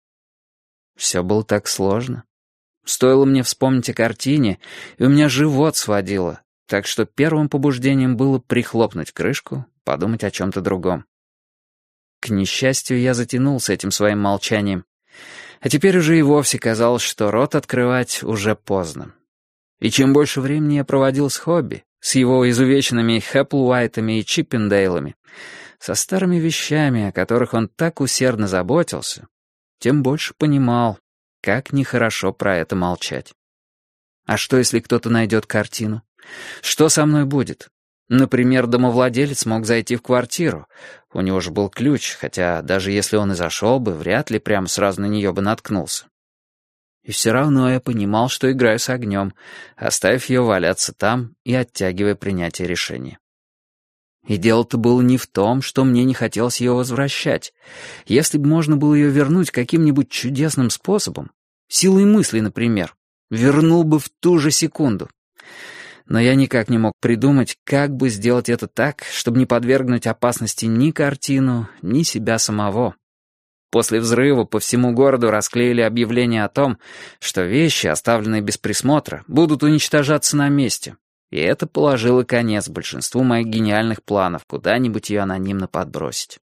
Все было так сложно. Стоило мне вспомнить о картине, и у меня живот сводило, так что первым побуждением было прихлопнуть крышку, подумать о чем-то другом. К несчастью, я затянулся этим своим молчанием. А теперь уже и вовсе казалось, что рот открывать уже поздно. И чем больше времени я проводил с Хобби, с его изувеченными Хэпплуайтами и Чиппендейлами, со старыми вещами, о которых он так усердно заботился, тем больше понимал, как нехорошо про это молчать. А что, если кто-то найдет картину? Что со мной будет? Например, домовладелец мог зайти в квартиру. У него же был ключ, хотя даже если он и зашел бы, вряд ли прямо сразу на нее бы наткнулся. И все равно я понимал, что играю с огнем, оставив ее валяться там и оттягивая принятие решения. И дело-то было не в том, что мне не хотелось ее возвращать. Если бы можно было ее вернуть каким-нибудь чудесным способом, силой мысли, например, вернул бы в ту же секунду. Но я никак не мог придумать, как бы сделать это так, чтобы не подвергнуть опасности ни картину, ни себя самого. После взрыва по всему городу расклеили объявление о том, что вещи, оставленные без присмотра, будут уничтожаться на месте. И это положило конец большинству моих гениальных планов куда-нибудь ее анонимно подбросить.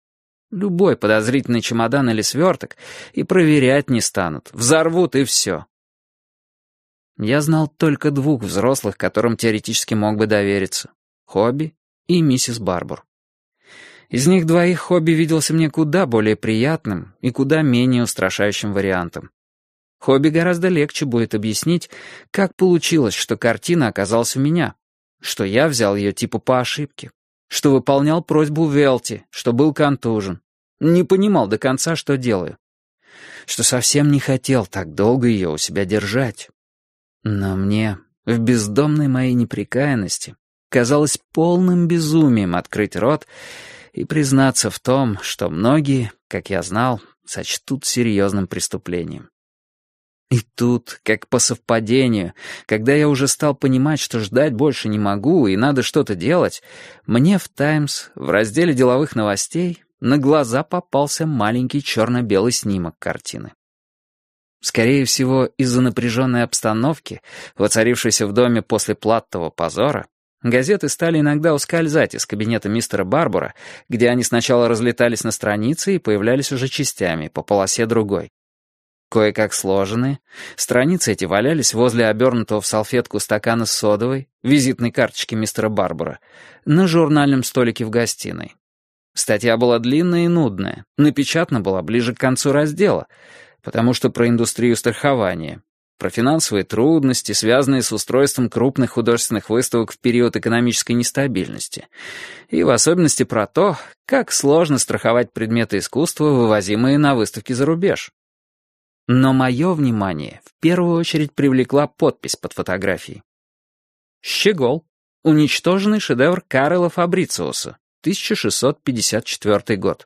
Любой подозрительный чемодан или сверток и проверять не станут, взорвут и все. Я знал только двух взрослых, которым теоретически мог бы довериться — Хобби и миссис Барбур. Из них двоих Хобби виделся мне куда более приятным и куда менее устрашающим вариантом. Хобби гораздо легче будет объяснить, как получилось, что картина оказалась у меня, что я взял ее типа по ошибке, что выполнял просьбу Велти, что был контужен, не понимал до конца, что делаю, что совсем не хотел так долго ее у себя держать. Но мне, в бездомной моей неприкаянности, казалось полным безумием открыть рот и признаться в том, что многие, как я знал, сочтут серьезным преступлением. И тут, как по совпадению, когда я уже стал понимать, что ждать больше не могу и надо что-то делать, мне в «Таймс» в разделе деловых новостей на глаза попался маленький черно-белый снимок картины. Скорее всего, из-за напряженной обстановки, воцарившейся в доме после Платтова позора, газеты стали иногда ускользать из кабинета мистера Барбура, где они сначала разлетались на страницы и появлялись уже частями, по полосе другой. Кое-как сложенные, страницы эти валялись возле обернутого в салфетку стакана с содовой, визитной карточки мистера Барбура, на журнальном столике в гостиной. Статья была длинная и нудная, напечатана была ближе к концу раздела, потому что про индустрию страхования, про финансовые трудности, связанные с устройством крупных художественных выставок в период экономической нестабильности, и в особенности про то, как сложно страховать предметы искусства, вывозимые на выставки за рубеж. Но мое внимание в первую очередь привлекла подпись под фотографией. «Щегол. Уничтоженный шедевр Карла Фабрициуса. 1654 год».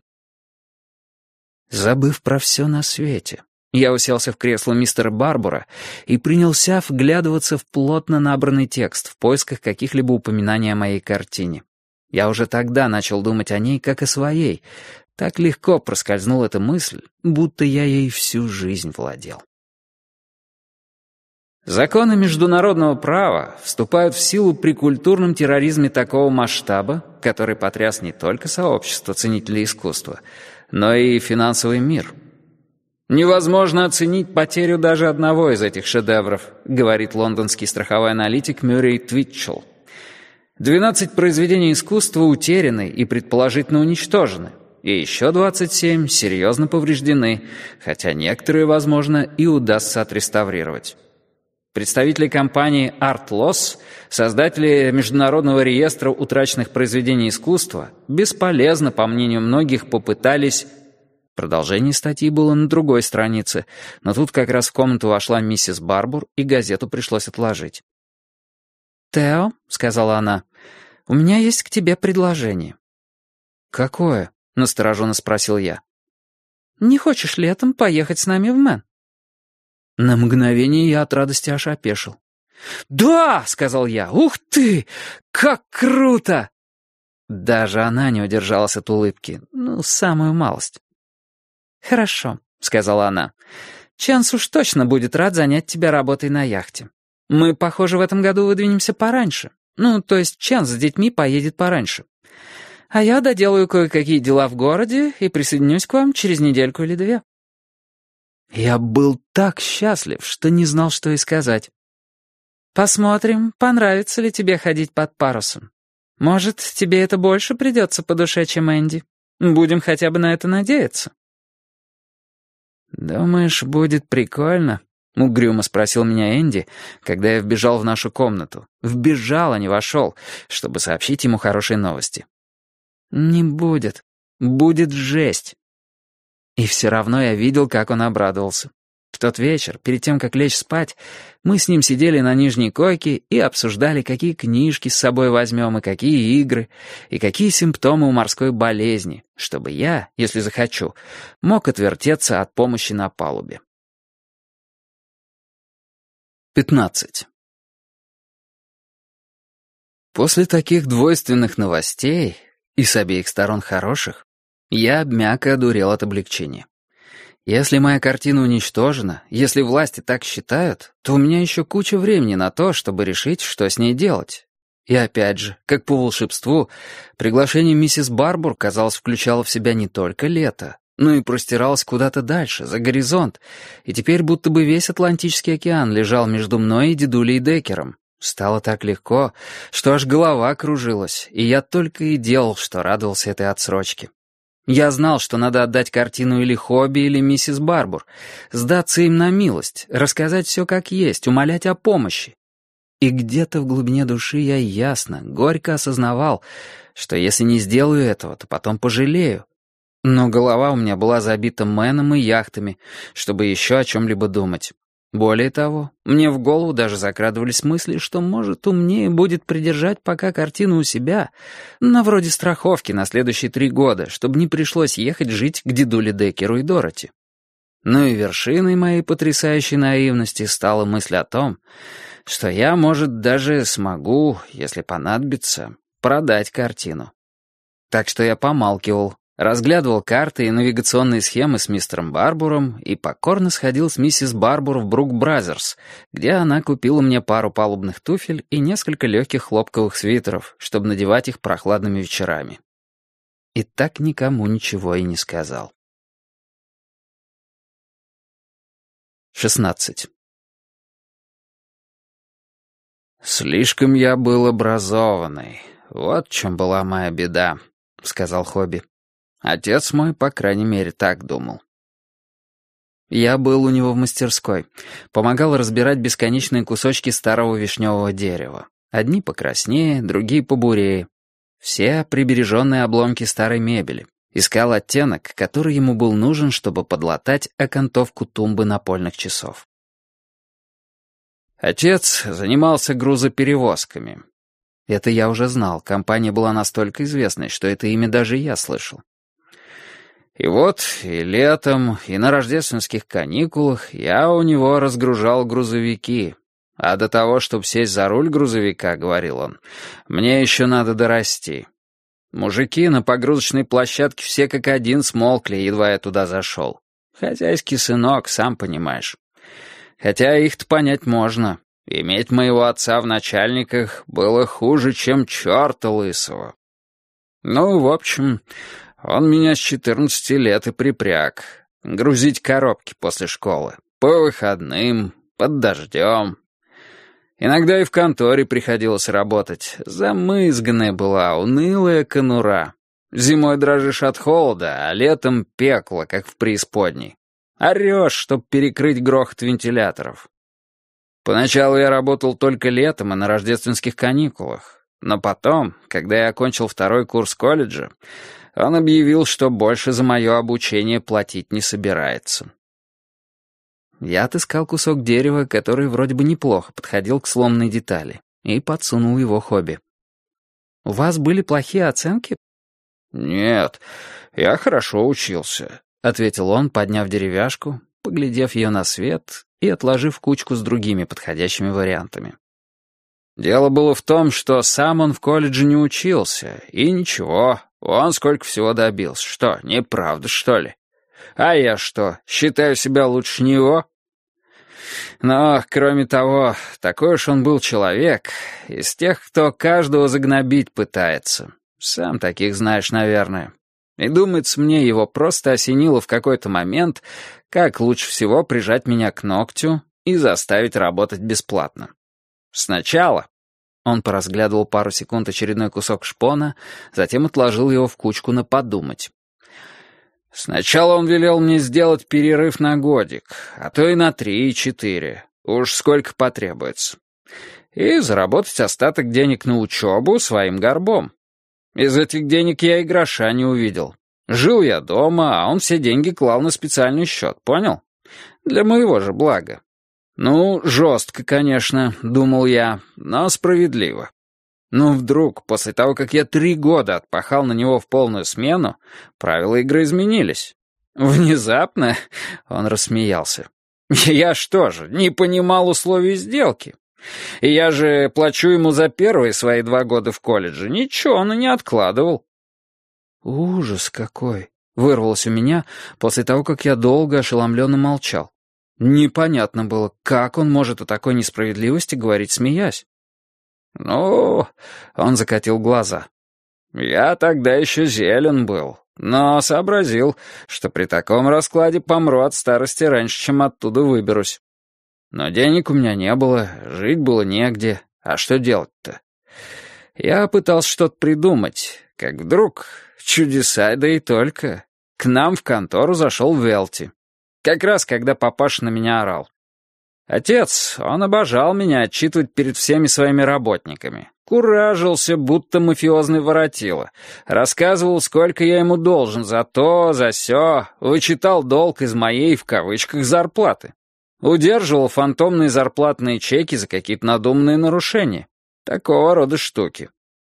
Забыв про все на свете, я уселся в кресло мистера Барбура и принялся вглядываться в плотно набранный текст в поисках каких-либо упоминаний о моей картине. Я уже тогда начал думать о ней как о своей. Так легко проскользнула эта мысль, будто я ей всю жизнь владел. Законы международного права вступают в силу при культурном терроризме такого масштаба, который потряс не только сообщество ценителей искусства, но и финансовый мир. «Невозможно оценить потерю даже одного из этих шедевров», говорит лондонский страховой аналитик Мюррей Твитчелл. 12 произведений искусства утеряны и предположительно уничтожены, и еще 27 серьезно повреждены, хотя некоторые, возможно, и удастся отреставрировать. Представители компании Art Loss, создатели Международного реестра утраченных произведений искусства, бесполезно, по мнению многих, попытались... Продолжение статьи было на другой странице, но тут как раз в комнату вошла миссис Барбур, и газету пришлось отложить. «Тео», — сказала она, — «у меня есть к тебе предложение». «Какое?» — настороженно спросил я. «Не хочешь летом поехать с нами в Мэн?» На мгновение я от радости аж опешил. «Да!» — сказал я. «Ух ты! Как круто!» Даже она не удержалась от улыбки. Ну, самую малость. «Хорошо», — сказала она. «Чанс уж точно будет рад занять тебя работой на яхте. Мы, похоже, в этом году выдвинемся пораньше. Ну, то есть Чанс с детьми поедет пораньше. А я доделаю кое-какие дела в городе и присоединюсь к вам через недельку или две». Я был так счастлив, что не знал, что и сказать. «Посмотрим, понравится ли тебе ходить под парусом. Может, тебе это больше придется по душе, чем Энди. Будем хотя бы на это надеяться». «Думаешь, будет прикольно?» — угрюмо спросил меня Энди, когда я вбежал в нашу комнату. Вбежал, а не вошел, чтобы сообщить ему хорошие новости. «Не будет. Будет жесть». И все равно я видел, как он обрадовался. В тот вечер, перед тем, как лечь спать, мы с ним сидели на нижней койке и обсуждали, какие книжки с собой возьмем, и какие игры, и какие симптомы у морской болезни, чтобы я, если захочу, мог отвертеться от помощи на палубе. 15. После таких двойственных новостей, и с обеих сторон хороших, я обмяк и одурел от облегчения. Если моя картина уничтожена, если власти так считают, то у меня еще куча времени на то, чтобы решить, что с ней делать. И опять же, как по волшебству, приглашение миссис Барбур, казалось, включало в себя не только лето, но и простиралось куда-то дальше, за горизонт, и теперь будто бы весь Атлантический океан лежал между мной и дедулей Деккером. Стало так легко, что аж голова кружилась, и я только и делал, что радовался этой отсрочке. Я знал, что надо отдать картину или Хобби, или миссис Барбур, сдаться им на милость, рассказать все как есть, умолять о помощи. И где-то в глубине души я ясно, горько осознавал, что если не сделаю этого, то потом пожалею. Но голова у меня была забита Мэном и яхтами, чтобы еще о чем-либо думать. Более того, мне в голову даже закрадывались мысли, что, может, умнее будет придержать пока картину у себя, на вроде страховки на следующие 3 года, чтобы не пришлось ехать жить к дедуле Деккеру и Дороти. Ну и вершиной моей потрясающей наивности стала мысль о том, что я, может, даже смогу, если понадобится, продать картину. Так что я помалкивал, разглядывал карты и навигационные схемы с мистером Барбуром и покорно сходил с миссис Барбур в Брук Бразерс, где она купила мне пару палубных туфель и несколько легких хлопковых свитеров, чтобы надевать их прохладными вечерами. И так никому ничего и не сказал. 16. «Слишком я был образованный. Вот в чем была моя беда», — сказал Хобби. Отец мой, по крайней мере, так думал. Я был у него в мастерской, помогал разбирать бесконечные кусочки старого вишневого дерева. Одни покраснее, другие побурее. Все прибереженные обломки старой мебели. Искал оттенок, который ему был нужен, чтобы подлатать окантовку тумбы напольных часов. Отец занимался грузоперевозками. Это я уже знал, компания была настолько известной, что это имя даже я слышал. И вот и летом, и на рождественских каникулах я у него разгружал грузовики. А до того, чтобы сесть за руль грузовика, говорил он, мне еще надо дорасти. Мужики на погрузочной площадке все как один смолкли, едва я туда зашел. Хозяйский сынок, сам понимаешь. Хотя их-то понять можно. Иметь моего отца в начальниках было хуже, чем черта лысого. Ну, в общем, он меня с 14 лет и припряг. Грузить коробки после школы. По выходным, под дождем. Иногда и в конторе приходилось работать. Замызганная была, унылая конура. Зимой дрожишь от холода, а летом пекло, как в преисподней. Орешь, чтоб перекрыть грохот вентиляторов. Поначалу я работал только летом и на рождественских каникулах. Но потом, когда я окончил 2-й курс колледжа, он объявил, что больше за мое обучение платить не собирается. Я отыскал кусок дерева, который вроде бы неплохо подходил к сломанной детали, и подсунул его Хобби. «У вас были плохие оценки?» «Нет, я хорошо учился», — ответил он, подняв деревяшку, поглядев ее на свет и отложив кучку с другими подходящими вариантами. Дело было в том, что сам он в колледже не учился, и ничего, он сколько всего добился. Что, неправда, что ли? А я что, считаю себя лучше него? Но, кроме того, такой уж он был человек, из тех, кто каждого загнобить пытается. Сам таких знаешь, наверное. И думается мне, его просто осенило в какой-то момент, как лучше всего прижать меня к ногтю и заставить работать бесплатно. Сначала он поразглядывал пару секунд очередной кусок шпона, затем отложил его в кучку на подумать. Сначала он велел мне сделать перерыв на годик, а то и на 3 и 4, уж сколько потребуется, и заработать остаток денег на учебу своим горбом. Из этих денег я и гроша не увидел. Жил я дома, а он все деньги клал на специальный счет, понял? Для моего же блага. Ну, жестко, конечно, думал я, но справедливо. Но вдруг, после того, как я 3 года отпахал на него в полную смену, правила игры изменились. Внезапно он рассмеялся. Я что же, не понимал условий сделки? И я же плачу ему за первые свои 2 года в колледже. Ничего он и не откладывал. Ужас какой! Вырвалось у меня после того, как я долго ошеломленно молчал. Непонятно было, как он может о такой несправедливости говорить, смеясь. «Ну...» — он закатил глаза. «Я тогда еще зелен был, но сообразил, что при таком раскладе помру от старости раньше, чем оттуда выберусь. Но денег у меня не было, жить было негде, а что делать-то? Я пытался что-то придумать, как вдруг, чудеса, да и только, к нам в контору зашел Велти. Как раз, когда папаша на меня орал. Отец, он обожал меня отчитывать перед всеми своими работниками. Куражился, будто мафиозный воротило. Рассказывал, сколько я ему должен за то, за сё. Вычитал долг из моей, в кавычках, зарплаты. Удерживал фантомные зарплатные чеки за какие-то надуманные нарушения. Такого рода штуки.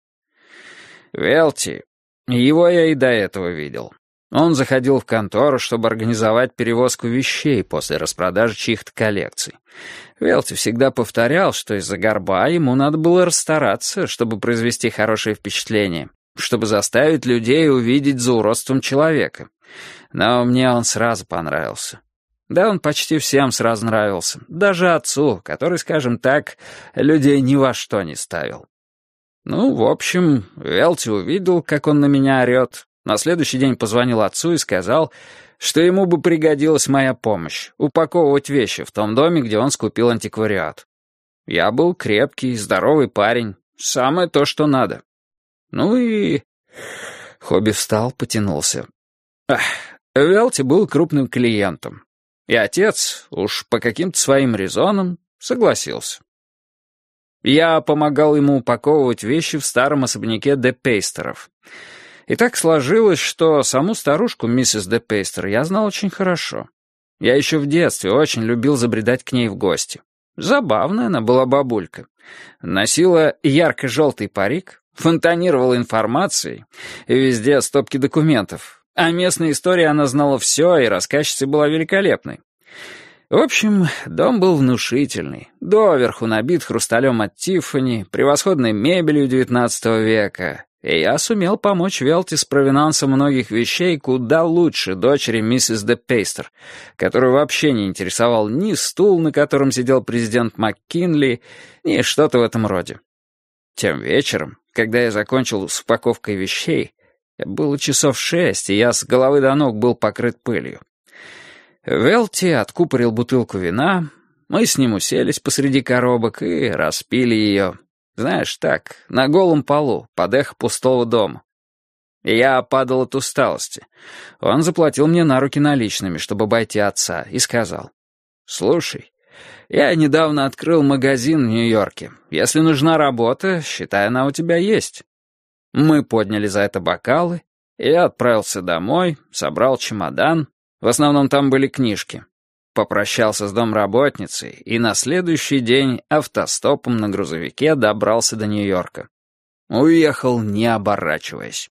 Велти, его я и до этого видел. Он заходил в контору, чтобы организовать перевозку вещей после распродажи чьих-то коллекций. Велти всегда повторял, что из-за горба ему надо было расстараться, чтобы произвести хорошее впечатление, чтобы заставить людей увидеть за уродством человека. Но мне он сразу понравился. Да, он почти всем сразу нравился, даже отцу, который, скажем так, людей ни во что не ставил. Ну, в общем, Велти увидел, как он на меня орет. На следующий день позвонил отцу и сказал, что ему бы пригодилась моя помощь, упаковывать вещи в том доме, где он скупил антиквариат. Я был крепкий, здоровый парень, самое то, что надо. Ну и... Хобби встал, потянулся. Велти был крупным клиентом. И отец, уж по каким-то своим резонам, согласился. Я помогал ему упаковывать вещи в старом особняке де Пейстеров. И так сложилось, что саму старушку, миссис де Пейстер, я знал очень хорошо. Я еще в детстве очень любил забредать к ней в гости. Забавная она была бабулька. Носила ярко-желтый парик, фонтанировала информацией, и везде стопки документов. О местной истории она знала все, и рассказчицей была великолепной. В общем, дом был внушительный, доверху набит хрусталем от Тиффани, превосходной мебелью XIX века, и я сумел помочь Велти с провинансом многих вещей куда лучше дочери миссис де Пейстер, которую вообще не интересовал ни стул, на котором сидел президент МакКинли, ни что-то в этом роде. Тем вечером, когда я закончил с упаковкой вещей, было часов 6, и я с головы до ног был покрыт пылью. Велти откупорил бутылку вина, мы с ним уселись посреди коробок и распили ее. Знаешь, так, на голом полу, под эхо пустого дома. Я падал от усталости. Он заплатил мне на руки наличными, чтобы обойти отца, и сказал: «Слушай, я недавно открыл магазин в Нью-Йорке. Если нужна работа, считай, она у тебя есть». Мы подняли за это бокалы, и я отправился домой, собрал чемодан. В основном там были книжки. Попрощался с домработницей и на следующий день автостопом на грузовике добрался до Нью-Йорка. Уехал, не оборачиваясь.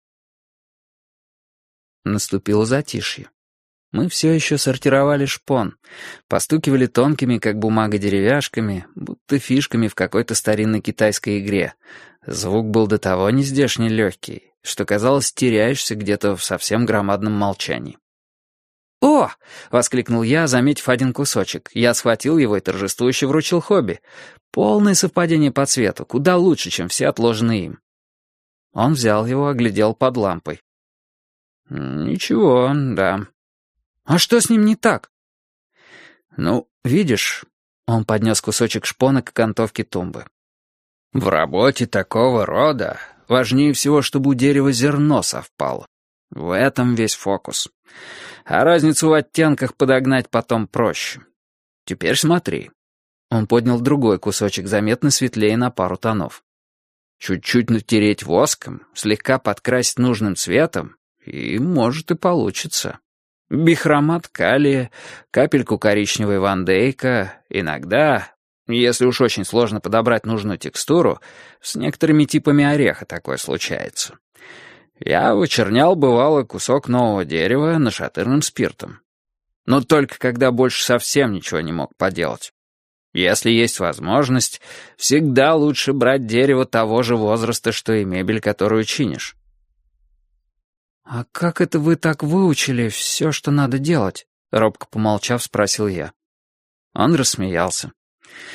Наступило затишье. Мы все еще сортировали шпон, постукивали тонкими, как бумага, деревяшками, будто фишками в какой-то старинной китайской игре. Звук был до того нездешний легкий, что, казалось, теряешься где-то в совсем громадном молчании. «О!» — воскликнул я, заметив один кусочек. Я схватил его и торжествующе вручил Хобби. Полное совпадение по цвету, куда лучше, чем все отложенные им. Он взял его, оглядел под лампой. «Ничего, да». «А что с ним не так?» «Ну, видишь...» — он поднес кусочек шпона к окантовке тумбы. «В работе такого рода важнее всего, чтобы у дерева зерно совпало. В этом весь фокус. А разницу в оттенках подогнать потом проще. Теперь смотри». Он поднял другой кусочек, заметно светлее на пару тонов. Чуть-чуть натереть воском, слегка подкрасить нужным цветом, и, может, и получится. Бихромат калия, капельку коричневой Ван Дейка, иногда, если уж очень сложно подобрать нужную текстуру, с некоторыми типами ореха такое случается. Я вычернял, бывало, кусок нового дерева нашатырным спиртом. Но только когда больше совсем ничего не мог поделать. Если есть возможность, всегда лучше брать дерево того же возраста, что и мебель, которую чинишь. «А как это вы так выучили все, что надо делать?» — робко помолчав, спросил я. Он рассмеялся.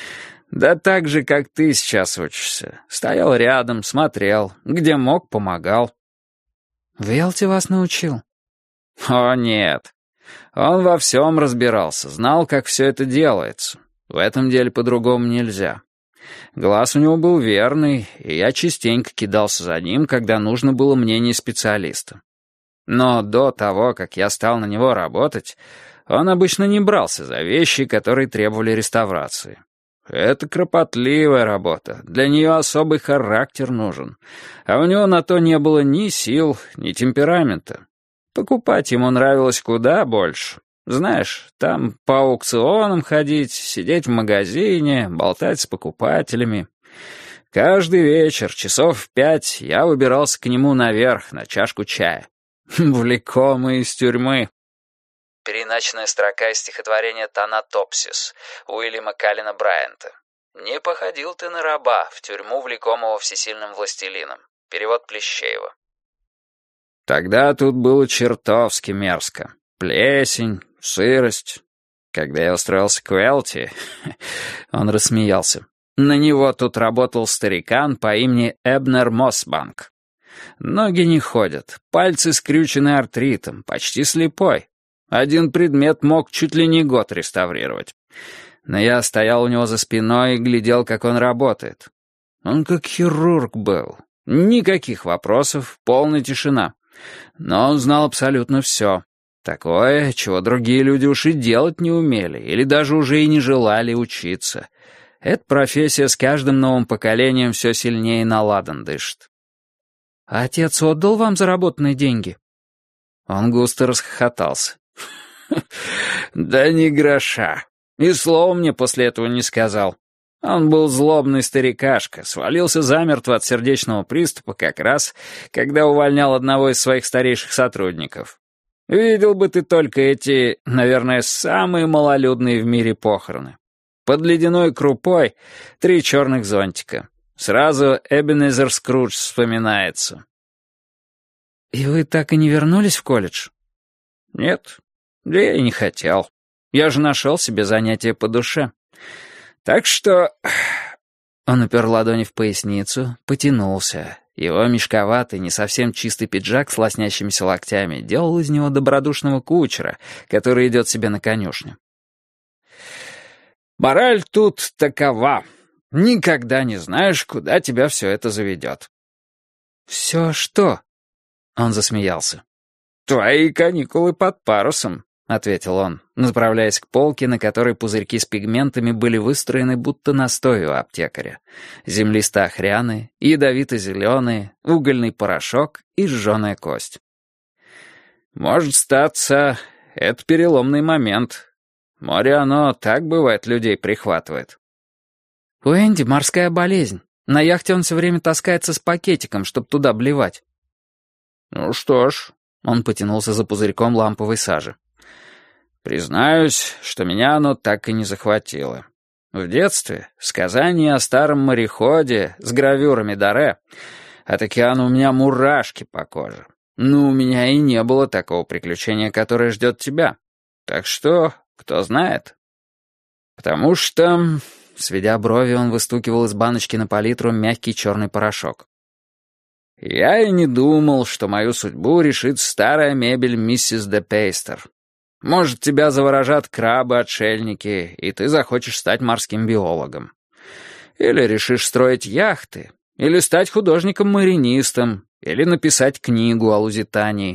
Да так же, как ты сейчас учишься. Стоял рядом, смотрел, где мог, помогал. В Ялте вас научил? О, нет. Он во всем разбирался, знал, как все это делается. В этом деле по-другому нельзя. Глаз у него был верный, и я частенько кидался за ним, когда нужно было мнение специалиста. Но до того, как я стал на него работать, он обычно не брался за вещи, которые требовали реставрации. Это кропотливая работа, для нее особый характер нужен, а у него на то не было ни сил, ни темперамента. Покупать ему нравилось куда больше. Знаешь, там по аукционам ходить, сидеть в магазине, болтать с покупателями. Каждый вечер, часов в 5, я выбирался к нему наверх на чашку чая. Влекомый из тюрьмы. Переиначенная строка из стихотворения «Танатопсис» Уильяма Каллена Брайанта. «Не походил ты на раба, в тюрьму, влекомого всесильным властелином». Перевод Плещеева. Тогда тут было чертовски мерзко. Плесень, сырость. Когда я устроился к Уэлти, он рассмеялся. На него тут работал старикан по имени Эбнер Моссбанк. Ноги не ходят, пальцы скрючены артритом, почти слепой. Один предмет мог чуть ли не год реставрировать. Но я стоял у него за спиной и глядел, как он работает. Он как хирург был. Никаких вопросов, полная тишина. Но он знал абсолютно все. Такое, чего другие люди уж и делать не умели, или даже уже и не желали учиться. Эта профессия с каждым новым поколением все сильнее на ладан дышит. А отец отдал вам заработанные деньги? Он густо расхохотался. Да ни гроша. И слова мне после этого не сказал. Он был злобный старикашка, свалился замертво от сердечного приступа как раз, когда увольнял одного из своих старейших сотрудников. Видел бы ты только эти, наверное, самые малолюдные в мире похороны. Под ледяной крупой 3 черных зонтика. Сразу Эбенезер Скрудж вспоминается. И вы так и не вернулись в колледж? Нет, да я и не хотел. Я же нашел себе занятие по душе. Так что... Он упер ладони в поясницу, потянулся. Его мешковатый, не совсем чистый пиджак с лоснящимися локтями делал из него добродушного кучера, который идет себе на конюшню. Мораль тут такова. Никогда не знаешь, куда тебя все это заведет. «Все что?» Он засмеялся. «Твои каникулы под парусом», — ответил он, направляясь к полке, на которой пузырьки с пигментами были выстроены будто настой у аптекаря. Землисто-охряные, ядовито-зеленые, угольный порошок и жженая кость. «Может статься, это переломный момент. Море оно так, бывает, людей прихватывает». «У Энди морская болезнь. На яхте он все время таскается с пакетиком, чтобы туда блевать». «Ну что ж», — он потянулся за пузырьком ламповой сажи. «Признаюсь, что меня оно так и не захватило. В детстве сказания о старом мореходе с гравюрами Доре, от океана у меня мурашки по коже. Но у меня и не было такого приключения, которое ждет тебя. Так что, кто знает. Потому что...» Сведя брови, он выстукивал из баночки на палитру мягкий черный порошок. «Я и не думал, что мою судьбу решит старая мебель миссис де Пейстер. Может, тебя заворожат крабы-отшельники, и ты захочешь стать морским биологом. Или решишь строить яхты, или стать художником-маринистом, или написать книгу о Лузитании».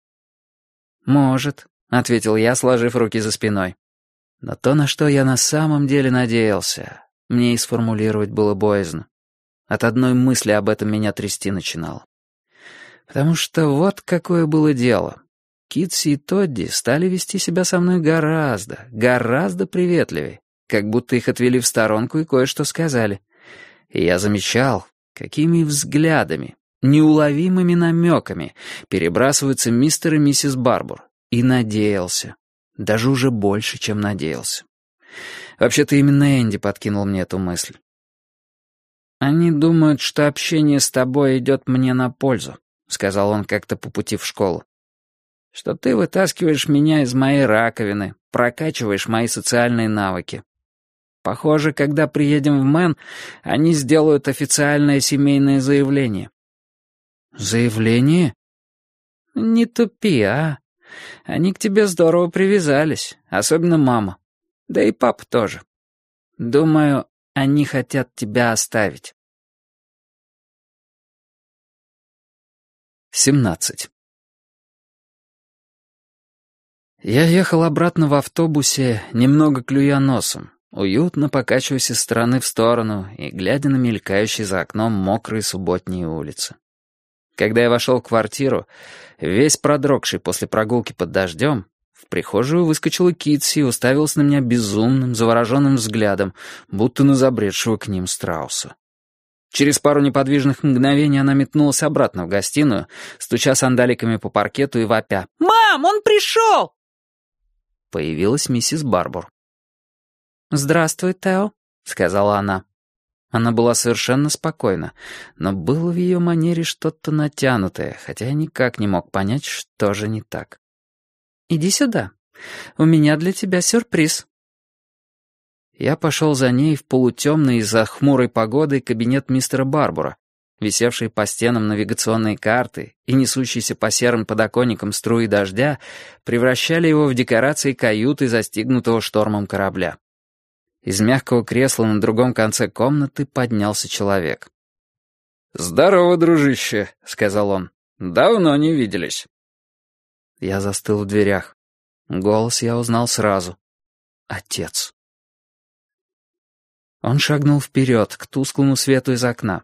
«Может», — ответил я, сложив руки за спиной. Но то, на что я на самом деле надеялся, мне и сформулировать было боязно. От одной мысли об этом меня трясти начинало. Потому что вот какое было дело. Китси и Тодди стали вести себя со мной гораздо приветливее, как будто их отвели в сторонку и кое-что сказали. И я замечал, какими взглядами, неуловимыми намеками перебрасываются мистер и миссис Барбур, и надеялся. Даже уже больше, чем надеялся. Вообще-то именно Энди подкинул мне эту мысль. «Они думают, что общение с тобой идет мне на пользу», — сказал он как-то по пути в школу. «Что ты вытаскиваешь меня из моей раковины, прокачиваешь мои социальные навыки». Похоже, когда приедем в Мэн, они сделают официальное семейное заявление». «Заявление?» «Не тупи, а. Они к тебе здорово привязались, особенно мама. Да и папа тоже. Думаю, они хотят тебя оставить». 17. Я ехал обратно в автобусе, немного клюя носом, уютно покачиваясь из стороны в сторону и глядя на мелькающие за окном мокрые субботние улицы. Когда я вошел в квартиру, весь продрогший после прогулки под дождем, в прихожую выскочила Китси и уставилась на меня безумным, завороженным взглядом, будто на забредшего к ним страуса. Через пару неподвижных мгновений она метнулась обратно в гостиную, стуча сандаликами по паркету и вопя: «Мам, он пришел!» Появилась миссис Барбур. «Здравствуй, Тео», — сказала она. Она была совершенно спокойна, но было в ее манере что-то натянутое, хотя я никак не мог понять, что же не так. «Иди сюда. У меня для тебя сюрприз». Я пошел за ней в полутемный из-за хмурой погоды кабинет мистера Барбура, висевшие по стенам навигационные карты и несущиеся по серым подоконникам струи дождя превращали его в декорации каюты застигнутого штормом корабля. Из мягкого кресла на другом конце комнаты поднялся человек. «Здорово, дружище», — сказал он. «Давно не виделись». Я застыл в дверях. Голос я узнал сразу. Отец. Он шагнул вперед, к тусклому свету из окна.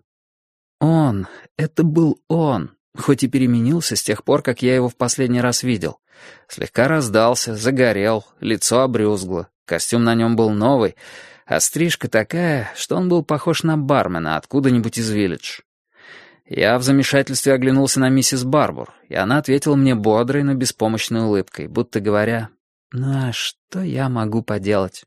Это был он, хоть и переменился с тех пор, как я его в последний раз видел. Слегка раздался, загорел, лицо обрюзгло, костюм на нем был новый, а стрижка такая, что он был похож на бармена откуда-нибудь из Виллидж. Я в замешательстве оглянулся на миссис Барбур, и она ответила мне бодрой, но беспомощной улыбкой, будто говоря: «Ну а что я могу поделать?»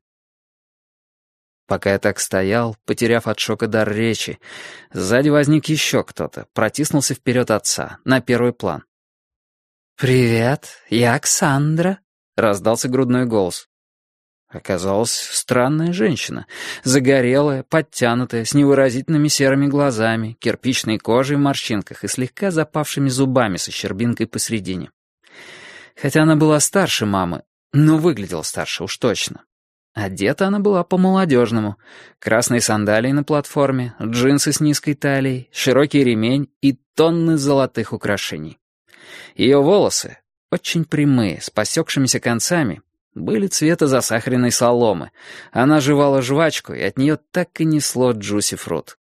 Пока я так стоял, потеряв от шока дар речи, сзади возник еще кто-то, протиснулся вперед отца, на первый план. «Привет, я Оксандра», — раздался грудной голос. Оказалась странная женщина, загорелая, подтянутая, с невыразительными серыми глазами, кирпичной кожей в морщинках и слегка запавшими зубами со щербинкой посередине. Хотя она была старше мамы, но выглядела старше уж точно. Одета она была по-молодежному. Красные сандалии на платформе, джинсы с низкой талией, широкий ремень и тонны золотых украшений. Ее волосы, очень прямые, с посекшимися концами, были цвета засахаренной соломы. Она жевала жвачку, и от нее так и несло джуси-фрут.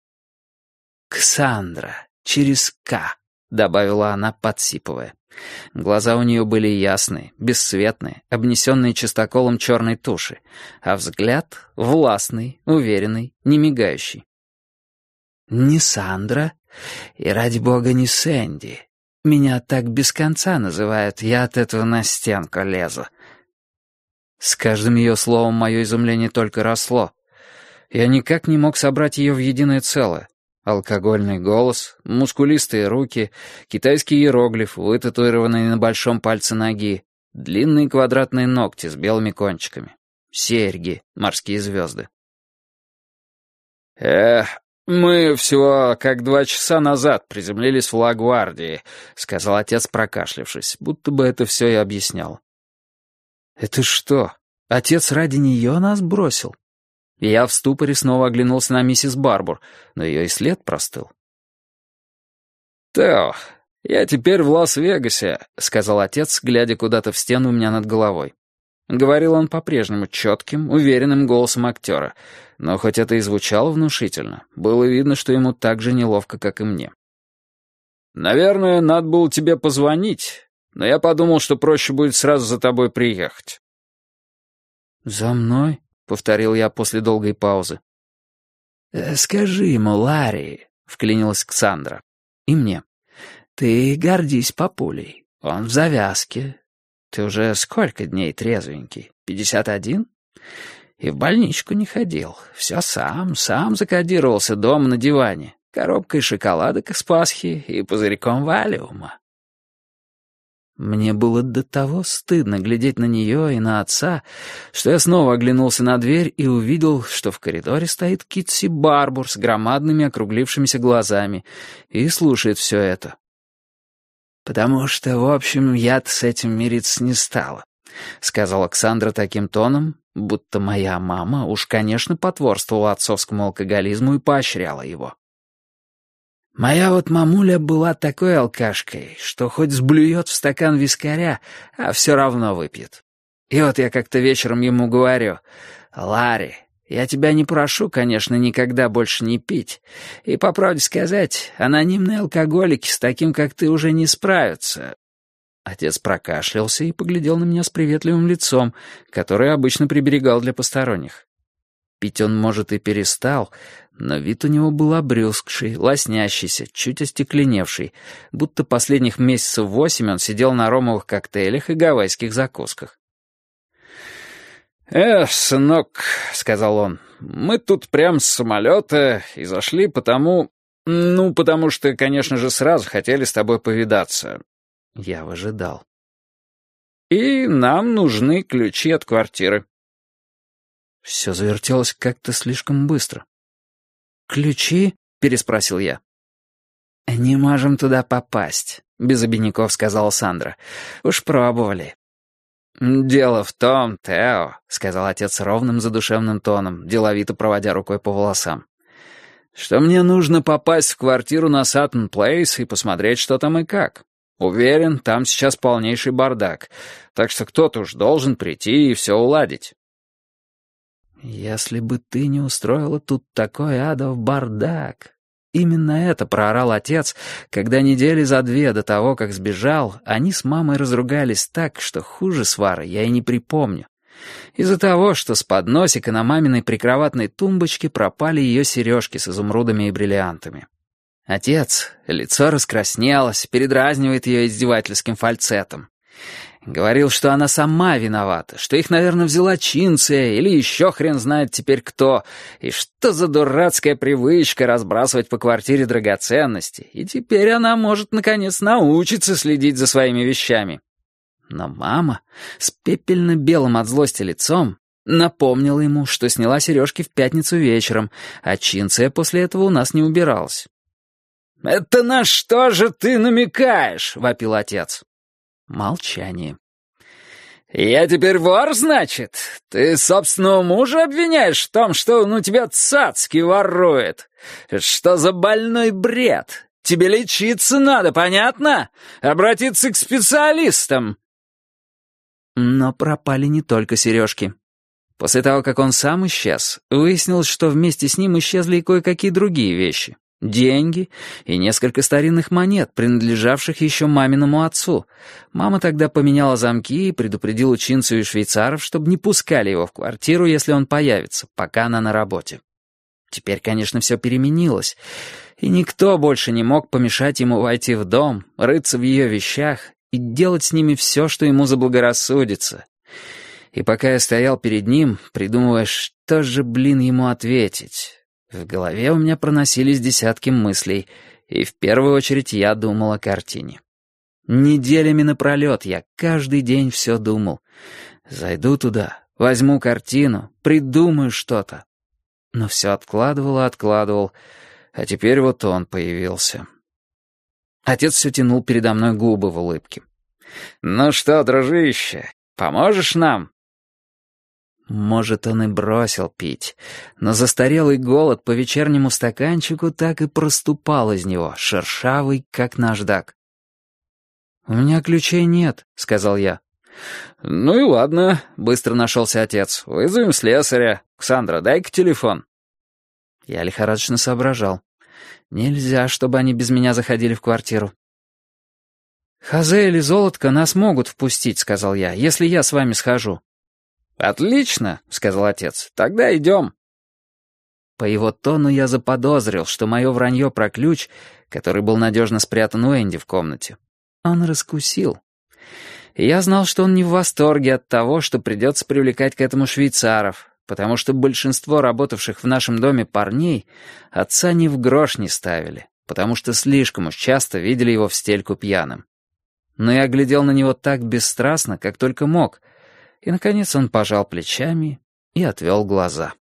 «Ксандра, через «К», — добавила она, подсипывая. Глаза у нее были ясные, бесцветные, обнесенные чистоколом черной туши, а взгляд — властный, уверенный, не мигающий. «Не Сандра, и, ради бога, не Сэнди. Меня так без конца называют, я от этого на стенку лезу». С каждым ее словом мое изумление только росло. Я никак не мог собрать ее в единое целое. Алкогольный голос, мускулистые руки, китайский иероглиф, вытатуированный на большом пальце ноги, длинные квадратные ногти с белыми кончиками, серьги, морские звезды. Мы всего как 2 часа назад приземлились в Ла-Гвардии», — сказал отец, прокашлявшись, будто бы это все и объяснял. «Это что, отец ради нее нас бросил?» Я в ступоре снова оглянулся на миссис Барбур, но ее и след простыл. «Тео, я теперь в Лас-Вегасе», — сказал отец, глядя куда-то в стену у меня над головой. Говорил он по-прежнему четким, уверенным голосом актера, но хоть это и звучало внушительно, было видно, что ему так же неловко, как и мне. «Наверное, надо было тебе позвонить, но я подумал, что проще будет сразу за тобой приехать». «За мной?» — повторил я после долгой паузы. «Скажи ему, Ларри», — вклинилась Ксандра. «И мне. Ты гордись папулей. Он в завязке. Ты уже сколько дней трезвенький? 51? И в больничку не ходил. Все сам закодировался дома на диване. Коробкой шоколадок из Пасхи и пузырьком валиума». Мне было до того стыдно глядеть на нее и на отца, что я снова оглянулся на дверь и увидел, что в коридоре стоит Китси Барбур с громадными округлившимися глазами и слушает все это. «Потому что, в общем, я-то с этим мириться не стала», — сказала Ксандра таким тоном, будто моя мама уж, конечно, потворствовала отцовскому алкоголизму и поощряла его. «Моя вот мамуля была такой алкашкой, что хоть сблюет в стакан вискаря, а все равно выпьет. И вот я как-то вечером ему говорю: «Ларри, я тебя не прошу, конечно, никогда больше не пить. И, по правде сказать, анонимные алкоголики с таким, как ты, уже не справятся». Отец прокашлялся и поглядел на меня с приветливым лицом, которое обычно приберегал для посторонних. Пить он, может, и перестал, но вид у него был обрюзгший, лоснящийся, чуть остекленевший, будто последних месяцев 8 он сидел на ромовых коктейлях и гавайских закусках. Сынок», — сказал он, — «мы тут прям с самолета и зашли потому что, конечно же, сразу хотели с тобой повидаться». Я выжидал. «И нам нужны ключи от квартиры». Все завертелось как-то слишком быстро. «Ключи?» — переспросил я. «Не можем туда попасть», — без обиняков сказала Сандра. «Уж пробовали». «Дело в том, Тео», — сказал отец ровным задушевным тоном, деловито проводя рукой по волосам, «что мне нужно попасть в квартиру на Саттон Плейс и посмотреть, что там и как. Уверен, там сейчас полнейший бардак, так что кто-то уж должен прийти и все уладить». «Если бы ты не устроила тут такой адов бардак...» Именно это проорал отец, когда недели за 2 до того, как сбежал, они с мамой разругались так, что хуже свары я и не припомню. Из-за того, что с подносика на маминой прикроватной тумбочке пропали ее сережки с изумрудами и бриллиантами. Отец, лицо раскраснелось, передразнивает ее издевательским фальцетом. Говорил, что она сама виновата, что их, наверное, взяла Чинция или еще хрен знает теперь кто, и что за дурацкая привычка разбрасывать по квартире драгоценности, и теперь она может, наконец, научиться следить за своими вещами. Но мама с пепельно-белым от злости лицом напомнила ему, что сняла сережки в пятницу вечером, а Чинция после этого у нас не убиралась. «Это на что же ты намекаешь?» — вопил отец. Молчание. «Я теперь вор, значит? Ты собственного мужа обвиняешь в том, что он у тебя цацки ворует? Что за больной бред? Тебе лечиться надо, понятно? Обратиться к специалистам». Но пропали не только сережки. После того, как он сам исчез, выяснилось, что вместе с ним исчезли и кое-какие другие вещи. Деньги и несколько старинных монет, принадлежавших еще маминому отцу. Мама тогда поменяла замки и предупредила Чинцию и швейцаров, чтобы не пускали его в квартиру, если он появится, пока она на работе. Теперь, конечно, все переменилось, и никто больше не мог помешать ему войти в дом, рыться в ее вещах и делать с ними все, что ему заблагорассудится. И пока я стоял перед ним, придумывая, что же, ему ответить... В голове у меня проносились десятки мыслей, и в первую очередь я думал о картине. Неделями напролет я каждый день все думал. Зайду туда, возьму картину, придумаю что-то. Но все откладывал, а теперь вот он появился. Отец все тянул передо мной губы в улыбке. «Ну что, дружище, поможешь нам?» Может, он и бросил пить, но застарелый голод по вечернему стаканчику так и проступал из него, шершавый, как наждак. «У меня ключей нет», — сказал я. «Ну и ладно», — быстро нашелся отец. «Вызовем слесаря. Ксандра, дай-ка телефон». Я лихорадочно соображал. Нельзя, чтобы они без меня заходили в квартиру. «Хозе или Золотко нас могут впустить», — сказал я, — «если я с вами схожу». «Отлично», — сказал отец, — «тогда идем». По его тону я заподозрил, что мое вранье про ключ, который был надежно спрятан у Энди в комнате, он раскусил. И я знал, что он не в восторге от того, что придется привлекать к этому швейцаров, потому что большинство работавших в нашем доме парней отца ни в грош не ставили, потому что слишком уж часто видели его в стельку пьяным. но я глядел на него так бесстрастно, как только мог, и, наконец, он пожал плечами и отвел глаза.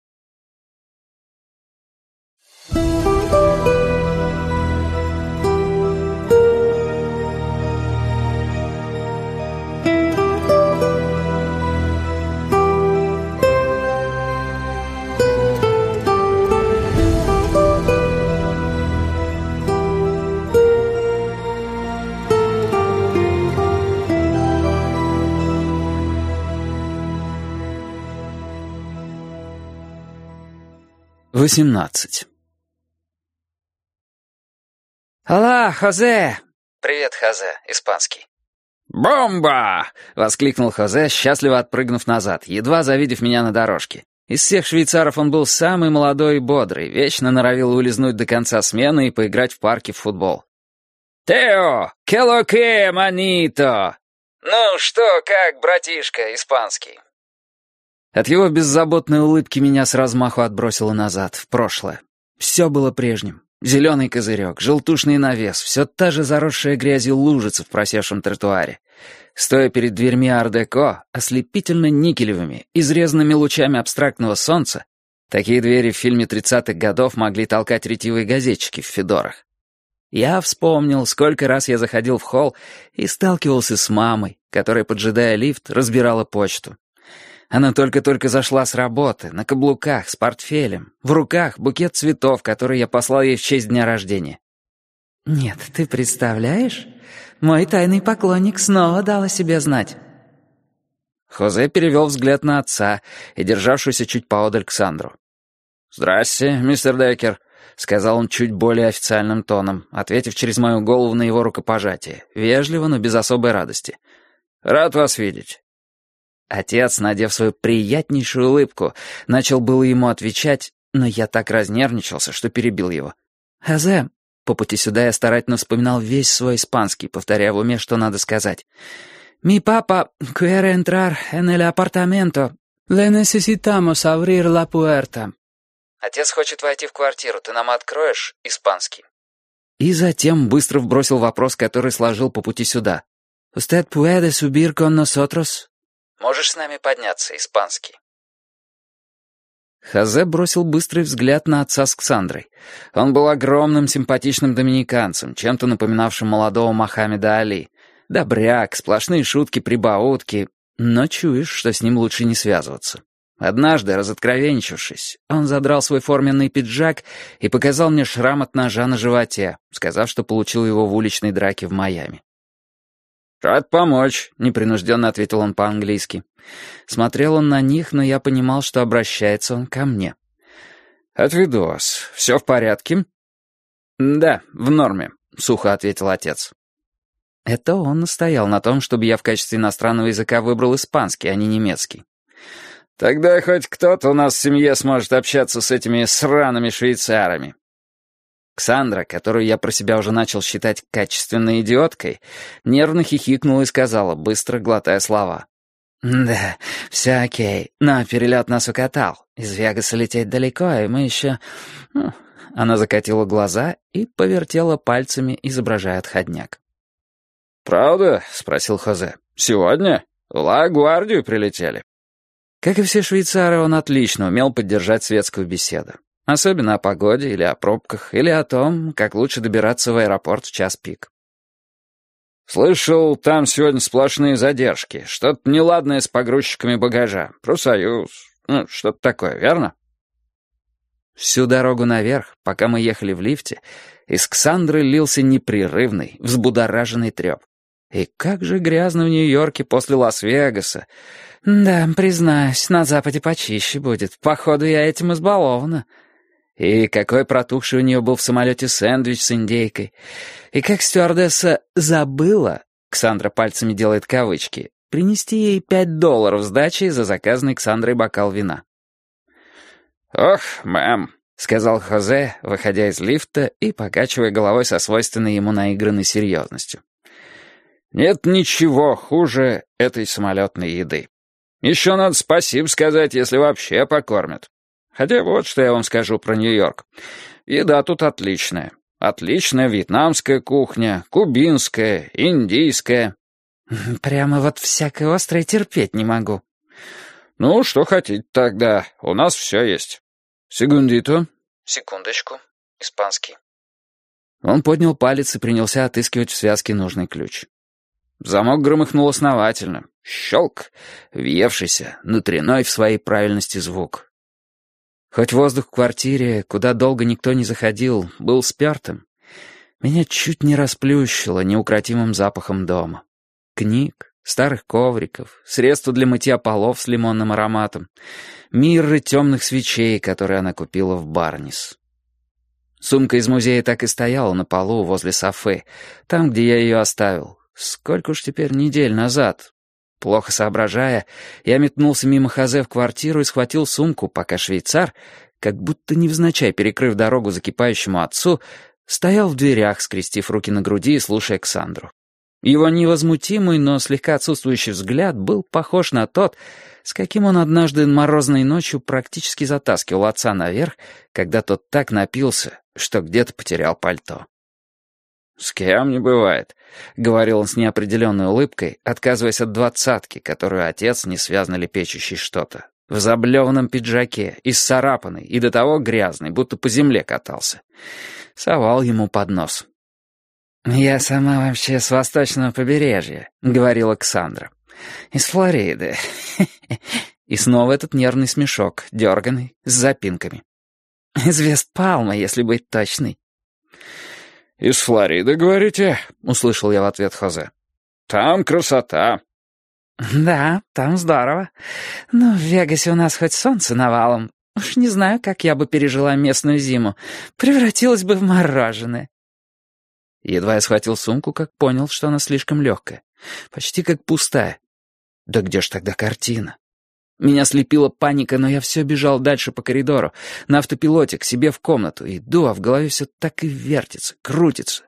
18. «Алло, Хозе!» «Привет, Хозе, испанский». «Бомба!» — воскликнул Хозе, счастливо отпрыгнув назад, едва завидев меня на дорожке. Из всех швейцаров он был самый молодой и бодрый, вечно норовил улизнуть до конца смены и поиграть в парке в футбол. «Тео! Que lo que, manito!» «Ну что, как, братишка, испанский?» От его беззаботной улыбки меня с размаху отбросило назад, в прошлое. Все было прежним. Зеленый козырек, желтушный навес, все та же заросшая грязью лужица в просевшем тротуаре. Стоя перед дверьми ар-деко, ослепительно никелевыми, изрезанными лучами абстрактного солнца, такие двери в фильме 30-х годов могли толкать ретивые газетчики в федорах. Я вспомнил, сколько раз я заходил в холл и сталкивался с мамой, которая, поджидая лифт, разбирала почту. Она только-только зашла с работы, на каблуках, с портфелем, в руках букет цветов, который я послал ей в честь дня рождения. «Нет, ты представляешь? Мой тайный поклонник снова дал о себе знать». Хозе перевел взгляд на отца и державшуюся чуть поодаль Ксандру. «Здрасте, мистер Деккер», — сказал он чуть более официальным тоном, ответив через мою голову на его рукопожатие, вежливо, но без особой радости. «Рад вас видеть». Отец, надев свою приятнейшую улыбку, начал было ему отвечать, но я так разнервничался, что перебил его. «Хозе», по пути сюда я старательно вспоминал весь свой испанский, повторяя в уме, что надо сказать. «Mi papa quiere entrar en el apartamento. Le necesitamos abrir la puerta». «Отец хочет войти в квартиру, ты нам откроешь, испанский?» И затем быстро вбросил вопрос, который сложил по пути сюда. «Usted puede subir con nosotros?» «Можешь с нами подняться, испанский?» Хозе бросил быстрый взгляд на отца с Ксандрой. Он был огромным симпатичным доминиканцем, чем-то напоминавшим молодого Мохаммеда Али. Добряк, сплошные шутки-прибаутки, но чуешь, что с ним лучше не связываться. Однажды, разоткровенничавшись, он задрал свой форменный пиджак и показал мне шрам от ножа на животе, сказав, что получил его в уличной драке в Майами. «Рад помочь», — непринужденно ответил он по-английски. Смотрел он на них, но я понимал, что обращается он ко мне. «Отведу вас. Все в порядке?» «Да, в норме», — сухо ответил отец. Это он настоял на том, чтобы я в качестве иностранного языка выбрал испанский, а не немецкий. «Тогда хоть кто-то у нас в семье сможет общаться с этими сраными швейцарами». Ксандра, которую я про себя уже начал считать качественной идиоткой, нервно хихикнула и сказала, быстро глотая слова. «Да, все окей, но перелет нас укатал. Из Вегаса лететь далеко, и мы еще...» Она закатила глаза и повертела пальцами, изображая отходняк. «Правда?» — спросил Хозе. «Сегодня? В Ла-Гвардию прилетели?» Как и все швейцары, он отлично умел поддержать светскую беседу. Особенно о погоде или о пробках, или о том, как лучше добираться в аэропорт в час пик. «Слышал, там сегодня сплошные задержки. Что-то неладное с погрузчиками багажа. Профсоюз. Что-то такое, верно?» Всю дорогу наверх, пока мы ехали в лифте, из Ксандры лился непрерывный, взбудораженный треп. И как же грязно в Нью-Йорке после Лас-Вегаса. Да, признаюсь, на Западе почище будет. Походу, я этим избалована. И какой протухший у нее был в самолете сэндвич с индейкой. И как стюардесса забыла, Ксандра пальцами делает кавычки, принести ей $5 сдачи за заказанный Ксандрой бокал вина. «Ох, мэм», — сказал Хозе, выходя из лифта и покачивая головой со свойственной ему наигранной серьезностью. «Нет ничего хуже этой самолетной еды. Еще надо спасибо сказать, если вообще покормят. Хотя вот что я вам скажу про Нью-Йорк. Еда тут отличная. Отличная вьетнамская кухня, кубинская, индийская, Прямо вот всякое острое терпеть не могу». «Ну, что хотите тогда. У нас все есть. Сегундито». Секундочку. Испанский. Он поднял палец и принялся отыскивать в связке нужный ключ. Замок громыхнул основательно. Щелк, въевшийся, внутренной в своей правильности звук. Хоть воздух в квартире, куда долго никто не заходил, был спёртым, меня чуть не расплющило неукротимым запахом дома. Книг, старых ковриков, средства для мытья полов с лимонным ароматом, мирры темных свечей, которые она купила в Барнис. Сумка из музея так и стояла на полу возле софы, там, где я ее оставил. Сколько уж теперь недель назад. Плохо соображая, я метнулся мимо Хозе в квартиру и схватил сумку, пока швейцар, как будто невзначай перекрыв дорогу закипающему отцу, стоял в дверях, скрестив руки на груди и слушая Ксандру. Его невозмутимый, но слегка отсутствующий взгляд был похож на тот, с каким он однажды морозной ночью практически затаскивал отца наверх, когда тот так напился, что где-то потерял пальто. «С кем не бывает», — говорил он с неопределенной улыбкой, отказываясь от двадцатки, которую отец, несвязно лепечущий что-то, в заблеванном пиджаке, исцарапанный и до того грязный, будто по земле катался. Совал ему под нос. «Я сама вообще с восточного побережья», — говорила Ксандра. «Из Флориды». И снова этот нервный смешок, дерганый, с запинками. «Из Вест-Палма, если быть точной». «Из Флориды, говорите?» — услышал я в ответ Хозе. «Там красота». «Да, там здорово. Но в Вегасе у нас хоть солнце навалом. Уж не знаю, как я бы пережила местную зиму. Превратилась бы в мороженое». Едва я схватил сумку, как понял, что она слишком легкая. Почти как пустая. Да где ж тогда картина? Меня слепила паника, но я все бежал дальше по коридору, на автопилоте, к себе в комнату. Иду, а в голове все так и вертится, крутится.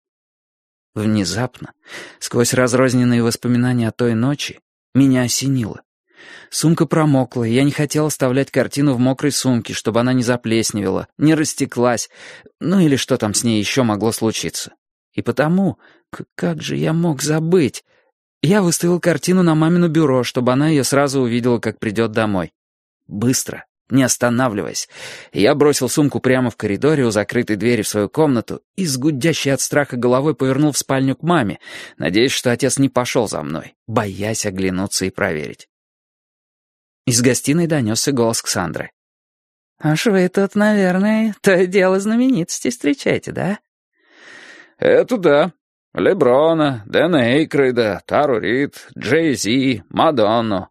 Внезапно, сквозь разрозненные воспоминания о той ночи, меня осенило. Сумка промокла, и я не хотел оставлять картину в мокрой сумке, чтобы она не заплесневела, не растеклась, ну или что там с ней еще могло случиться. И потому, как же я мог забыть? Я выставил картину на мамину бюро, чтобы она ее сразу увидела, как придет домой. Быстро, не останавливаясь, я бросил сумку прямо в коридоре у закрытой двери в свою комнату и с гудящей от страха головой повернул в спальню к маме, надеясь, что отец не пошел за мной, боясь оглянуться и проверить. Из гостиной донесся голос Ксандры. «Аж вы тут, наверное, то дело знаменитости встречаете, да?» «Это да. Леброна, Дэна Эйкройда, Тару Рид, Джей-Зи, Мадонну».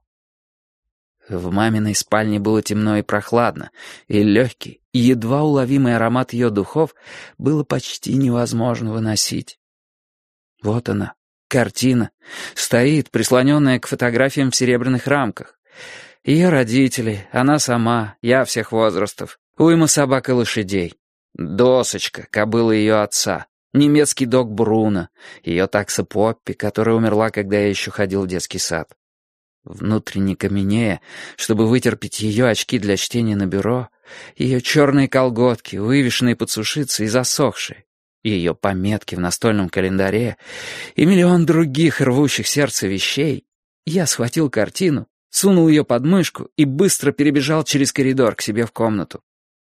В маминой спальне было темно и прохладно, и легкий, едва уловимый аромат ее духов было почти невозможно выносить. Вот она, картина, стоит, прислоненная к фотографиям в серебряных рамках. Ее родители, она сама, я всех возрастов, уйма собак и лошадей. Досочка, кобыла ее отца, немецкий дог Бруно, ее такса Поппи, которая умерла, когда я еще ходил в детский сад. Внутренне каменея, чтобы вытерпеть ее очки для чтения на бюро, ее черные колготки, вывешенные под сушицы и засохшие, ее пометки в настольном календаре и миллион других рвущих сердце вещей, я схватил картину, сунул ее под мышку и быстро перебежал через коридор к себе в комнату.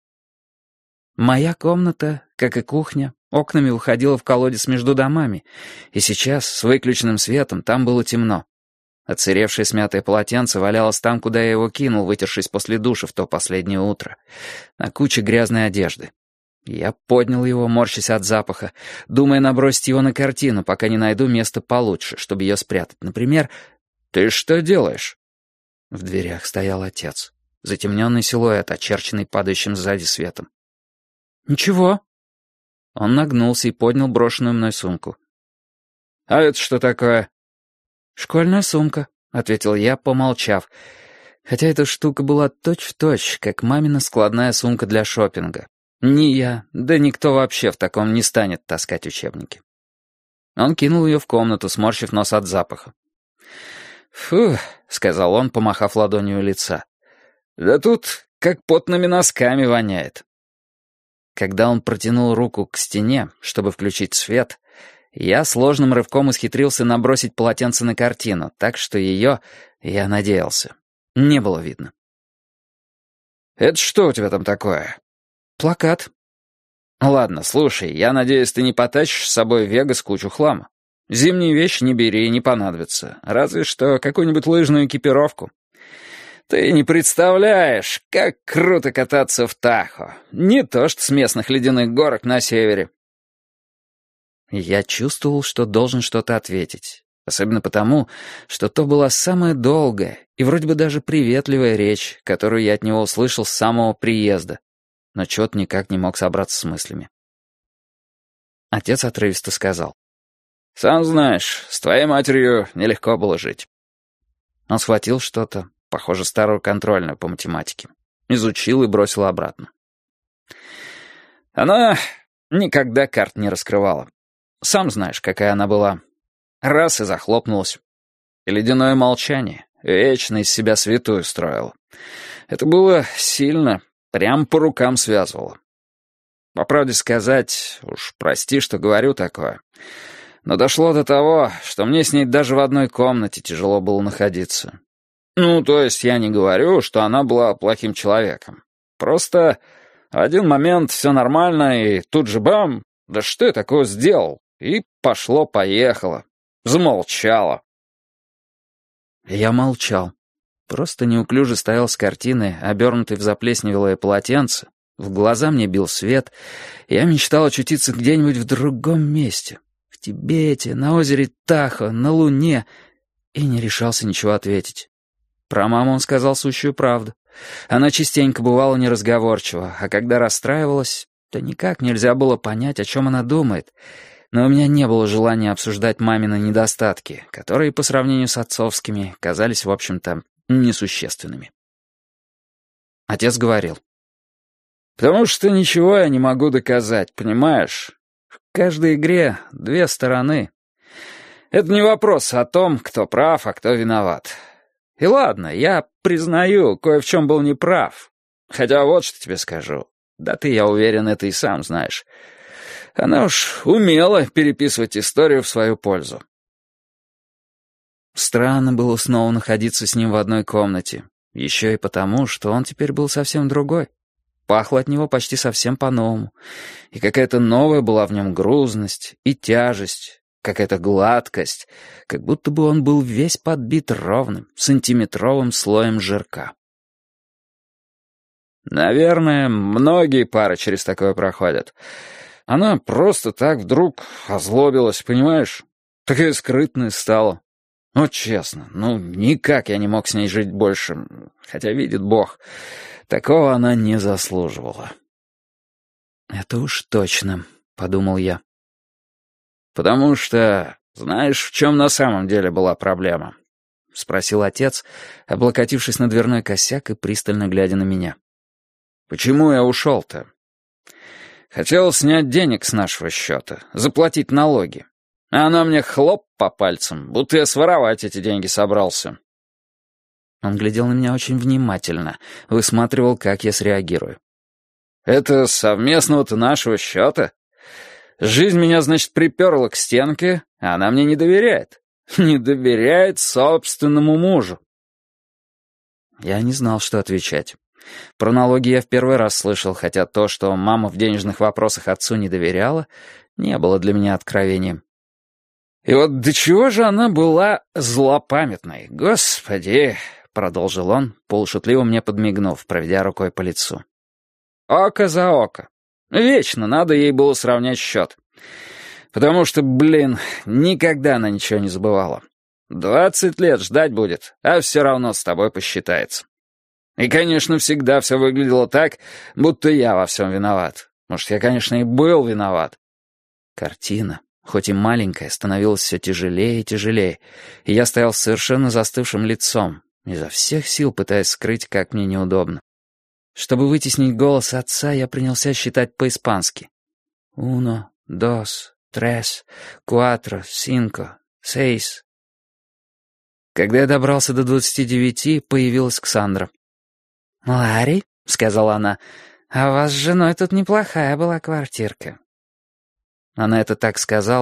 Моя комната, как и кухня, окнами выходила в колодец между домами, и сейчас с выключенным светом там было темно. Отсыревшее смятое полотенце валялось там, куда я его кинул, вытершись после душа в то последнее утро, на куче грязной одежды. Я поднял его, морщась от запаха, думая набросить его на картину, пока не найду место получше, чтобы ее спрятать. Например, «Ты что делаешь?» В дверях стоял отец, затемненный силуэт, очерченный падающим сзади светом. «Ничего». Он нагнулся и поднял брошенную мной сумку. «А это что такое?» «Школьная сумка», — ответил я, помолчав, хотя эта штука была точь-в-точь, как мамина складная сумка для шопинга. Ни я, да никто вообще в таком не станет таскать учебники. Он кинул ее в комнату, сморщив нос от запаха. «Фу», — сказал он, помахав ладонью у лица. «Да тут как потными носками воняет». Когда он протянул руку к стене, чтобы включить свет, Я сложным рывком исхитрился набросить полотенце на картину, так что ее, я надеялся, не было видно. «Это что у тебя там такое?» «Плакат». «Ладно, слушай, я надеюсь, ты не потащишь с собой в Вегас кучу хлама. Зимние вещи не бери, не понадобятся. Разве что какую-нибудь лыжную экипировку. Ты не представляешь, как круто кататься в Тахо. Не то что с местных ледяных горок на севере». Я чувствовал, что должен что-то ответить. Особенно потому, что то была самая долгая и вроде бы даже приветливая речь, которую я от него услышал с самого приезда, но чего-то никак не мог собраться с мыслями. Отец отрывисто сказал: «Сам знаешь, с твоей матерью нелегко было жить». Он схватил что-то, похоже, старую контрольную по математике, изучил и бросил обратно. Она никогда карт не раскрывала. Сам знаешь, какая она была. Раз и захлопнулась. И ледяное молчание, вечно из себя святую строила. Это было сильно, прям по рукам связывало. По правде сказать, уж прости, что говорю такое, но дошло до того, что мне с ней даже в одной комнате тяжело было находиться. Ну, то есть я не говорю, что она была плохим человеком. Просто в один момент все нормально, и тут же бам, да что я такое сделал? И пошло-поехало. Замолчала. Я молчал. Просто неуклюже стоял с картины, обернутой в заплесневелое полотенце. В глаза мне бил свет. Я мечтал очутиться где-нибудь в другом месте. В Тибете, на озере Тахо, на Луне. И не решался ничего ответить. Про маму он сказал сущую правду. Она частенько бывала неразговорчива, а когда расстраивалась, то никак нельзя было понять, о чем она думает. Но у меня не было желания обсуждать мамины недостатки, которые по сравнению с отцовскими казались, в общем-то, несущественными. Отец говорил: «Потому что ничего я не могу доказать, понимаешь? В каждой игре две стороны. Это не вопрос о том, кто прав, а кто виноват. И ладно, я признаю, кое в чем был неправ. Хотя вот что тебе скажу. Да ты, я уверен, это и сам знаешь. Она уж умела переписывать историю в свою пользу». Странно было снова находиться с ним в одной комнате. Еще и потому, что он теперь был совсем другой. Пахло от него почти совсем по-новому. И какая-то новая была в нем грузность и тяжесть, какая-то гладкость, как будто бы он был весь подбит ровным, сантиметровым слоем жирка. Наверное, многие пары через такое проходят. Она просто так вдруг озлобилась, понимаешь? Такая скрытная стала. Вот честно, никак я не мог с ней жить больше. Хотя, видит Бог, такого она не заслуживала. «Это уж точно», — подумал я. «Потому что, знаешь, в чем на самом деле была проблема?» — спросил отец, облокотившись на дверной косяк и пристально глядя на меня. «Почему я ушел-то? Хотел снять денег с нашего счета, заплатить налоги. А она мне хлоп по пальцам, будто я своровать эти деньги собрался». Он глядел на меня очень внимательно, высматривал, как я среагирую. «Это совместного-то нашего счета? Жизнь меня, значит, приперла к стенке, а она мне не доверяет. Не доверяет собственному мужу». Я не знал, что отвечать. Про налоги я в первый раз слышал, хотя то, что мама в денежных вопросах отцу не доверяла, не было для меня откровением. «И вот до чего же она была злопамятной, господи!» — продолжил он, полушутливо мне подмигнув, проведя рукой по лицу. «Око за око. Вечно надо ей было сравнять счет. Потому что, никогда она ничего не забывала. 20 лет ждать будет, а все равно с тобой посчитается. И, конечно, всегда все выглядело так, будто я во всем виноват. Может, я, конечно, и был виноват». Картина, хоть и маленькая, становилась все тяжелее и тяжелее, и я стоял с совершенно застывшим лицом, изо всех сил пытаясь скрыть, как мне неудобно. Чтобы вытеснить голос отца, я принялся считать по-испански. «Uno, dos, tres, cuatro, cinco, seis». Когда я добрался до 29, появилась Ксандра. «Ларри», — сказала она, — «а у вас с женой тут неплохая была квартирка». Она это так сказала,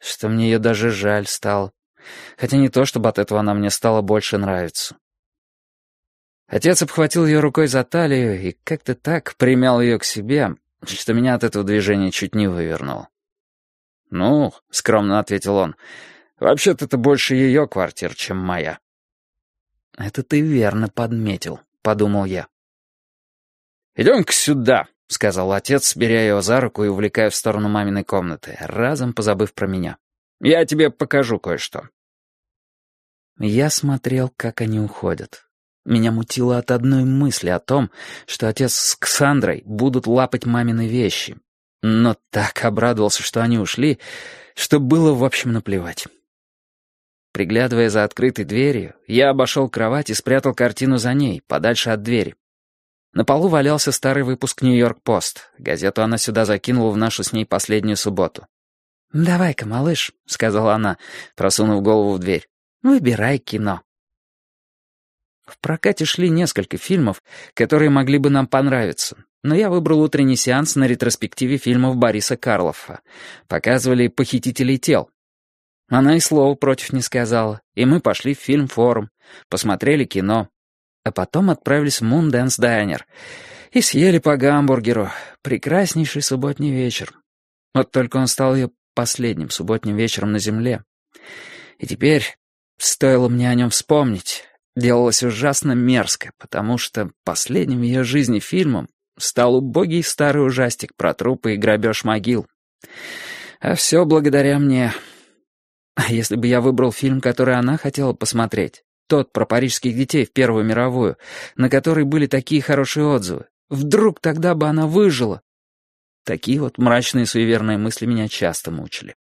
что мне ее даже жаль стало. Хотя не то, чтобы от этого она мне стала больше нравиться. Отец обхватил ее рукой за талию и как-то так примял ее к себе, что меня от этого движения чуть не вывернуло. «Ну», — скромно ответил он, — «вообще-то это больше ее квартира, чем моя». «Это ты верно подметил», — подумал я. «Идем-ка сюда», — сказал отец, беря ее за руку и увлекая в сторону маминой комнаты, разом позабыв про меня. «Я тебе покажу кое-что». Я смотрел, как они уходят. Меня мутило от одной мысли о том, что отец с Ксандрой будут лапать мамины вещи. Но так обрадовался, что они ушли, что было, в общем, наплевать. Приглядывая за открытой дверью, я обошел кровать и спрятал картину за ней, подальше от двери. На полу валялся старый выпуск «Нью-Йорк-Пост». Газету она сюда закинула в нашу с ней последнюю субботу. «Давай-ка, малыш», — сказала она, просунув голову в дверь, — «выбирай кино». В прокате шли несколько фильмов, которые могли бы нам понравиться, но я выбрал утренний сеанс на ретроспективе фильмов Бориса Карлоффа. Показывали «Похитителей тел». Она и слова против не сказала, и мы пошли в фильм-форум, посмотрели кино, а потом отправились в Moondance Diner и съели по гамбургеру. Прекраснейший субботний вечер. Вот только он стал ее последним субботним вечером на земле. И теперь, стоило мне о нем вспомнить, делалось ужасно мерзко, потому что последним в ее жизни фильмом стал убогий старый ужастик про трупы и грабеж могил. А все благодаря мне. А если бы я выбрал фильм, который она хотела посмотреть, тот про парижских детей в Первую мировую, на который были такие хорошие отзывы, вдруг тогда бы она выжила? Такие вот мрачные суеверные мысли меня часто мучили.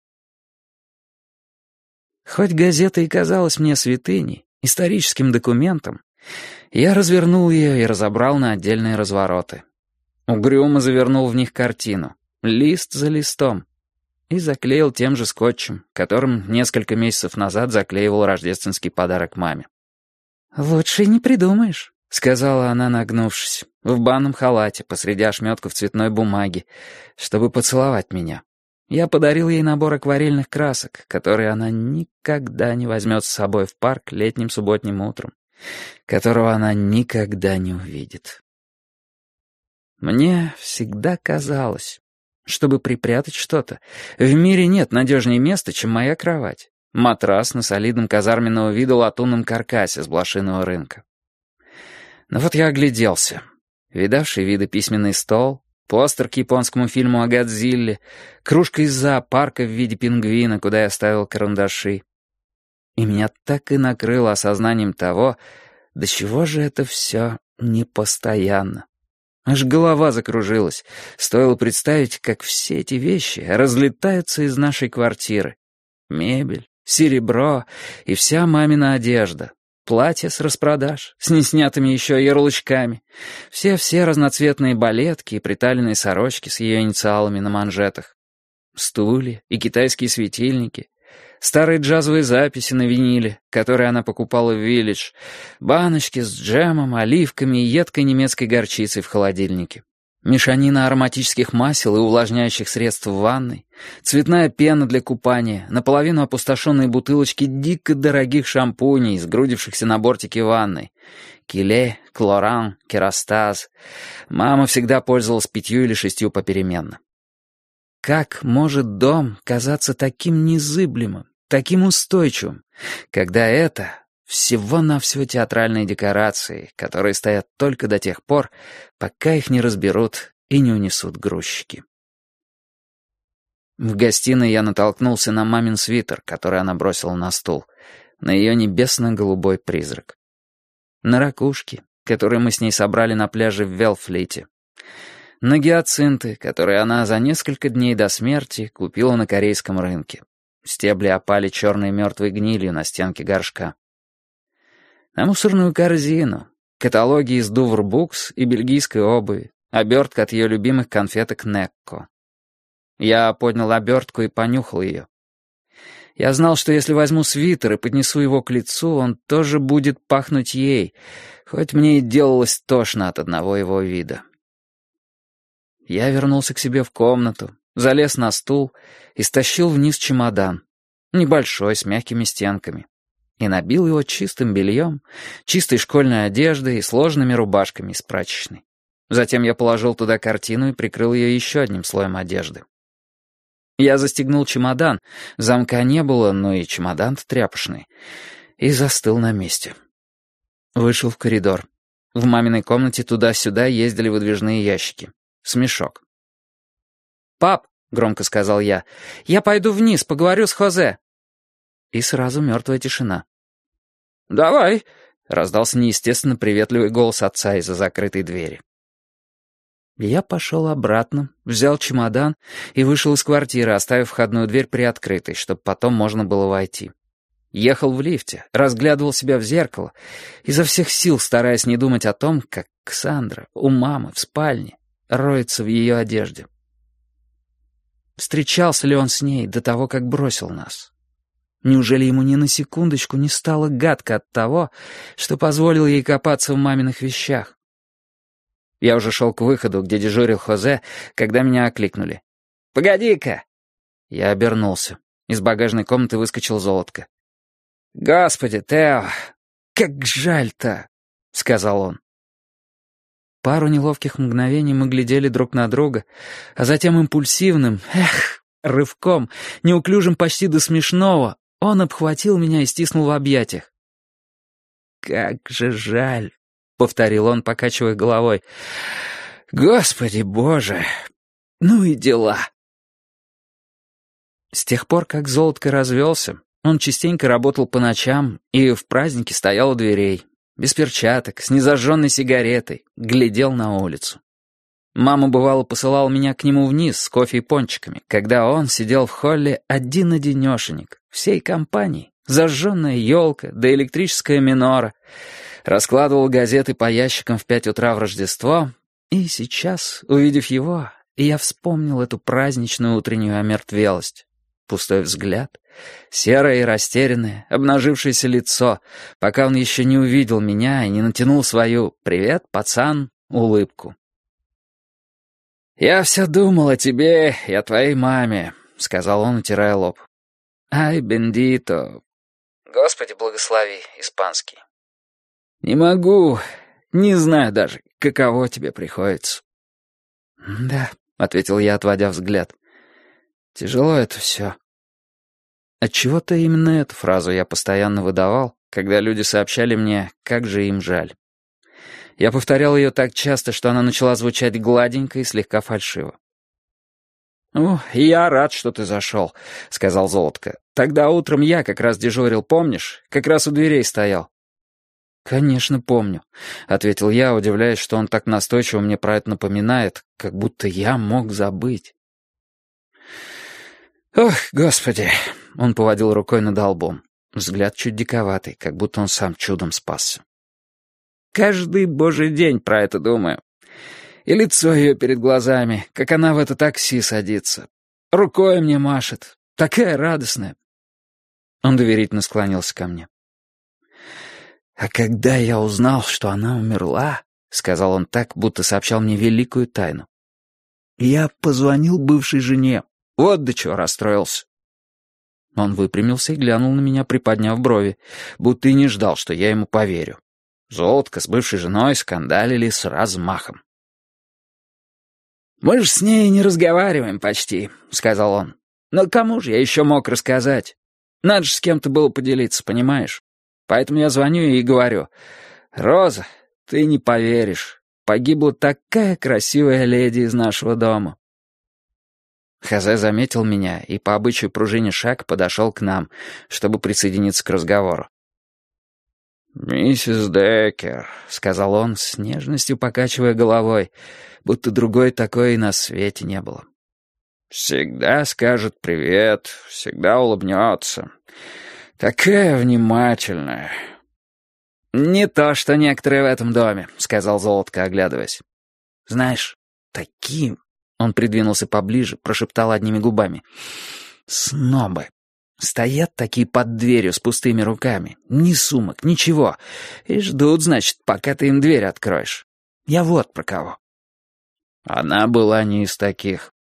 Хоть газета и казалась мне святыней, историческим документом, я развернул ее и разобрал на отдельные развороты. Угрюмо завернул в них картину, лист за листом, и заклеил тем же скотчем, которым несколько месяцев назад заклеивал рождественский подарок маме. «Лучше и не придумаешь», — сказала она, нагнувшись, в банном халате посреди ошметков цветной бумаги, чтобы поцеловать меня. Я подарил ей набор акварельных красок, которые она никогда не возьмет с собой в парк летним субботним утром, которого она никогда не увидит. Мне всегда казалось, чтобы припрятать что-то, в мире нет надежнее места, чем моя кровать. Матрас на солидном казарменного вида латунном каркасе с блошиного рынка. Но вот я огляделся. Видавший виды письменный стол, постер к японскому фильму о Годзилле, кружка из зоопарка в виде пингвина, куда я ставил карандаши. И меня так и накрыло осознанием того, до чего же это все непостоянно. Аж голова закружилась. Стоило представить, как все эти вещи разлетаются из нашей квартиры. Мебель, серебро и вся мамина одежда. Платья с распродаж, с неснятыми еще ярлычками. Все разноцветные балетки и приталенные сорочки с ее инициалами на манжетах. Стулья и китайские светильники. Старые джазовые записи на виниле, которые она покупала в Village, баночки с джемом, оливками и едкой немецкой горчицей в холодильнике, мешанина ароматических масел и увлажняющих средств в ванной, цветная пена для купания, наполовину опустошенные бутылочки дико дорогих шампуней, сгрудившихся на бортике ванной, Киле, Клоран, Керастаз. Мама всегда пользовалась 5 или 6 попеременно. Как может дом казаться таким незыблемым, таким устойчивым, когда это всего-навсего театральные декорации, которые стоят только до тех пор, пока их не разберут и не унесут грузчики? В гостиной я натолкнулся на мамин свитер, который она бросила на стул, на ее небесно-голубой призрак. На ракушки, которые мы с ней собрали на пляже в Велфлите. На гиацинты, которые она за несколько дней до смерти купила на корейском рынке. Стебли опали черной мертвой гнилью на стенке горшка. На мусорную корзину, каталоги из Дувр Букс и бельгийской обуви, обертка от ее любимых конфеток Некко. Я поднял обертку и понюхал ее. Я знал, что если возьму свитер и поднесу его к лицу, он тоже будет пахнуть ей, хоть мне и делалось тошно от одного его вида. Я вернулся к себе в комнату залез на стул и стащил вниз чемодан, небольшой, с мягкими стенками, и набил его чистым бельем, чистой школьной одеждой и сложными рубашками из прачечной. Затем я положил туда картину и прикрыл ее еще одним слоем одежды. Я застегнул чемодан, замка не было, но и чемодан-то тряпочный, и застыл на месте. Вышел в коридор. В маминой комнате туда-сюда ездили выдвижные ящики. Смешок. «Пап», — громко сказал я пойду вниз, поговорю с Хозе». И сразу мертвая тишина. «Давай», — раздался неестественно приветливый голос отца из-за закрытой двери. Я пошел обратно, взял чемодан и вышел из квартиры, оставив входную дверь приоткрытой, чтобы потом можно было войти. Ехал в лифте, разглядывал себя в зеркало, изо всех сил стараясь не думать о том, как Ксандра у мамы в спальне роется в ее одежде. Встречался ли он с ней до того, как бросил нас? Неужели ему ни на секундочку не стало гадко от того, что позволил ей копаться в маминых вещах? Я уже шел к выходу, где дежурил Хозе, когда меня окликнули. «Погоди-ка!» Я обернулся. Из багажной комнаты выскочил Золотко. «Господи, Тео, как жаль-то!» — сказал он. Пару неловких мгновений мы глядели друг на друга, а затем импульсивным, рывком, неуклюжим почти до смешного, он обхватил меня и стиснул в объятиях. «Как же жаль!» — повторил он, покачивая головой. «Господи Боже! Ну и дела!» С тех пор, как Золотко развелся, он частенько работал по ночам и в праздники стоял у дверей, без перчаток, с незажженной сигаретой, глядел на улицу. Мама, бывало, посылала меня к нему вниз с кофе и пончиками, когда он сидел в холле один-одинешенек, всей компанией, зажженная елка да электрическая минора, раскладывал газеты по ящикам в 5 утра в Рождество, и сейчас, увидев его, я вспомнил эту праздничную утреннюю омертвелость. Пустой взгляд, серое и растерянное, обнажившееся лицо, пока он еще не увидел меня и не натянул свою «Привет, пацан» улыбку. «Я все думал о тебе и о твоей маме», — сказал он, утирая лоб. «Ай, бендито». Господи, благослови, испанский. «Не могу, не знаю даже, каково тебе приходится». «Да», — ответил я, отводя взгляд. «Тяжело это все». Отчего-то именно эту фразу я постоянно выдавал, когда люди сообщали мне, как же им жаль. Я повторял ее так часто, что она начала звучать гладенько и слегка фальшиво. «Ну, я рад, что ты зашел», — сказал Золотко. «Тогда утром я как раз дежурил, помнишь? Как раз у дверей стоял». «Конечно, помню», — ответил я, удивляясь, что он так настойчиво мне про это напоминает, как будто я мог забыть. «Ох, Господи!» — он поводил рукой над лбом. Взгляд чуть диковатый, как будто он сам чудом спасся. «Каждый божий день про это думаю. И лицо ее перед глазами, как она в это такси садится. Рукой мне машет. Такая радостная». Он доверительно склонился ко мне. «А когда я узнал, что она умерла, — сказал он так, будто сообщал мне великую тайну, — я позвонил бывшей жене. Вот до чего расстроился». Он выпрямился и глянул на меня, приподняв брови, будто и не ждал, что я ему поверю. Золотко с бывшей женой скандалили с размахом. «Мы же с ней не разговариваем почти», — сказал он. «Но кому же я еще мог рассказать? Надо же с кем-то было поделиться, понимаешь? Поэтому я звоню ей и говорю: «Роза, ты не поверишь, погибла такая красивая леди из нашего дома». Хозе заметил меня и по обычаю пружине шаг подошел к нам, чтобы присоединиться к разговору. «Миссис Деккер», — сказал он, с нежностью покачивая головой, будто другой такой и на свете не было. «Всегда скажет привет, всегда улыбнется. Такая внимательная». «Не то, что некоторые в этом доме», — сказал Золотко, оглядываясь. «Знаешь, таким...» Он придвинулся поближе, прошептал одними губами. «Снобы. Стоят такие под дверью с пустыми руками. Ни сумок, ничего. И ждут, значит, пока ты им дверь откроешь. Я вот про кого». «Она была не из таких», —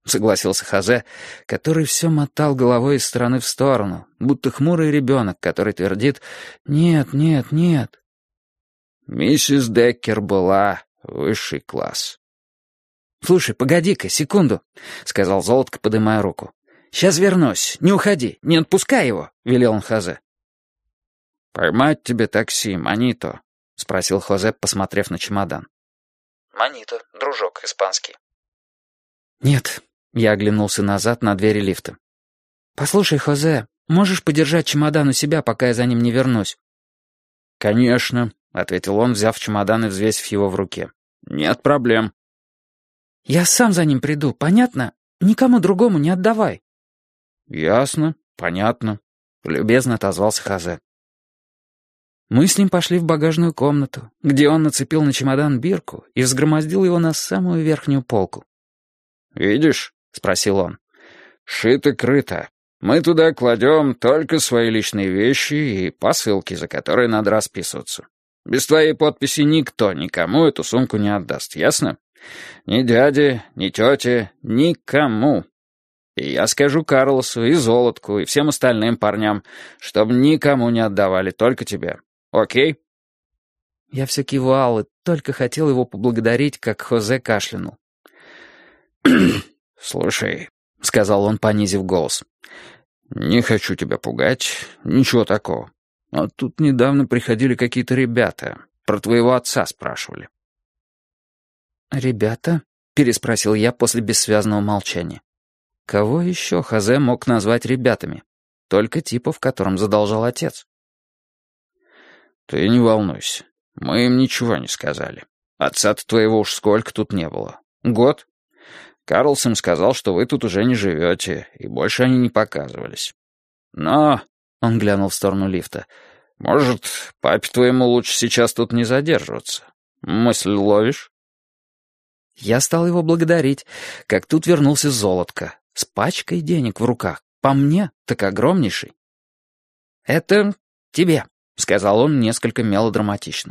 согласился Хозе, который все мотал головой из стороны в сторону, будто хмурый ребенок, который твердит «нет, нет, нет». Миссис Деккер была высший класс. «Слушай, погоди-ка, секунду», — сказал Золотко, подымая руку. «Сейчас вернусь, не уходи, не отпускай его», — велел он Хозе. «Поймать тебе такси, Манито?» — спросил Хозе, посмотрев на чемодан. Манито, дружок, испанский. «Нет», — я оглянулся назад на двери лифта. «Послушай, Хозе, можешь подержать чемодан у себя, пока я за ним не вернусь?» «Конечно», — ответил он, взяв чемодан и взвесив его в руке. «Нет проблем». «Я сам за ним приду, понятно? Никому другому не отдавай». «Ясно, понятно», — любезно отозвался Хозе. Мы с ним пошли в багажную комнату, где он нацепил на чемодан бирку и взгромоздил его на самую верхнюю полку. «Видишь?» — спросил он. «Шито-крыто. Мы туда кладем только свои личные вещи и посылки, за которые надо расписываться. Без твоей подписи никто никому эту сумку не отдаст, ясно? Ни дяде, ни тете, никому. И я скажу Карлосу и Золотку и всем остальным парням, чтобы никому не отдавали, только тебе. Окей?» Я все кивал и только хотел его поблагодарить, как Хозе кашлянул. «Слушай», — сказал он, понизив голос, — «не хочу тебя пугать, ничего такого. Но тут недавно приходили какие-то ребята, про твоего отца спрашивали». «Ребята?» — переспросил я после бессвязного молчания. Кого еще Хозе мог назвать ребятами? Только типов, которым задолжал отец. «Ты не волнуйся, мы им ничего не сказали. Отца-то твоего уж сколько тут не было. Год? Карлс им сказал, что вы тут уже не живете, и больше они не показывались. Но...» — он глянул в сторону лифта. «Может, папе твоему лучше сейчас тут не задерживаться? Мысль ловишь?» Я стал его благодарить, как тут вернулся Золотко, с пачкой денег в руках, по мне, так огромнейший. «Это тебе», — сказал он несколько мелодраматично.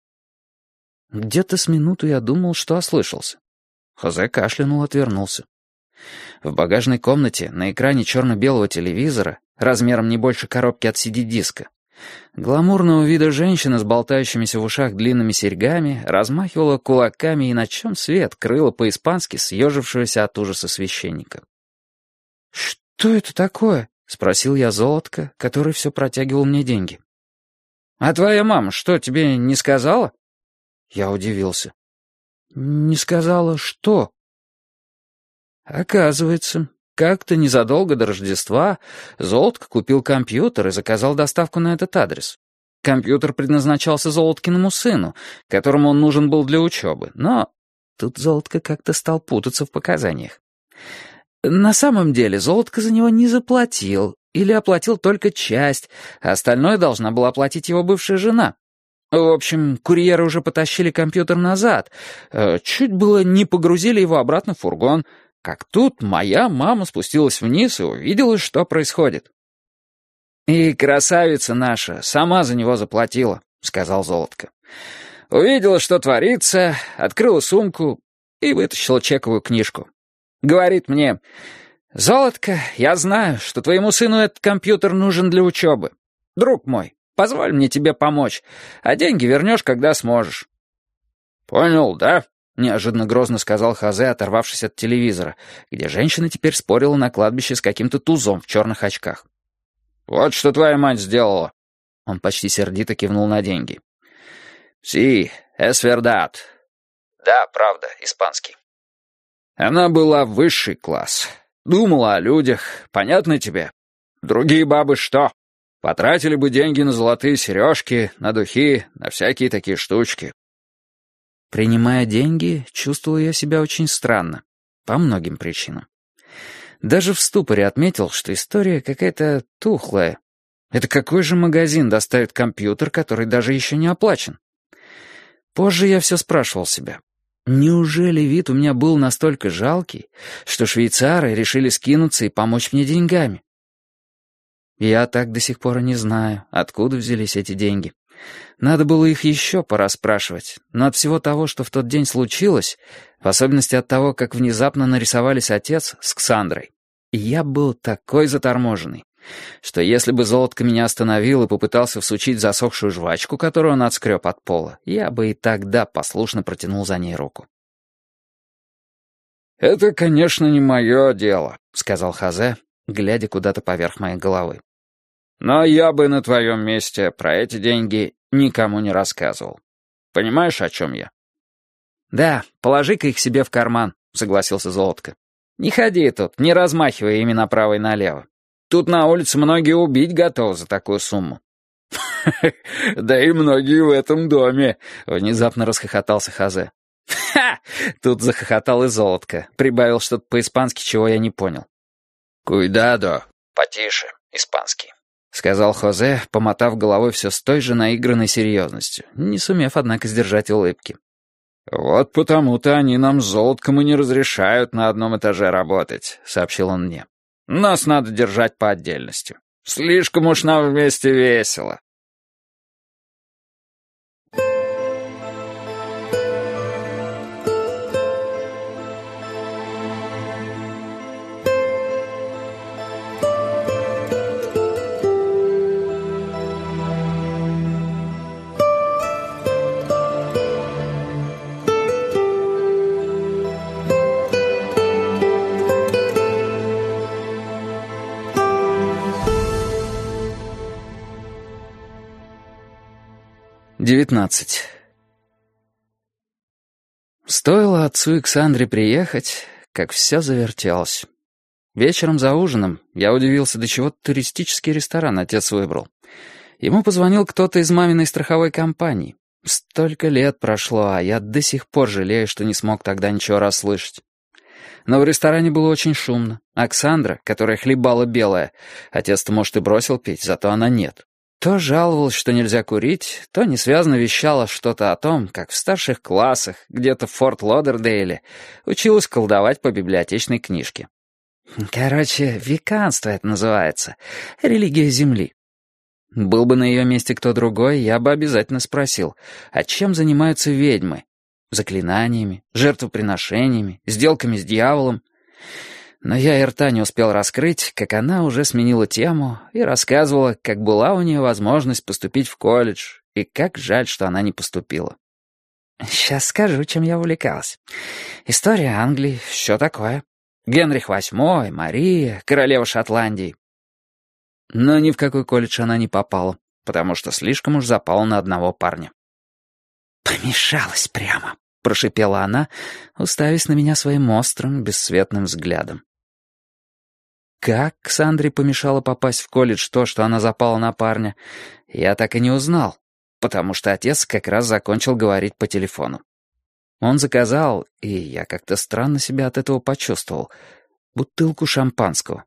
Где-то с минуту я думал, что ослышался. Хозе кашлянул, отвернулся. В багажной комнате на экране черно-белого телевизора, размером не больше коробки от CD-диска, гламурного вида женщина с болтающимися в ушах длинными серьгами размахивала кулаками и на чем свет крыла по-испански съежившегося от ужаса священника. «Что это такое?» — спросил я Золотко, который все протягивал мне деньги. «А твоя мама что, тебе не сказала?» Я удивился. «Не сказала что?» Оказывается, как-то незадолго до Рождества Золотко купил компьютер и заказал доставку на этот адрес. Компьютер предназначался Золоткиному сыну, которому он нужен был для учебы, но тут Золотко как-то стал путаться в показаниях. На самом деле Золотко за него не заплатил, или оплатил только часть, а остальное должна была оплатить его бывшая жена. В общем, курьеры уже потащили компьютер назад, чуть было не погрузили его обратно в фургон, как тут моя мама спустилась вниз и увидела, что происходит. «И красавица наша сама за него заплатила», — сказал Золотко. «Увидела, что творится, открыла сумку и вытащила чековую книжку. Говорит мне: «Золотко, я знаю, что твоему сыну этот компьютер нужен для учебы. Друг мой, позволь мне тебе помочь, а деньги вернешь, когда сможешь». «Понял, да?» — неожиданно грозно сказал Хозе, оторвавшись от телевизора, где женщина теперь спорила на кладбище с каким-то тузом в черных очках. «Вот что твоя мать сделала». Он почти сердито кивнул на деньги. «Си, es verdad». Да, правда, испанский. Она была высший класс. Думала о людях, понятно тебе? Другие бабы что? Потратили бы деньги на золотые сережки, на духи, на всякие такие штучки. Принимая деньги, чувствовал я себя очень странно. По многим причинам. Даже в ступоре отметил, что история какая-то тухлая. Это какой же магазин доставит компьютер, который даже еще не оплачен? Позже я все спрашивал себя. Неужели вид у меня был настолько жалкий, что швейцары решили скинуться и помочь мне деньгами? Я так до сих пор и не знаю, откуда взялись эти деньги. Надо было их еще порасспрашивать, но от всего того, что в тот день случилось, в особенности от того, как внезапно нарисовались отец с Ксандрой, я был такой заторможенный, что если бы Золотко меня остановил и попытался всучить засохшую жвачку, которую он отскреб от пола, я бы и тогда послушно протянул за ней руку. «Это, конечно, не мое дело», — сказал Хозе, глядя куда-то поверх моей головы. «Но я бы на твоем месте про эти деньги никому не рассказывал. Понимаешь, о чем я?» «Да, положи-ка их себе в карман», — согласился Золотко. «Не ходи тут, не размахивай ими направо и налево. Тут на улице многие убить готовы за такую сумму». «Да и многие в этом доме», — внезапно расхохотался Хозе. «Ха!» — тут захохотал и Золотко, прибавил что-то по-испански, чего я не понял. «Куидадо». «Потише, испанский», — сказал Хозе, помотав головой все с той же наигранной серьезностью, не сумев, однако, сдержать улыбки. «Вот потому-то они нам с Золотком и не разрешают на одном этаже работать», — сообщил он мне. «Нас надо держать по отдельности. Слишком уж нам вместе весело». XIX. Стоило отцу и Ксандре приехать, как все завертелось. Вечером за ужином я удивился, до чего туристический ресторан отец выбрал. Ему позвонил кто-то из маминой страховой компании. Столько лет прошло, а я до сих пор жалею, что не смог тогда ничего расслышать. Но в ресторане было очень шумно. Оксандра, которая хлебала белая, отец-то, может, и бросил пить, зато она нет, то жаловалась, что нельзя курить, то несвязно вещала что-то о том, как в старших классах, где-то в Форт Лодердейле, училась колдовать по библиотечной книжке. Короче, веканство это называется, религия Земли. Был бы на ее месте кто другой, я бы обязательно спросил, а чем занимаются ведьмы? Заклинаниями, жертвоприношениями, сделками с дьяволом? Но я и рта не успел раскрыть, как она уже сменила тему и рассказывала, как была у нее возможность поступить в колледж, и как жаль, что она не поступила. Сейчас скажу, чем я увлекалась. История Англии, все такое. Генрих VIII, Мария, королева Шотландии. Но ни в какой колледж она не попала, потому что слишком уж запала на одного парня. «Помешалась прямо», — прошипела она, уставясь на меня своим острым, бесцветным взглядом. Как Ксандре помешало попасть в колледж то, что она запала на парня, я так и не узнал, потому что отец как раз закончил говорить по телефону. Он заказал, и я как-то странно себя от этого почувствовал, бутылку шампанского.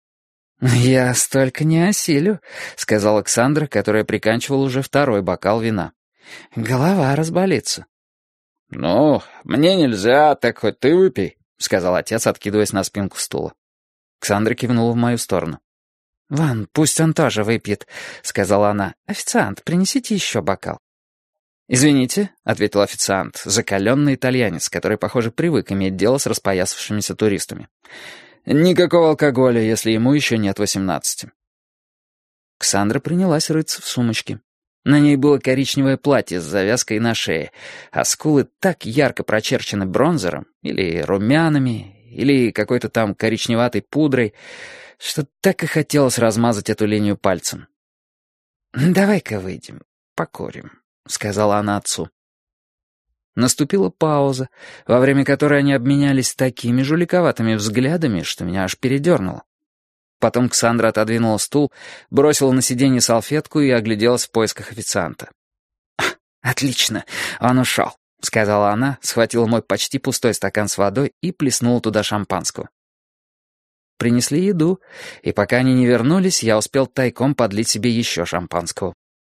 «Я столько не осилю», — сказала Ксандра, которая приканчивала уже второй бокал вина. «Голова разболится». «Ну, мне нельзя, так хоть ты выпей», — сказал отец, откидываясь на спинку стула. Ксандра кивнула в мою сторону. «Ван, пусть он тоже выпьет», — сказала она. «Официант, принесите еще бокал». «Извините», — ответил официант, закаленный итальянец, который, похоже, привык иметь дело с распоясавшимися туристами. «Никакого алкоголя, если ему еще нет 18». Ксандра принялась рыться в сумочке. На ней было коричневое платье с завязкой на шее, а скулы так ярко прочерчены бронзером или румянами, или какой-то там коричневатой пудрой, что так и хотелось размазать эту линию пальцем. «Давай-ка выйдем, покурим», — сказала она отцу. Наступила пауза, во время которой они обменялись такими жуликоватыми взглядами, что меня аж передернуло. Потом Ксандра отодвинула стул, бросила на сиденье салфетку и огляделась в поисках официанта. «Отлично, он ушел», — сказала она, схватила мой почти пустой стакан с водой и плеснула туда шампанского. Принесли еду, и пока они не вернулись, я успел тайком подлить себе еще шампанского.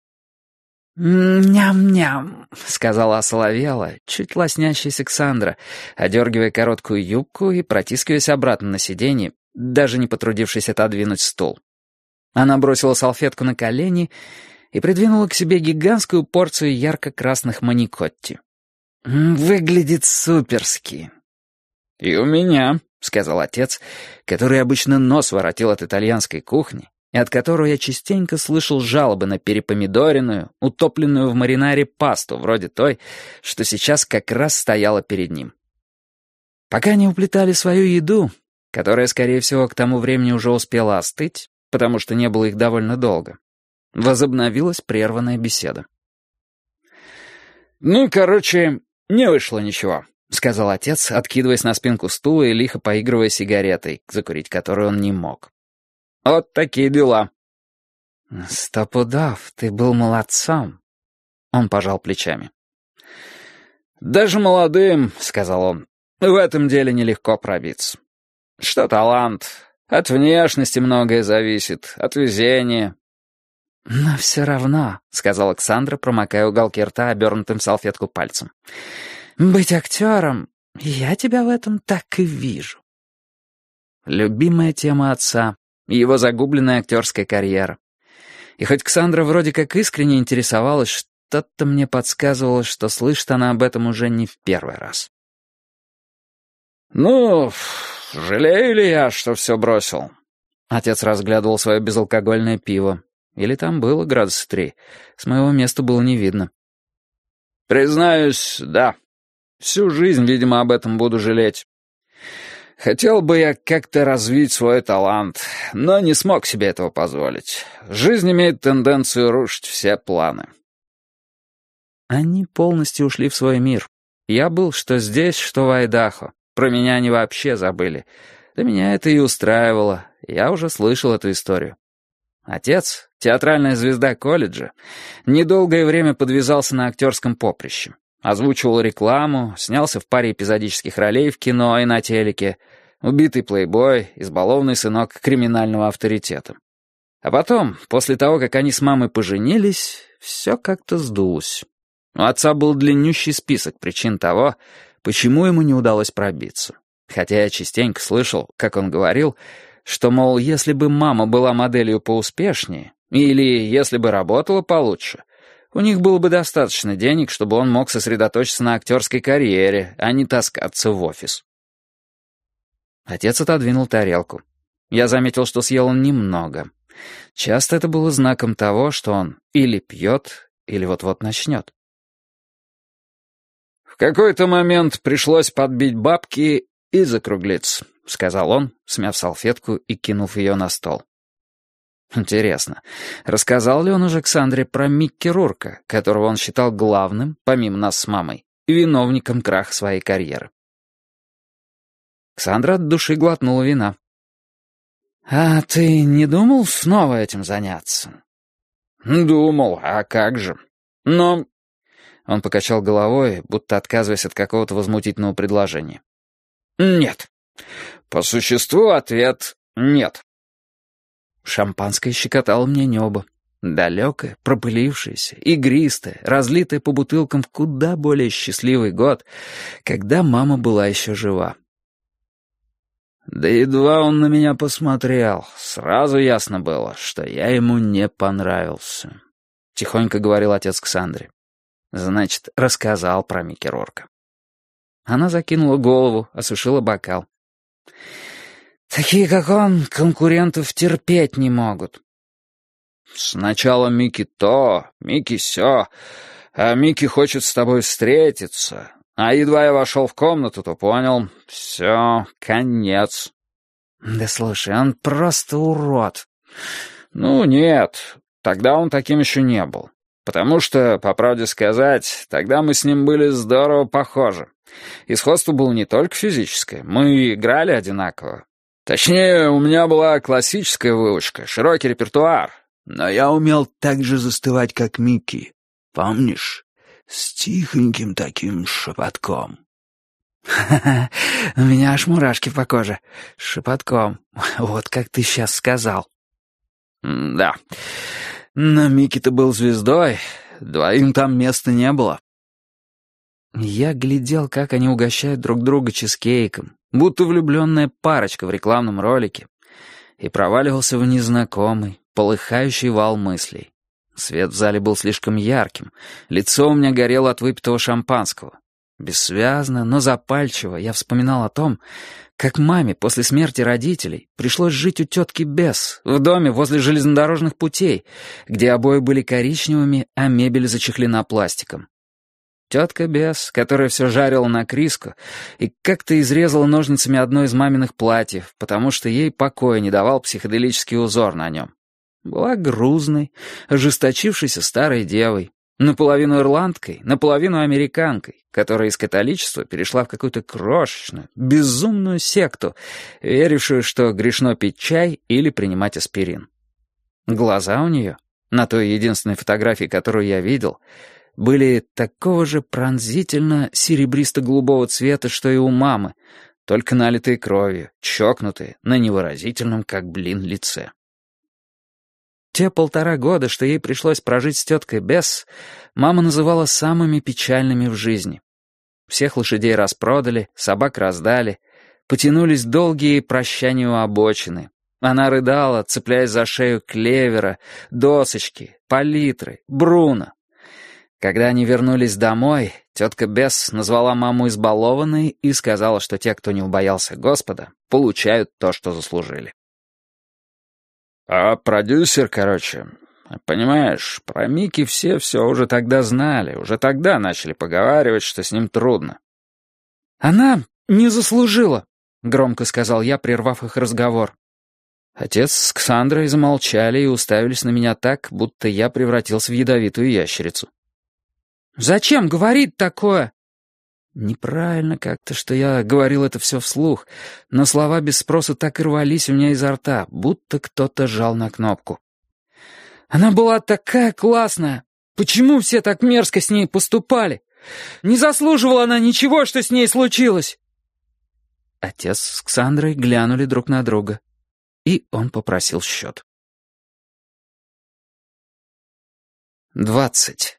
«Ням-ням», — сказала осоловела, чуть лоснящаяся Ксандра, одергивая короткую юбку и протискиваясь обратно на сиденье, даже не потрудившись отодвинуть стул. Она бросила салфетку на колени и придвинула к себе гигантскую порцию ярко-красных маникотти. «Выглядит суперски». «И у меня», — сказал отец, который обычно нос воротил от итальянской кухни, и от которого я частенько слышал жалобы на перепомидоренную, утопленную в маринаре пасту, вроде той, что сейчас как раз стояла перед ним. Пока они уплетали свою еду, которая, скорее всего, к тому времени уже успела остыть, потому что не было их довольно долго, возобновилась прерванная беседа. «Ну, короче, не вышло ничего», — сказал отец, откидываясь на спинку стула и лихо поигрывая сигаретой, закурить которую он не мог. «Вот такие дела». «100 пудов, ты был молодцом», — он пожал плечами. «Даже молодым, — сказал он, — в этом деле нелегко пробиться. Что талант? От внешности многое зависит, от везения». «Но все равно, — сказала Ксандра, промокая уголки рта обернутым в салфетку пальцем, — быть актером, я тебя в этом так и вижу». Любимая тема отца — его загубленная актерская карьера. И хоть Ксандра вроде как искренне интересовалась, что-то мне подсказывало, что слышит она об этом уже не в первый раз. «Ну, жалею ли я, что все бросил?» Отец разглядывал свое безалкогольное пиво. Или там было 3 градуса. С моего места было не видно. «Признаюсь, да. Всю жизнь, видимо, об этом буду жалеть. Хотел бы я как-то развить свой талант, но не смог себе этого позволить. Жизнь имеет тенденцию рушить все планы». Они полностью ушли в свой мир. Я был что здесь, что в Айдахо. Про меня они вообще забыли. Да меня это и устраивало. Я уже слышал эту историю. Отец, театральная звезда колледжа, недолгое время подвязался на актерском поприще. Озвучивал рекламу, снялся в паре эпизодических ролей в кино и на телеке, убитый плейбой, избалованный сынок криминального авторитета. А потом, после того, как они с мамой поженились, все как-то сдулось. У отца был длиннющий список причин того, почему ему не удалось пробиться. Хотя я частенько слышал, как он говорил, что, мол, если бы мама была моделью поуспешнее, или если бы работала получше, у них было бы достаточно денег, чтобы он мог сосредоточиться на актерской карьере, а не таскаться в офис. Отец отодвинул тарелку. Я заметил, что съел он немного. Часто это было знаком того, что он или пьет, или вот-вот начнет. «В какой-то момент пришлось подбить бабки и закруглиться», — сказал он, смяв салфетку и кинув ее на стол. Интересно, рассказал ли он уже Ксандре про Микки Рурка, которого он считал главным, помимо нас с мамой, виновником краха своей карьеры? Ксандра от души глотнула вина. «А ты не думал снова этим заняться?» «Думал, а как же? Но...» Он покачал головой, будто отказываясь от какого-то возмутительного предложения. «Нет. По существу ответ «нет». Шампанское щекотало мне небо. Далекое, пропылившееся, игристое, разлитое по бутылкам в куда более счастливый год, когда мама была еще жива. Да едва он на меня посмотрел, сразу ясно было, что я ему не понравился. Тихонько говорил отец Ксандре. Значит, рассказал про Микки Рурка. Она закинула голову, осушила бокал. «Такие, как он, конкурентов терпеть не могут». «Сначала Микки то, Микки сё, а Микки хочет с тобой встретиться. А едва я вошел в комнату, то понял, все, конец». «Да слушай, он просто урод». «Ну нет, тогда он таким еще не был. Потому что, по правде сказать, тогда мы с ним были здорово похожи. И сходство было не только физическое, мы играли одинаково. Точнее, у меня была классическая выучка, широкий репертуар. Но я умел так же застывать, как Микки. Помнишь? С тихоньким таким шепотком. «Ха-ха, у меня аж мурашки по коже. С шепотком. Вот как ты сейчас сказал». «Да. Но Микки-то был звездой. Двоим там места не было». Я глядел, как они угощают друг друга чизкейком, будто влюбленная парочка в рекламном ролике, и проваливался в незнакомый, полыхающий вал мыслей. Свет в зале был слишком ярким, лицо у меня горело от выпитого шампанского. Бессвязно, но запальчиво я вспоминал о том, как маме после смерти родителей пришлось жить у тетки Бесс в доме возле железнодорожных путей, где обои были коричневыми, а мебель зачехлена пластиком. Тетка Бесс, которая все жарила на Криско и как-то изрезала ножницами одно из маминых платьев, потому что ей покоя не давал психоделический узор на нем, была грузной, ожесточившейся старой девой, наполовину ирландкой, наполовину американкой, которая из католичества перешла в какую-то крошечную, безумную секту, верившую, что грешно пить чай или принимать аспирин. Глаза у нее, на той единственной фотографии, которую я видел, были такого же пронзительно серебристо-голубого цвета, что и у мамы, только налитые кровью, чокнутые, на невыразительном, как блин, лице. Те 1,5 года, что ей пришлось прожить с теткой Бесс, мама называла самыми печальными в жизни. Всех лошадей распродали, собак раздали, потянулись долгие прощания у обочины. Она рыдала, цепляясь за шею клевера, досочки, палитры, Бруно. Когда они вернулись домой, тетка Бесс назвала маму избалованной и сказала, что те, кто не убоялся Господа, получают то, что заслужили. А продюсер, понимаешь, про Микки все уже тогда знали, уже тогда начали поговаривать, что с ним трудно. «Она не заслужила», — громко сказал я, прервав их разговор. Отец с Ксандрой замолчали и уставились на меня так, будто я превратился в ядовитую ящерицу. «Зачем говорить такое?» Неправильно как-то, что я говорил это все вслух, но слова без спроса так и рвались у меня изо рта, будто кто-то жал на кнопку. «Она была такая классная! Почему все так мерзко с ней поступали? Не заслуживала она ничего, что с ней случилось!» Отец с Ксандрой глянули друг на друга, и он попросил счет. 20.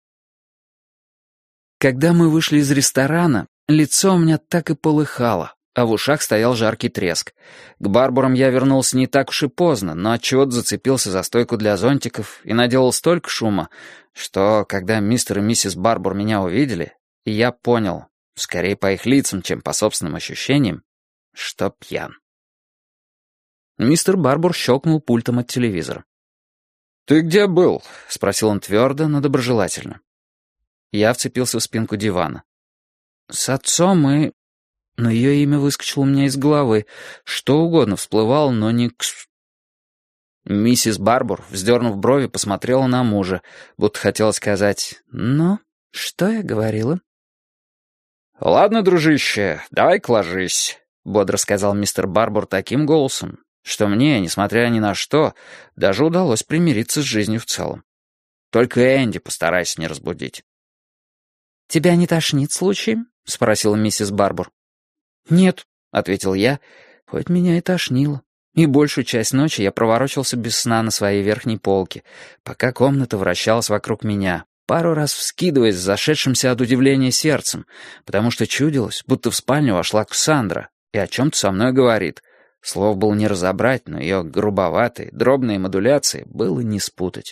Когда мы вышли из ресторана, лицо у меня так и полыхало, а в ушах стоял жаркий треск. К Барбурам я вернулся не так уж и поздно, но отчего-то зацепился за стойку для зонтиков и наделал столько шума, что, когда мистер и миссис Барбур меня увидели, я понял, скорее по их лицам, чем по собственным ощущениям, что пьян. Мистер Барбур щелкнул пультом от телевизора. «Ты где был?» — спросил он твердо, но доброжелательно. Я вцепился в спинку дивана. «С отцом и...» Но ее имя выскочило у меня из головы. Что угодно всплывало, но не «кс». Миссис Барбур, вздернув брови, посмотрела на мужа, будто хотела сказать: «Ну, что я говорила?» «Ладно, дружище, давай-ка ложись», — бодро сказал мистер Барбур таким голосом, что мне, несмотря ни на что, даже удалось примириться с жизнью в целом. «Только Энди постарайся не разбудить». «Тебя не тошнит случаем?» — спросила миссис Барбур. «Нет», — ответил я, хоть меня и тошнило. И большую часть ночи я проворочился без сна на своей верхней полке, пока комната вращалась вокруг меня, пару раз вскидываясь с зашедшимся от удивления сердцем, потому что чудилось, будто в спальню вошла Ксандра и о чем-то со мной говорит. Слов было не разобрать, но ее грубоватые, дробные модуляции было не спутать.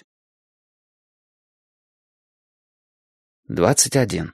21.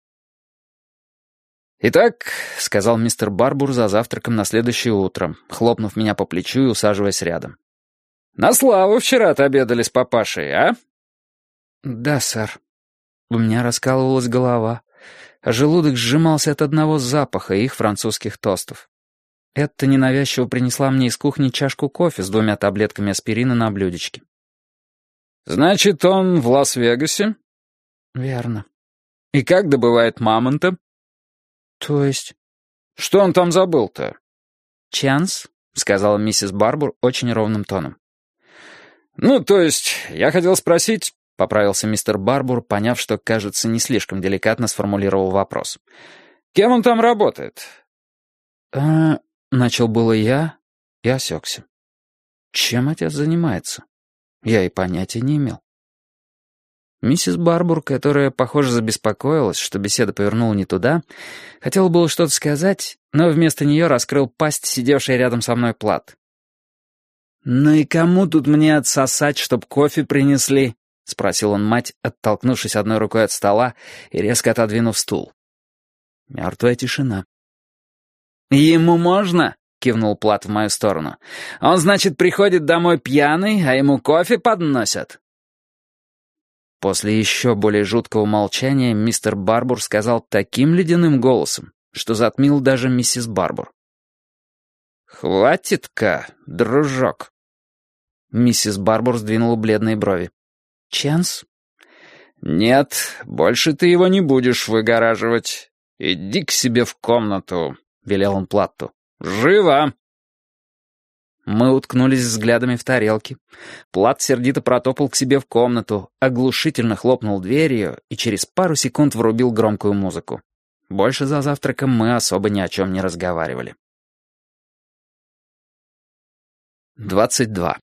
«Итак», — сказал мистер Барбур за завтраком на следующее утро, хлопнув меня по плечу и усаживаясь рядом. «На славу вчера-то обедали с папашей, а?» «Да, сэр». У меня раскалывалась голова, а желудок сжимался от одного запаха их французских тостов. Этта ненавязчиво принесла мне из кухни чашку кофе с 2 таблетками аспирина на блюдечке. «Значит, он в Лас-Вегасе?» «Верно». «И как добывает мамонта?» «То есть?» «Что он там забыл-то?» «Чанс», — сказала миссис Барбур очень ровным тоном. «Ну, то есть, я хотел спросить», — поправился мистер Барбур, поняв, что, кажется, не слишком деликатно сформулировал вопрос. «Кем он там работает?» Начал было я и осекся. Чем отец занимается? Я и понятия не имел. Миссис Барбур, которая, похоже, забеспокоилась, что беседа повернула не туда, хотела было что-то сказать, но вместо нее раскрыл пасть сидевший рядом со мной Плат. «Ну и кому тут мне отсосать, чтоб кофе принесли?» спросил он мать, оттолкнувшись одной рукой от стола и резко отодвинув стул. Мертвая тишина. «Ему можно?» — кивнул Плат в мою сторону. «Он, значит, приходит домой пьяный, а ему кофе подносят?» После еще более жуткого молчания мистер Барбур сказал таким ледяным голосом, что затмил даже миссис Барбур. «Хватит-ка, дружок». Миссис Барбур сдвинула бледные брови. «Ченс?» «Нет, больше ты его не будешь выгораживать. Иди к себе в комнату», — велел он Платту. «Живо!» Мы уткнулись взглядами в тарелки. Плат сердито протопал к себе в комнату, оглушительно хлопнул дверью и через пару секунд врубил громкую музыку. Больше за завтраком мы особо ни о чем не разговаривали. 22.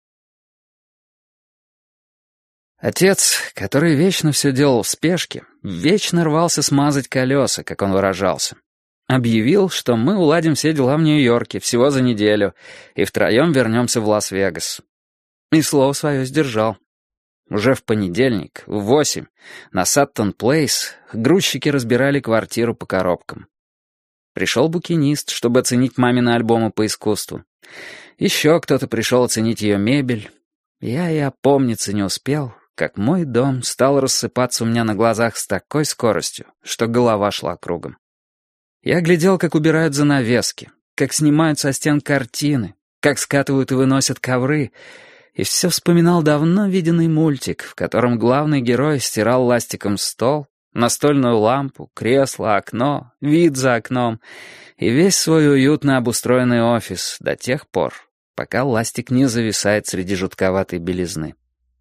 Отец, который вечно все делал в спешке, вечно рвался смазать колеса, как он выражался. Объявил, что мы уладим все дела в Нью-Йорке всего за неделю и втроем вернемся в Лас-Вегас. И слово свое сдержал. Уже в понедельник, в 8, на Саттон-Плейс грузчики разбирали квартиру по коробкам. Пришел букинист, чтобы оценить мамины альбомы по искусству. Еще кто-то пришел оценить ее мебель. Я и опомниться не успел, как мой дом стал рассыпаться у меня на глазах с такой скоростью, что голова шла кругом. Я глядел, как убирают занавески, как снимают со стен картины, как скатывают и выносят ковры, и все вспоминал давно виденный мультик, в котором главный герой стирал ластиком стол, настольную лампу, кресло, окно, вид за окном и весь свой уютно обустроенный офис до тех пор, пока ластик не зависает среди жутковатой белизны.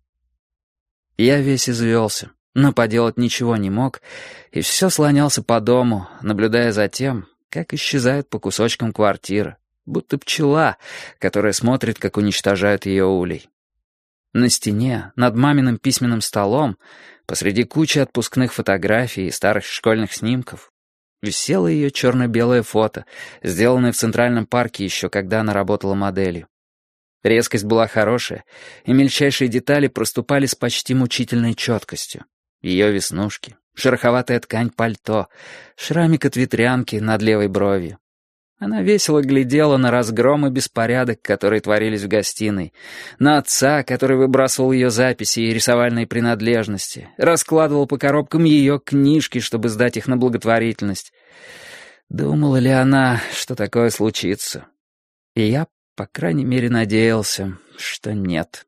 Я весь извелся, но поделать ничего не мог, и все слонялся по дому, наблюдая за тем, как исчезает по кусочкам квартира, будто пчела, которая смотрит, как уничтожают ее улей. На стене, над маминым письменным столом, посреди кучи отпускных фотографий и старых школьных снимков, висело ее черно-белое фото, сделанное в Центральном парке еще когда она работала моделью. Резкость была хорошая, и мельчайшие детали проступали с почти мучительной четкостью. Ее веснушки, шероховатая ткань пальто, шрамик от ветрянки над левой бровью. Она весело глядела на разгром и беспорядок, которые творились в гостиной, на отца, который выбрасывал ее записи и рисовальные принадлежности, раскладывал по коробкам ее книжки, чтобы сдать их на благотворительность. Думала ли она, что такое случится? И я, по крайней мере, надеялся, что нет.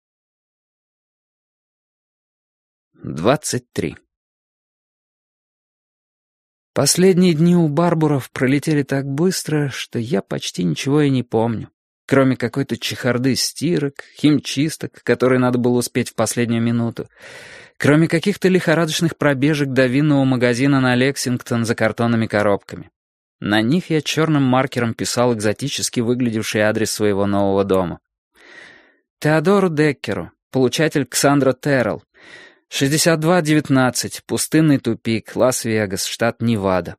23. Последние дни у Барбуров пролетели так быстро, что я почти ничего и не помню, кроме какой-то чехарды стирок, химчисток, которые надо было успеть в последнюю минуту, кроме каких-то лихорадочных пробежек до винного магазина на Лексингтон за картонными коробками. На них я черным маркером писал экзотически выглядевший адрес своего нового дома. Теодору Деккеру, получатель Ксандра Террелл, 6219, пустынный тупик, Лас-Вегас, штат Невада.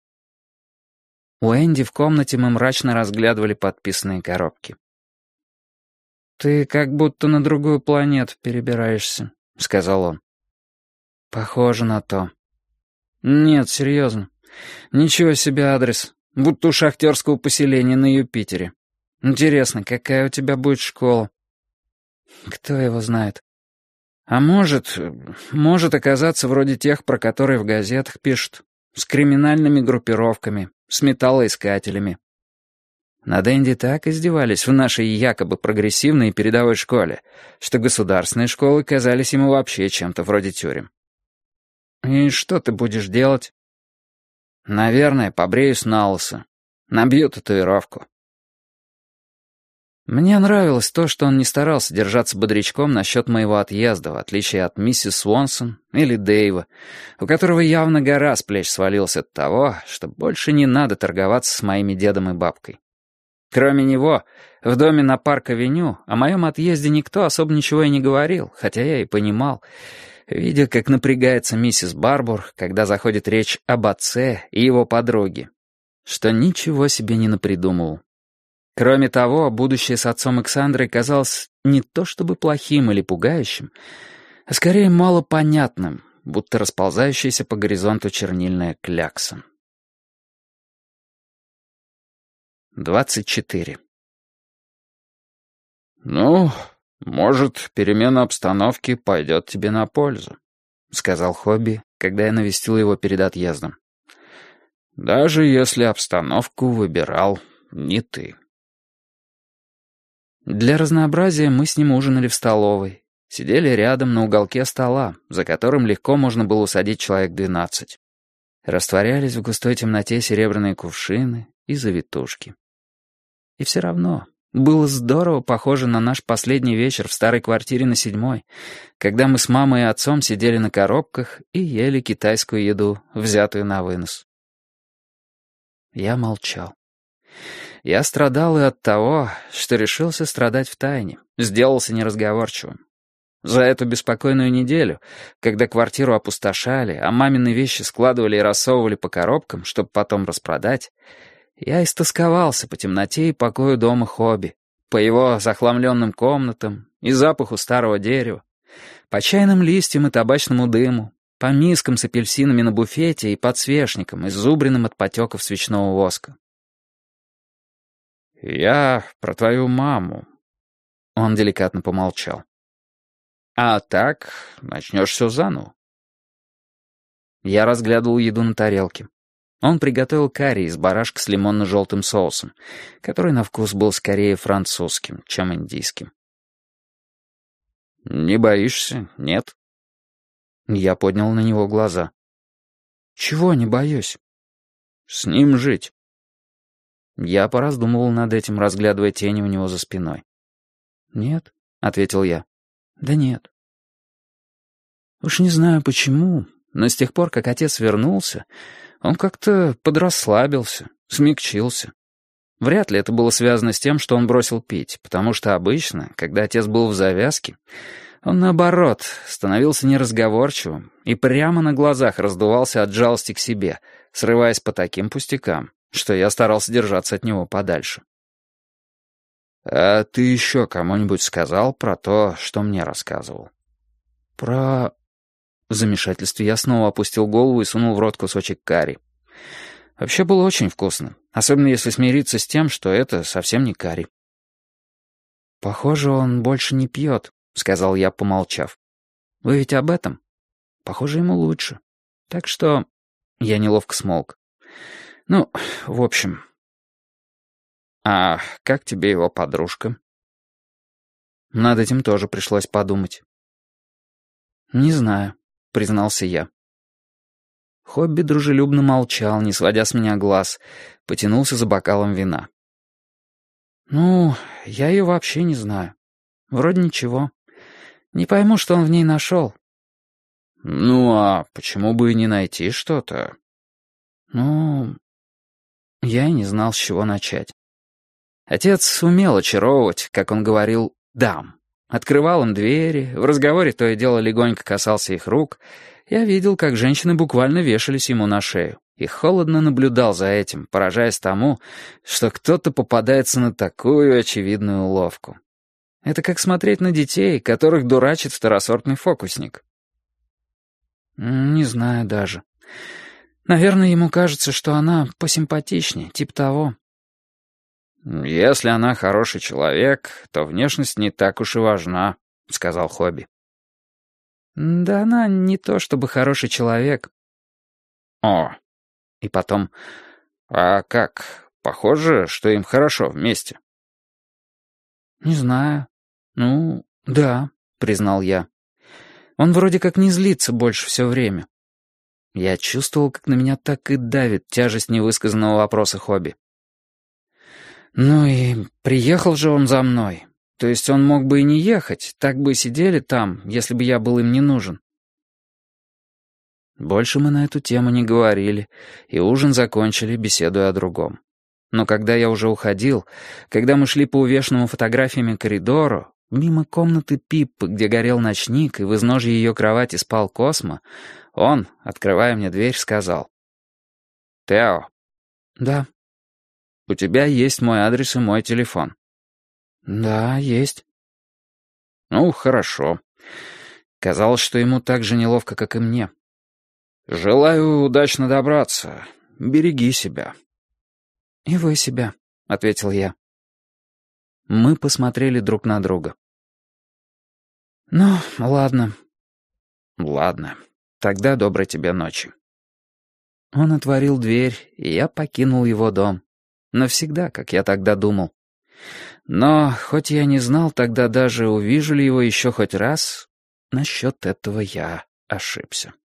У Энди в комнате мы мрачно разглядывали подписанные коробки. «Ты как будто на другую планету перебираешься», — сказал он. «Похоже на то». «Нет, серьезно. Ничего себе адрес. Будто у шахтерского поселения на Юпитере. Интересно, какая у тебя будет школа?» «Кто его знает? А может оказаться вроде тех, про которые в газетах пишут, с криминальными группировками, с металлоискателями. Над Энди так издевались в нашей якобы прогрессивной и передовой школе, что государственные школы казались ему вообще чем-то вроде тюрем. И что ты будешь делать? Наверное, побреюсь на лысо, набью татуировку. Мне нравилось то, что он не старался держаться бодрячком насчет моего отъезда, в отличие от миссис Свонсон или Дэйва, у которого явно гора с плеч свалилась от того, что больше не надо торговаться с моими дедом и бабкой. Кроме него, в доме на Парк-авеню о моем отъезде никто особо ничего и не говорил, хотя я и понимал, видя, как напрягается миссис Барбур, когда заходит речь об отце и его подруге, что ничего себе не напридумывал. Кроме того, будущее с отцом Иксандрой казалось не то чтобы плохим или пугающим, а скорее малопонятным, будто расползающаяся по горизонту чернильная клякса. 24. «Ну, может, перемена обстановки пойдет тебе на пользу», — сказал Хобби, когда я навестил его перед отъездом. «Даже если обстановку выбирал не ты». Для разнообразия мы с ним ужинали в столовой, сидели рядом на уголке стола, за которым легко можно было усадить человек 12. Растворялись в густой темноте серебряные кувшины и завитушки. И все равно было здорово похоже на наш последний вечер в старой квартире на 7-й, когда мы с мамой и отцом сидели на коробках и ели китайскую еду, взятую на вынос. Я молчал. Я страдал и от того, что решился страдать втайне, сделался неразговорчивым. За эту беспокойную неделю, когда квартиру опустошали, а мамины вещи складывали и рассовывали по коробкам, чтобы потом распродать, я истосковался по темноте и покою дома Хобби, по его захламленным комнатам и запаху старого дерева, по чайным листьям и табачному дыму, по мискам с апельсинами на буфете и подсвечникам, изубренным от потеков свечного воска. «Я про твою маму». Он деликатно помолчал. «А так начнешь все заново». Я разглядывал еду на тарелке. Он приготовил карри из барашка с лимонно-желтым соусом, который на вкус был скорее французским, чем индийским. «Не боишься, нет?» Я поднял на него глаза. «Чего не боюсь?» «С ним жить». Я пораздумывал над этим, разглядывая тени у него за спиной. «Нет», — ответил я. «Да нет». Уж не знаю почему, но с тех пор, как отец вернулся, он как-то подрасслабился, смягчился. Вряд ли это было связано с тем, что он бросил пить, потому что обычно, когда отец был в завязке, он, наоборот, становился неразговорчивым и прямо на глазах раздувался от жалости к себе, срываясь по таким пустякам, что я старался держаться от него подальше. «А ты еще кому-нибудь сказал про то, что мне рассказывал?» «Про...» В замешательстве я снова опустил голову и сунул в рот кусочек карри. Вообще было очень вкусно, особенно если смириться с тем, что это совсем не карри. «Похоже, он больше не пьет», — сказал я, помолчав. «Вы ведь об этом? Похоже, ему лучше. Так что...» Я неловко смолк. «Ну, в общем...» «А как тебе его подружка?» Над этим тоже пришлось подумать. «Не знаю», — признался я. Хобби дружелюбно молчал, не сводя с меня глаз, потянулся за бокалом вина. «Ну, я ее вообще не знаю. Вроде ничего. Не пойму, что он в ней нашел». «Ну, а почему бы и не найти что-то?» «Ну...» Я и не знал, с чего начать. Отец умел очаровывать, как он говорил, дам. Открывал им двери, в разговоре то и дело легонько касался их рук. Я видел, как женщины буквально вешались ему на шею, и холодно наблюдал за этим, поражаясь тому, что кто-то попадается на такую очевидную уловку. Это как смотреть на детей, которых дурачит второсортный фокусник. Не знаю даже. Наверное, ему кажется, что она посимпатичнее, типа того. «Если она хороший человек, то внешность не так уж и важна», — сказал Хобби. «Да она не то чтобы хороший человек». «О, и потом, а как, похоже, что им хорошо вместе?» «Не знаю. Ну, да», — признал я. «Он вроде как не злится больше все время». Я чувствовал, как на меня так и давит тяжесть невысказанного вопроса Хобби. «Ну и приехал же он за мной. То есть он мог бы и не ехать, так бы и сидели там, если бы я был им не нужен». Больше мы на эту тему не говорили, и ужин закончили, беседуя о другом. Но когда я уже уходил, когда мы шли по увешанному фотографиями коридору, мимо комнаты Пиппы, где горел ночник, и в изножье ее кровати спал Космо, он, открывая мне дверь, сказал: «Тео». «Да». «У тебя есть мой адрес и мой телефон». «Да, есть». «Ну, хорошо. Казалось, что ему так же неловко, как и мне. «Желаю удачно добраться. Береги себя». «И вы себя», — ответил я. Мы посмотрели друг на друга. «Ну, ладно». «Ладно. Тогда доброй тебе ночи». Он отворил дверь, и я покинул его дом. Навсегда, как я тогда думал. Но, хоть я не знал тогда даже, увижу ли его еще хоть раз, насчет этого я ошибся.